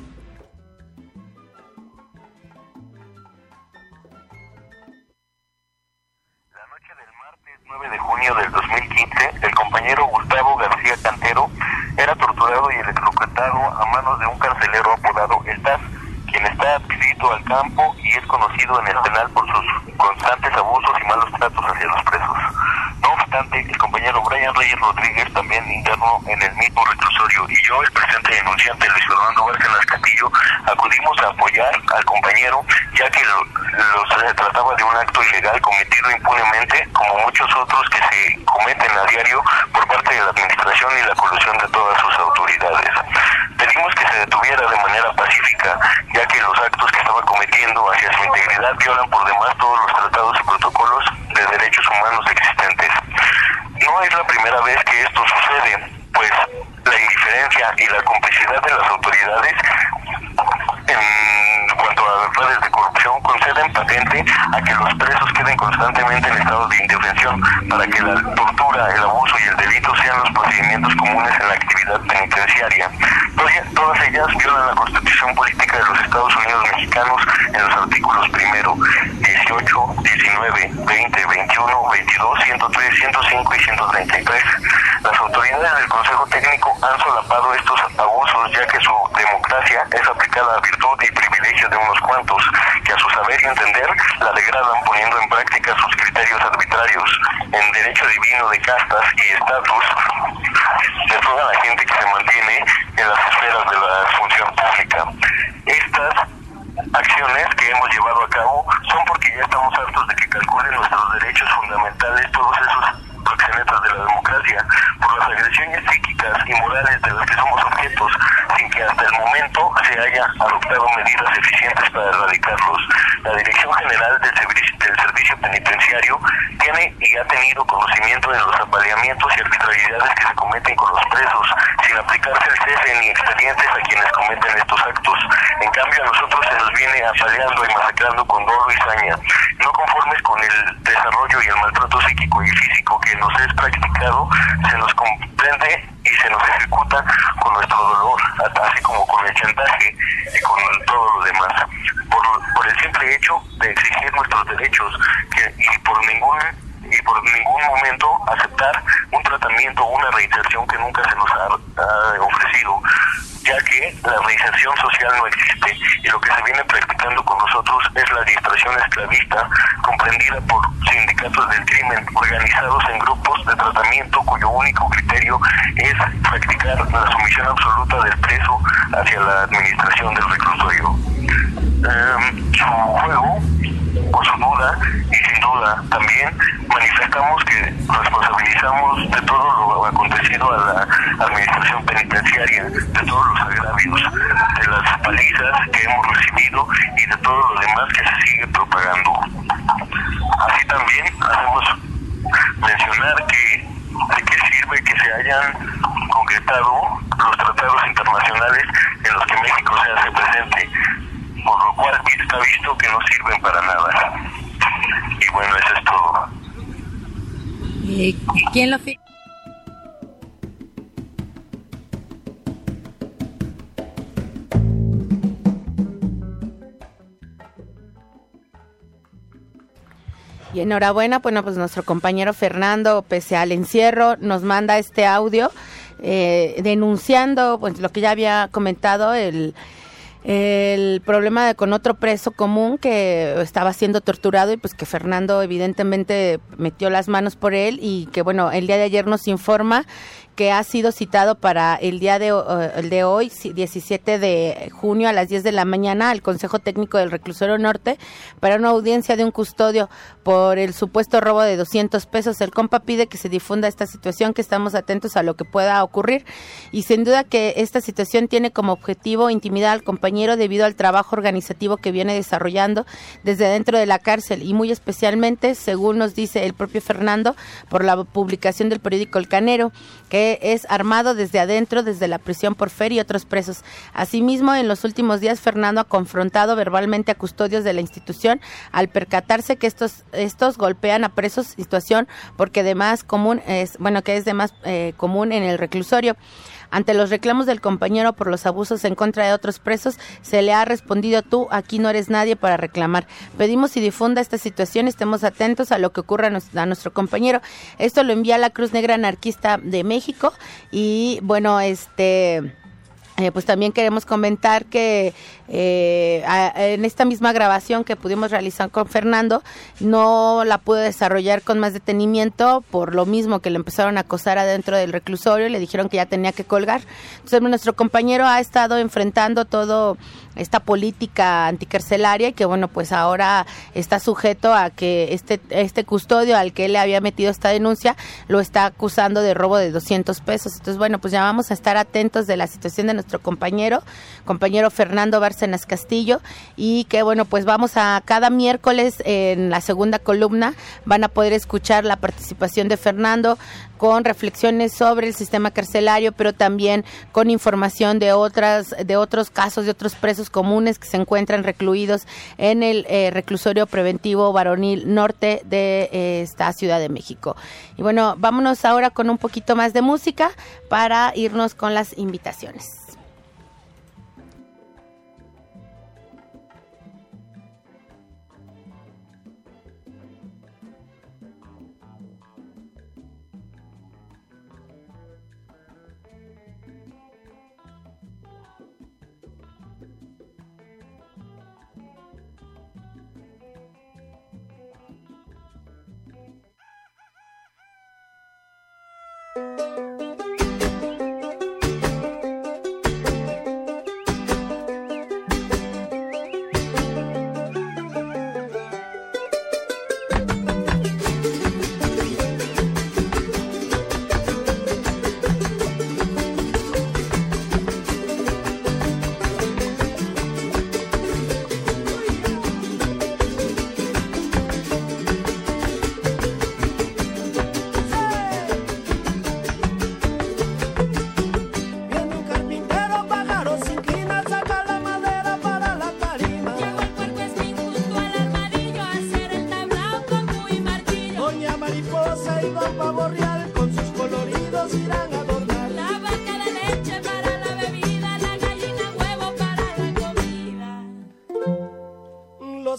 nueve de junio del dos mil quince, el compañero Gustavo García Cantero era torturado y electrocutado a manos de un carcelero apodado El Taz, quien está adscrito al campo y es conocido en el penal por sus constantes abusos y malos tratos hacia los presos. No obstante, el compañero Brian Reyes Rodríguez, también interno en el mismo reclusorio, y yo, el presente denunciante Luis Fernando Bárcenas Castillo, acudimos a apoyar al compañero, ya que lo, lo se trataba de un acto ilegal cometido impunemente, como muchos otros que se cometen a diario por parte de la administración y la colusión de todas sus autoridades. Pedimos que se detuviera de manera pacífica, ya que los actos que estaba cometiendo hacia su integridad violan por demás todos los tratados y protocolos de derechos humanos existentes. No es la primera vez que esto sucede, pues la indiferencia y la complicidad de las autoridades en cuanto a las redes de corrupción conceden patente a que los presos queden constantemente en estado de indefensión, para que la tortura, el abuso y el delito sean los procedimientos comunes en la actividad penitenciaria. Todas ellas violan la Constitución Política de los Estados Unidos Mexicanos en los artículos primero, dieciocho, diecinueve, veinte, veintiuno, veintidós, ciento tres, ciento cinco y ciento treinta y tres. Las autoridades del Consejo Técnico han solapado estos abusos, ya que su democracia es aplicada a virtud y privilegio de unos cuantos, que a su saber y entender la degradan poniendo en práctica sus criterios arbitrarios en derecho divino de castas y estatus de toda la gente que se mantiene en las esferas de la función pública. Estas acciones que hemos llevado a cabo son porque ya estamos hartos de que calculen nuestros derechos fundamentales todos esos proxenetas de la democracia, por las agresiones psíquicas y morales de las que somos objetos, sin que hasta el momento se haya adoptado medidas eficientes para erradicarlos. La Dirección General del Servicio, del Servicio Penitenciario tiene y ha tenido conocimiento de los apaleamientos y arbitrariedades que se cometen con los presos, sin aplicarse el cese ni expedientes a quienes cometen estos actos. En cambio, a nosotros se nos viene apaleando y masacrando con dolo y saña. No conformes con el desarrollo y el maltrato psíquico y físico que nos es practicado, se nos comprende y se nos ejecuta ejecuta con nuestro dolor, así como con el chantaje y con todo lo demás, por, por el simple hecho de exigir nuestros derechos que, y por ningún y por ningún momento aceptar un tratamiento o una reinserción que nunca se nos ha, ha ofrecido, ya que la reinserción social no existe y lo que se viene practicando con nosotros es la dispersión esclavista comprendida por sindicatos del crimen organizados en grupos de tratamiento cuyo único criterio es practicar la sumisión absoluta del preso hacia la administración del reclusorio. Um, su juego, por su duda y sin duda también manifestamos que responsabilizamos de todo lo acontecido a la administración penitenciaria, de todos los agravios, de las palizas que hemos recibido y de todo lo demás que se sigue propagando. Así también hacemos mencionar que de qué sirve que se hayan concretado los tratados internacionales en los que México se hace presente, por lo cual está visto que no sirven para nada. Y bueno, eso es todo. Eh, ¿Quién lo firma? Y enhorabuena, bueno, pues nuestro compañero Fernando, pese al encierro, nos manda este audio eh, denunciando pues lo que ya había comentado, el el problema de, con otro preso común que estaba siendo torturado y pues que Fernando evidentemente metió las manos por él y que bueno, el día de ayer nos informa que ha sido citado para el día de, uh, el de hoy, diecisiete de junio a las diez de la mañana al Consejo Técnico del Reclusorio Norte para una audiencia de un custodio por el supuesto robo de doscientos pesos. El compa pide que se difunda esta situación, que estamos atentos a lo que pueda ocurrir y sin duda que esta situación tiene como objetivo intimidar al compañero debido al trabajo organizativo que viene desarrollando desde dentro de la cárcel y muy especialmente, según nos dice el propio Fernando, por la publicación del periódico El Canero, que es armado desde adentro, desde la prisión por Fer y otros presos. Asimismo, en los últimos días, Fernando ha confrontado verbalmente a custodios de la institución al percatarse que estos estos golpean a presos, situación porque de más común es, bueno, que es de más eh, común en el reclusorio. Ante los reclamos del compañero por los abusos en contra de otros presos, se le ha respondido: tú aquí no eres nadie para reclamar. Pedimos y difunda esta situación, estemos atentos a lo que ocurra a nuestro compañero. Esto lo envía la Cruz Negra Anarquista de México y bueno, este... Eh, pues también queremos comentar que eh, a, en esta misma grabación que pudimos realizar con Fernando, no la pudo desarrollar con más detenimiento por lo mismo que le empezaron a acosar adentro del reclusorio y le dijeron que ya tenía que colgar. Entonces nuestro compañero ha estado enfrentando todo esta política anticarcelaria y que bueno, pues ahora está sujeto a que este este custodio al que él le había metido esta denuncia lo está acusando de robo de doscientos pesos. Entonces bueno, pues ya vamos a estar atentos de la situación de nuestro compañero, compañero Fernando Bárcenas Castillo, y que bueno, pues vamos a cada miércoles en la segunda columna van a poder escuchar la participación de Fernando con reflexiones sobre el sistema carcelario, pero también con información de otras de otros casos de otros presos comunes que se encuentran recluidos en el eh, reclusorio preventivo varonil norte de eh, esta Ciudad de México. Y bueno, vámonos ahora con un poquito más de música para irnos con las invitaciones.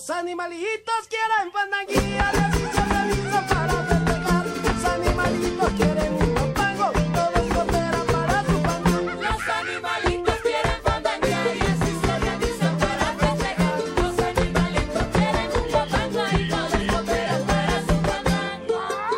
Los animalitos quieren fandanguía, y así se organizan para festejar. Los animalitos quieren un guapango, todos cooperan para su fandango. Los animalitos quieren fandanguear y así se organizan para festejar. Los animalitos quieren un guapango y todos cooperan para su fandango.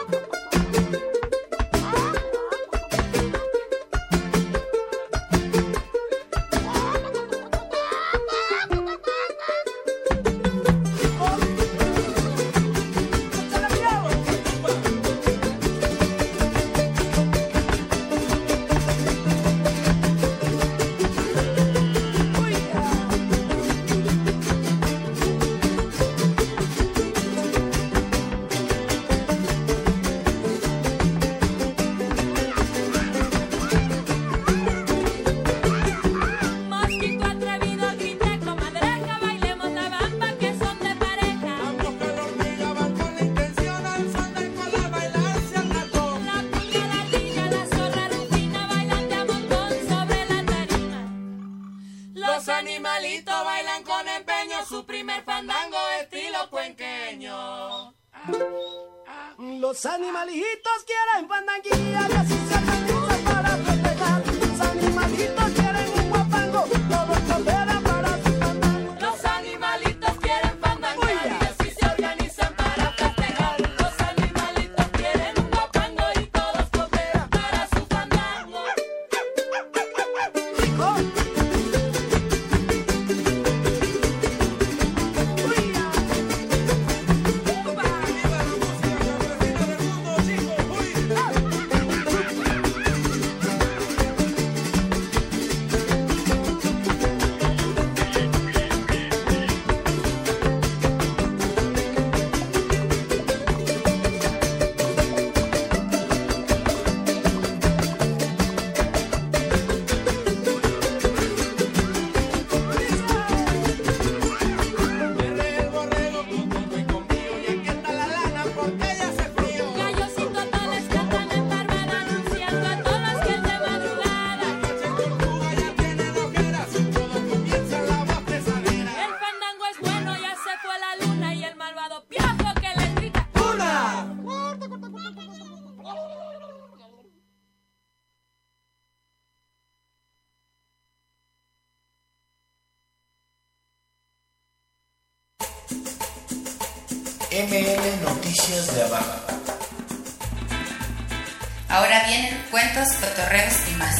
Mosquito atrevido grita comadreja, bailemos la bamba que son de pareja. Ambos que la hormiga van con la intención al fandango a bailarse al ratón. La pulga, la ardilla, la zorra rufina bailan de a montón sobre la tarima. Los animalitos bailan con empeño su primer fandango estilo cuenqueño. Los animalitos quieren fandanguía y así se organizan para festejar. Los animalitos quieren un guapango, todos cooperan para su fandango. Los animalitos quieren fandanguear y así se organizan para festejar. Los animalitos quieren un guapango y todos cooperan para su fandango. Gallos y totales cantan en bárbara anunciando a todos que es de madrugada. El fandango es bueno, ya se fue la luna y el malvado piajo que les grita ¡una! M L Noticias de Abajo. Ahora vienen cuentos, cotorreos y más.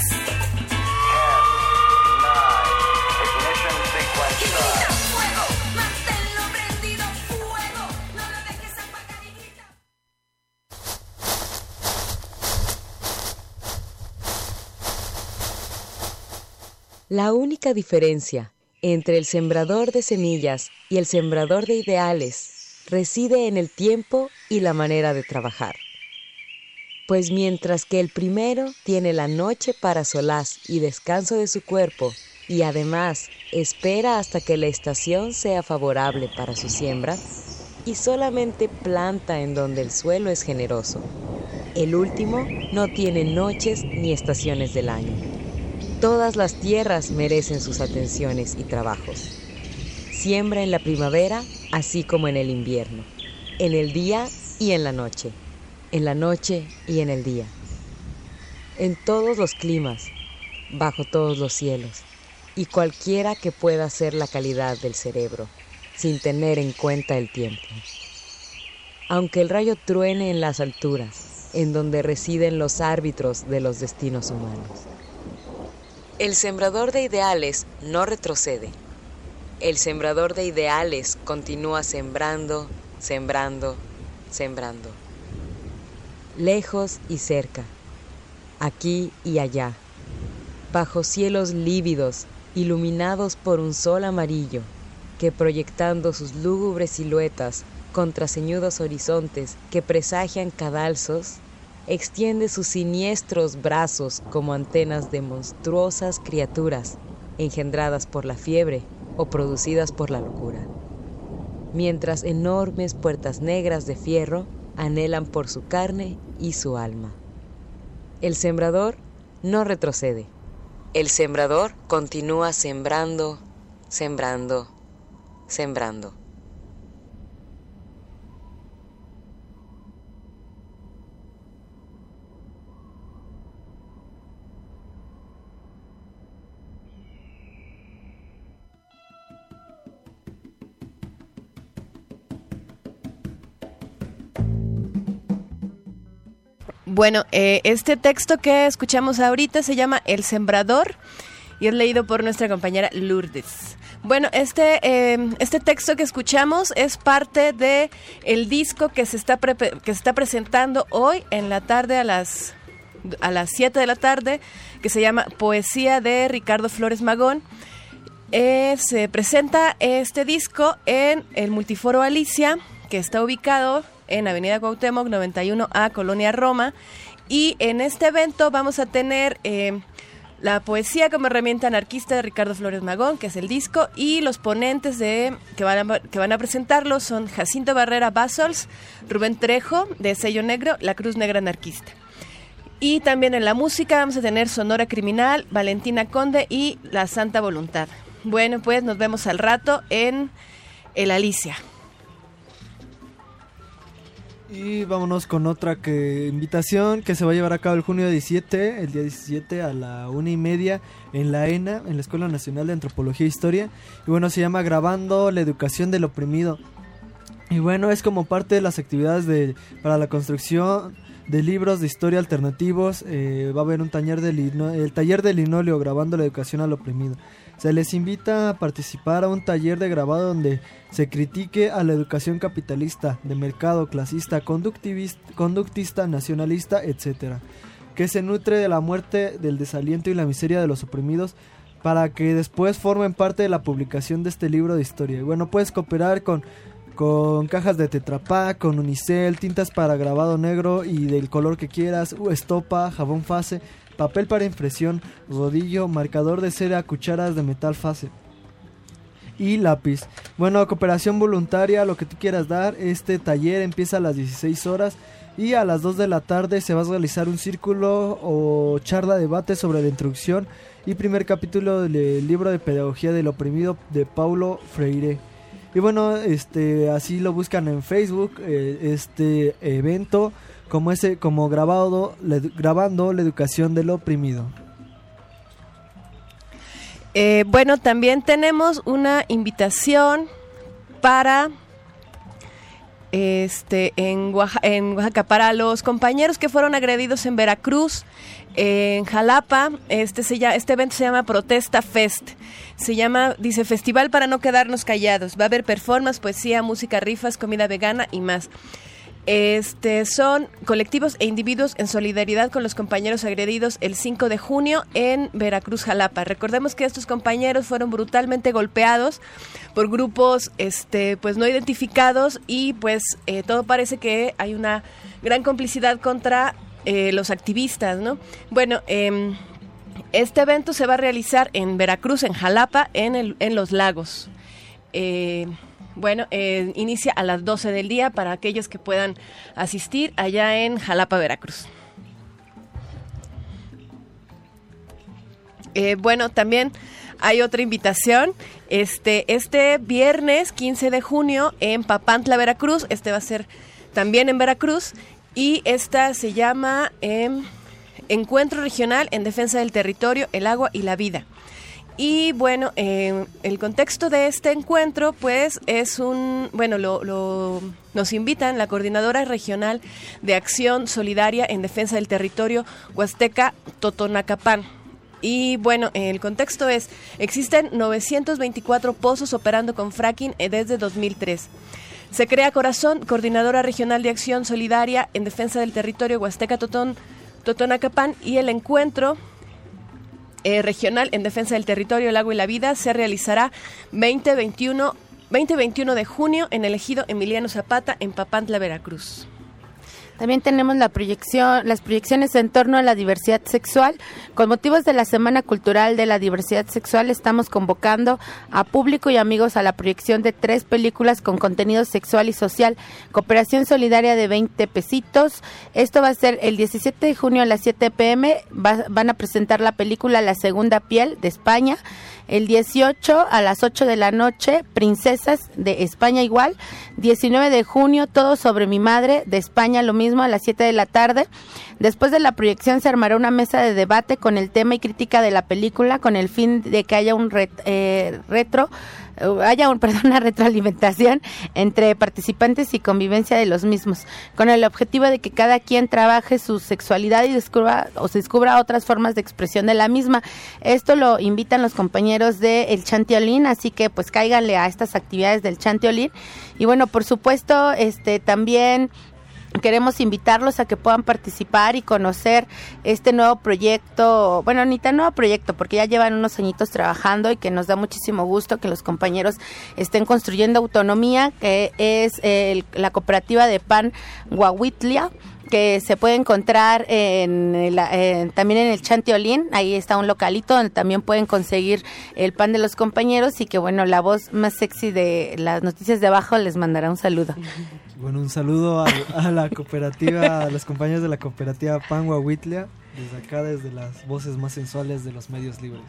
La única diferencia entre el sembrador de semillas y el sembrador de ideales reside en el tiempo y la manera de trabajar. Pues mientras que el primero tiene la noche para solaz y descanso de su cuerpo y además espera hasta que la estación sea favorable para su siembra y solamente planta en donde el suelo es generoso, el último no tiene noches ni estaciones del año. Todas las tierras merecen sus atenciones y trabajos. Siembra en la primavera, así como en el invierno, en el día y en la noche, en la noche y en el día. En todos los climas, bajo todos los cielos, y cualquiera que pueda ser la calidad del cerebro, sin tener en cuenta el tiempo. Aunque el rayo truene en las alturas, en donde residen los árbitros de los destinos humanos. El sembrador de ideales no retrocede. El sembrador de ideales continúa sembrando, sembrando, sembrando. Lejos y cerca, aquí y allá, bajo cielos lívidos, iluminados por un sol amarillo, que proyectando sus lúgubres siluetas contra ceñudos horizontes que presagian cadalsos, extiende sus siniestros brazos como antenas de monstruosas criaturas engendradas por la fiebre o producidas por la locura, mientras enormes puertas negras de fierro anhelan por su carne y su alma. El sembrador no retrocede. El sembrador continúa sembrando, sembrando, sembrando. Bueno, eh, este texto que escuchamos ahorita se llama El Sembrador y es leído por nuestra compañera Lourdes. Bueno, este eh, este texto que escuchamos es parte de el disco que se está pre- que se está presentando hoy en la tarde a las a las siete de la tarde, que se llama Poesía de Ricardo Flores Magón. Eh, se presenta este disco en el Multiforo Alicia, que está ubicado en Avenida Cuauhtémoc noventa y uno A, Colonia Roma, y en este evento vamos a tener eh, la poesía como herramienta anarquista de Ricardo Flores Magón, que es el disco, y los ponentes de que van a, que van a presentarlo son Jacinto Barrera Bassols, Rubén Trejo, de Sello Negro, La Cruz Negra Anarquista. Y también en la música vamos a tener Sonora Criminal, Valentina Conde y La Santa Voluntad. Bueno, pues nos vemos al rato en el Alicia. Y vámonos con otra que invitación que se va a llevar a cabo el junio diecisiete, el día diecisiete a la una y media en la ENA, en la Escuela Nacional de Antropología e Historia. Y bueno, se llama Grabando la Educación del Oprimido. Y bueno, es como parte de las actividades de para la construcción de libros de historia alternativos. Eh, va a haber un taller de lino, el taller de linóleo Grabando la Educación al Oprimido. Se les invita a participar a un taller de grabado donde se critique a la educación capitalista, de mercado, clasista, conductista, nacionalista, etcétera, que se nutre de la muerte, del desaliento y la miseria de los oprimidos, para que después formen parte de la publicación de este libro de historia. Y bueno, puedes cooperar con, con cajas de Tetra Pak, con unicel, tintas para grabado negro y del color que quieras, estopa, jabón fase, papel para impresión, rodillo, marcador de cera, cucharas de metal fase y lápiz. Bueno, cooperación voluntaria, lo que tú quieras dar. Este taller empieza a las dieciséis horas y a las dos de la tarde se va a realizar un círculo o charla debate sobre la introducción y primer capítulo del libro de Pedagogía del Oprimido de Paulo Freire. Y bueno, este así lo buscan en Facebook, eh, este evento como ese como grabado le, grabando la educación del oprimido. Eh, bueno, también tenemos una invitación para este en Oaxaca, en Oaxaca para los compañeros que fueron agredidos en Veracruz, en Jalapa. Este se llama, este evento se llama Protesta Fest. Se llama, dice, Festival para no quedarnos callados. Va a haber performance, poesía, música, rifas, comida vegana y más. Este son colectivos e individuos en solidaridad con los compañeros agredidos el cinco de junio en Veracruz, Jalapa. Recordemos que estos compañeros fueron brutalmente golpeados por grupos este pues no identificados y pues eh, todo parece que hay una gran complicidad contra eh, los activistas, ¿no? Bueno, eh, este evento se va a realizar en Veracruz, en Jalapa, en el en Los Lagos. Eh, Bueno, eh, inicia a las doce del día para aquellos que puedan asistir allá en Jalapa, Veracruz. Eh, bueno, también hay otra invitación. Este, este viernes quince de junio en Papantla, Veracruz. Este va a ser también en Veracruz. Y esta se llama eh, Encuentro Regional en Defensa del Territorio, el Agua y la Vida. Y bueno, eh, el contexto de este encuentro pues es un, bueno, lo, lo nos invitan la Coordinadora Regional de Acción Solidaria en Defensa del Territorio Huasteca Totonacapan. Y bueno, el contexto es, existen novecientos veinticuatro pozos operando con fracking desde dos mil tres. Se crea Corazón, Coordinadora Regional de Acción Solidaria en Defensa del Territorio Huasteca Totón, Totonacapan, y el encuentro Eh, regional en Defensa del Territorio, el Agua y la Vida se realizará veinte veintiuno de junio en el ejido Emiliano Zapata en Papantla, Veracruz. También tenemos la proyección, las proyecciones en torno a la diversidad sexual. Con motivos de la Semana Cultural de la Diversidad Sexual, estamos convocando a público y amigos a la proyección de tres películas con contenido sexual y social. Cooperación solidaria de veinte pesitos. Esto va a ser el diecisiete de junio a las siete pe eme. Va, van a presentar la película La Segunda Piel de España. El dieciocho a las ocho de la noche, Princesas de España igual. diecinueve de junio, Todo sobre mi madre de España, lo mismo. mismo a las siete de la tarde. Después de la proyección se armará una mesa de debate con el tema y crítica de la película, con el fin de que haya un ret, eh, retro haya un, perdón, una retroalimentación entre participantes y convivencia de los mismos, con el objetivo de que cada quien trabaje su sexualidad y descubra o se descubra otras formas de expresión de la misma. Esto lo invitan los compañeros de El Chantiolín, así que pues cáiganle a estas actividades del Chantiolín. Y bueno, por supuesto, este también queremos invitarlos a que puedan participar y conocer este nuevo proyecto, bueno, ni tan nuevo proyecto, porque ya llevan unos añitos trabajando y que nos da muchísimo gusto que los compañeros estén construyendo autonomía, que es eh, el, la cooperativa de pan Huahuitlia, que se puede encontrar en el, en, también en el Chantiolín. Ahí está un localito donde también pueden conseguir el pan de los compañeros, y que bueno, la voz más sexy de las noticias de abajo les mandará un saludo. Bueno, un saludo a, a la cooperativa, a los compañeros de la cooperativa Pan Huahuitlia, desde acá, desde las voces más sensuales de los medios libres.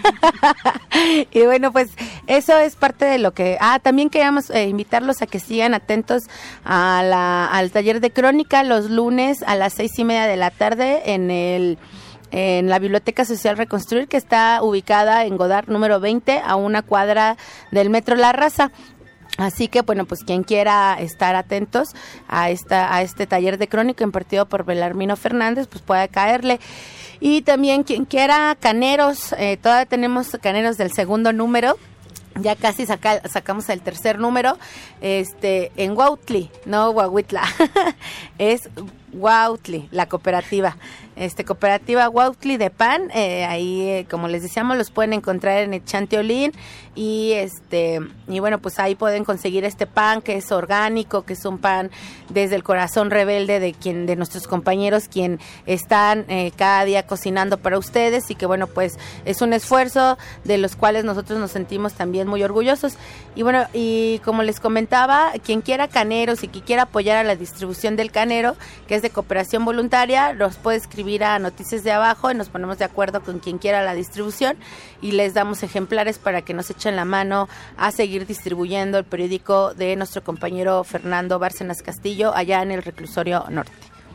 Y bueno, pues eso es parte de lo que... Ah, también queríamos eh, invitarlos a que sigan atentos a la, al taller de crónica los lunes a las seis y media de la tarde en el... en la Biblioteca Social Reconstruir, que está ubicada en Godard número veinte, a una cuadra del Metro La Raza. Así que, bueno, pues quien quiera estar atentos a esta a este taller de crónica impartido por Belarmino Fernández, pues pueda caerle. Y también quien quiera caneros, eh, todavía tenemos caneros del segundo número, ya casi saca, sacamos el tercer número, este en Huautli, no Huahuitla, es Huautli, la cooperativa. Este cooperativa Huautli de pan, eh, ahí eh, como les decíamos los pueden encontrar en el Chantiolín, y este y bueno, pues ahí pueden conseguir este pan que es orgánico, que es un pan desde el corazón rebelde de quien de nuestros compañeros quien están eh, cada día cocinando para ustedes, y que bueno, pues es un esfuerzo de los cuales nosotros nos sentimos también muy orgullosos. Y bueno, y como les comentaba, quien quiera caneros y quien quiera apoyar a la distribución del canero, que es de cooperación voluntaria, nos puede escribir a Noticias de Abajo y nos ponemos de acuerdo con quien quiera la distribución y les damos ejemplares para que nos echen la mano a seguir distribuyendo el periódico de nuestro compañero Fernando Bárcenas Castillo allá en el Reclusorio Norte.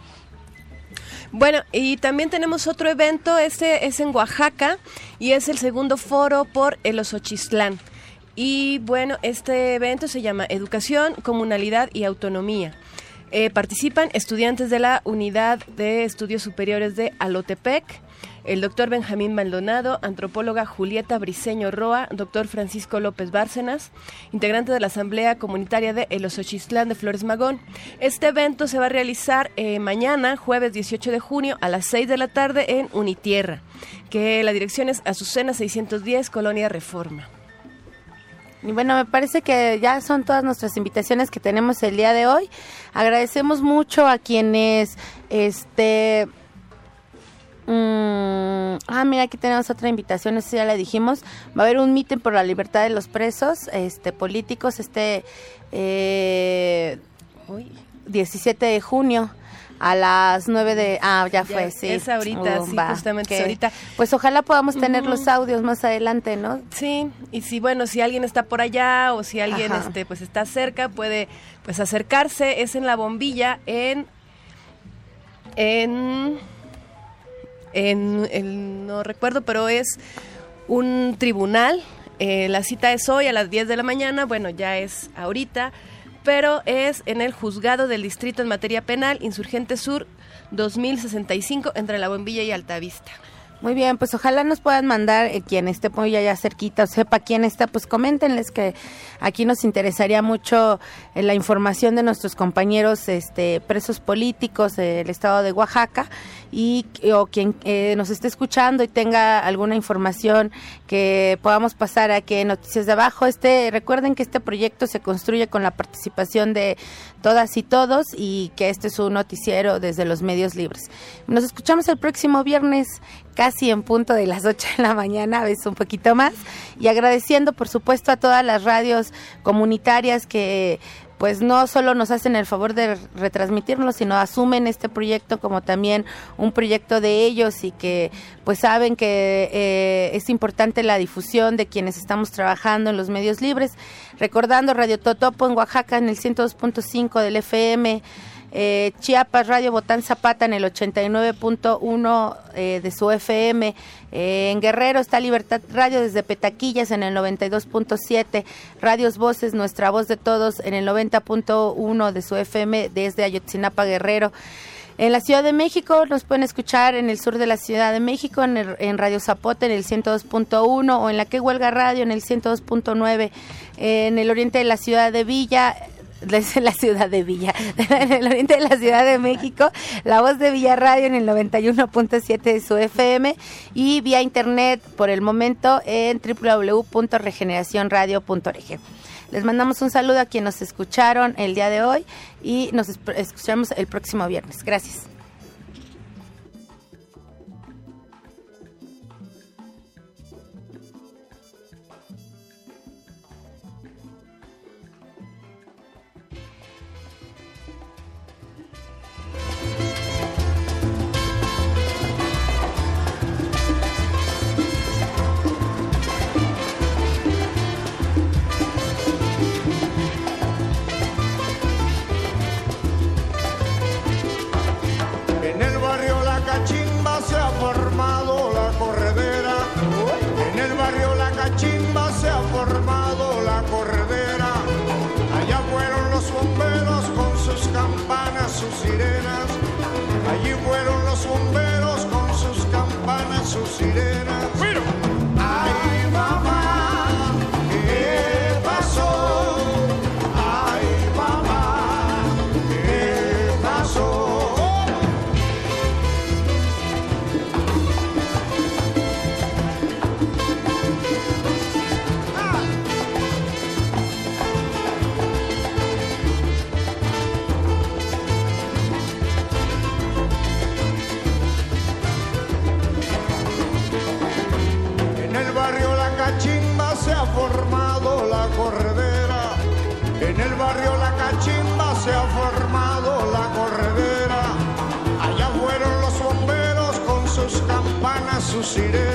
Bueno, y también tenemos otro evento, este es en Oaxaca y es el segundo foro por el Osochitlán. Y bueno, este evento se llama Educación, Comunalidad y Autonomía. Eh, participan estudiantes de la Unidad de Estudios Superiores de Alotepec, el doctor Benjamín Maldonado, antropóloga Julieta Briceño Roa, doctor Francisco López Bárcenas, integrante de la Asamblea Comunitaria de El Osochitlán de Flores Magón. Este evento se va a realizar eh, mañana, jueves dieciocho de junio, a las seis de la tarde en Unitierra, que la dirección es Azucena seiscientos diez, Colonia Reforma. Y bueno, me parece que ya son todas nuestras invitaciones que tenemos el día de hoy. Agradecemos mucho a quienes, este, mmm, ah, mira, aquí tenemos otra invitación, eso ya la dijimos. Va a haber un mitin por la libertad de los presos, este, políticos, este, eh, diecisiete de junio. A las nueve de... Ah, ya fue, ya, sí. Es ahorita, uh, sí, va, justamente es ahorita. Pues ojalá podamos tener uh-huh. los audios más adelante, ¿no? Sí, y si, bueno, si alguien está por allá o si alguien Ajá. este pues está cerca, puede pues acercarse. Es en La Bombilla, en... En... En... en no recuerdo, pero es un tribunal. Eh, la cita es hoy a las diez de la mañana. Bueno, ya es ahorita. Pero es en el Juzgado del Distrito en Materia Penal, Insurgente Sur dos mil sesenta y cinco, entre La Bombilla y Altavista. Muy bien, pues ojalá nos puedan mandar eh, quien esté muy allá cerquita o sepa quién está, pues coméntenles que aquí nos interesaría mucho eh, la información de nuestros compañeros este, presos políticos del estado de Oaxaca, y o quien eh, nos esté escuchando y tenga alguna información que podamos pasar aquí en Noticias de Abajo. Este, recuerden que este proyecto se construye con la participación de todas y todos, y que este es un noticiero desde los medios libres. Nos escuchamos el próximo viernes, casi en punto de las ocho de la mañana, a veces un poquito más, y agradeciendo por supuesto a todas las radios comunitarias que pues no solo nos hacen el favor de retransmitirlo, sino asumen este proyecto como también un proyecto de ellos, y que pues saben que eh, es importante la difusión de quienes estamos trabajando en los medios libres. Recordando Radio Totopo en Oaxaca en el ciento dos punto cinco del F M, eh, Chiapas, Radio Botán Zapata en el ochenta y nueve punto uno eh, de su F M. Eh, en Guerrero está Libertad Radio desde Petaquillas en el noventa y dos punto siete. Radios Voces, Nuestra Voz de Todos en el noventa punto uno de su F M desde Ayotzinapa, Guerrero. En la Ciudad de México nos pueden escuchar en el sur de la Ciudad de México, en, el, en Radio Zapote en el ciento dos punto uno o en la Que Huelga Radio en el ciento dos punto nueve. En el oriente de la Ciudad de Villa, desde la Ciudad de Villa, en el oriente de la Ciudad de México, La Voz de Villa Radio en el noventa y uno punto siete de su F M y vía internet por el momento en doble u doble u doble u punto regeneración radio punto org. Les mandamos un saludo a quienes nos escucharon el día de hoy y nos escuchamos el próximo viernes. Gracias. Sus sirenas, allí fueron los bomberos con sus campanas, sus sirenas. ¡Pero! Ay, mamá, ¿qué pasó? Ay, mamá, ¿qué pasó? Formado la corredera, en el barrio La Cachimba se ha formado la corredera, allá fueron los bomberos con sus campanas, sus sirenas.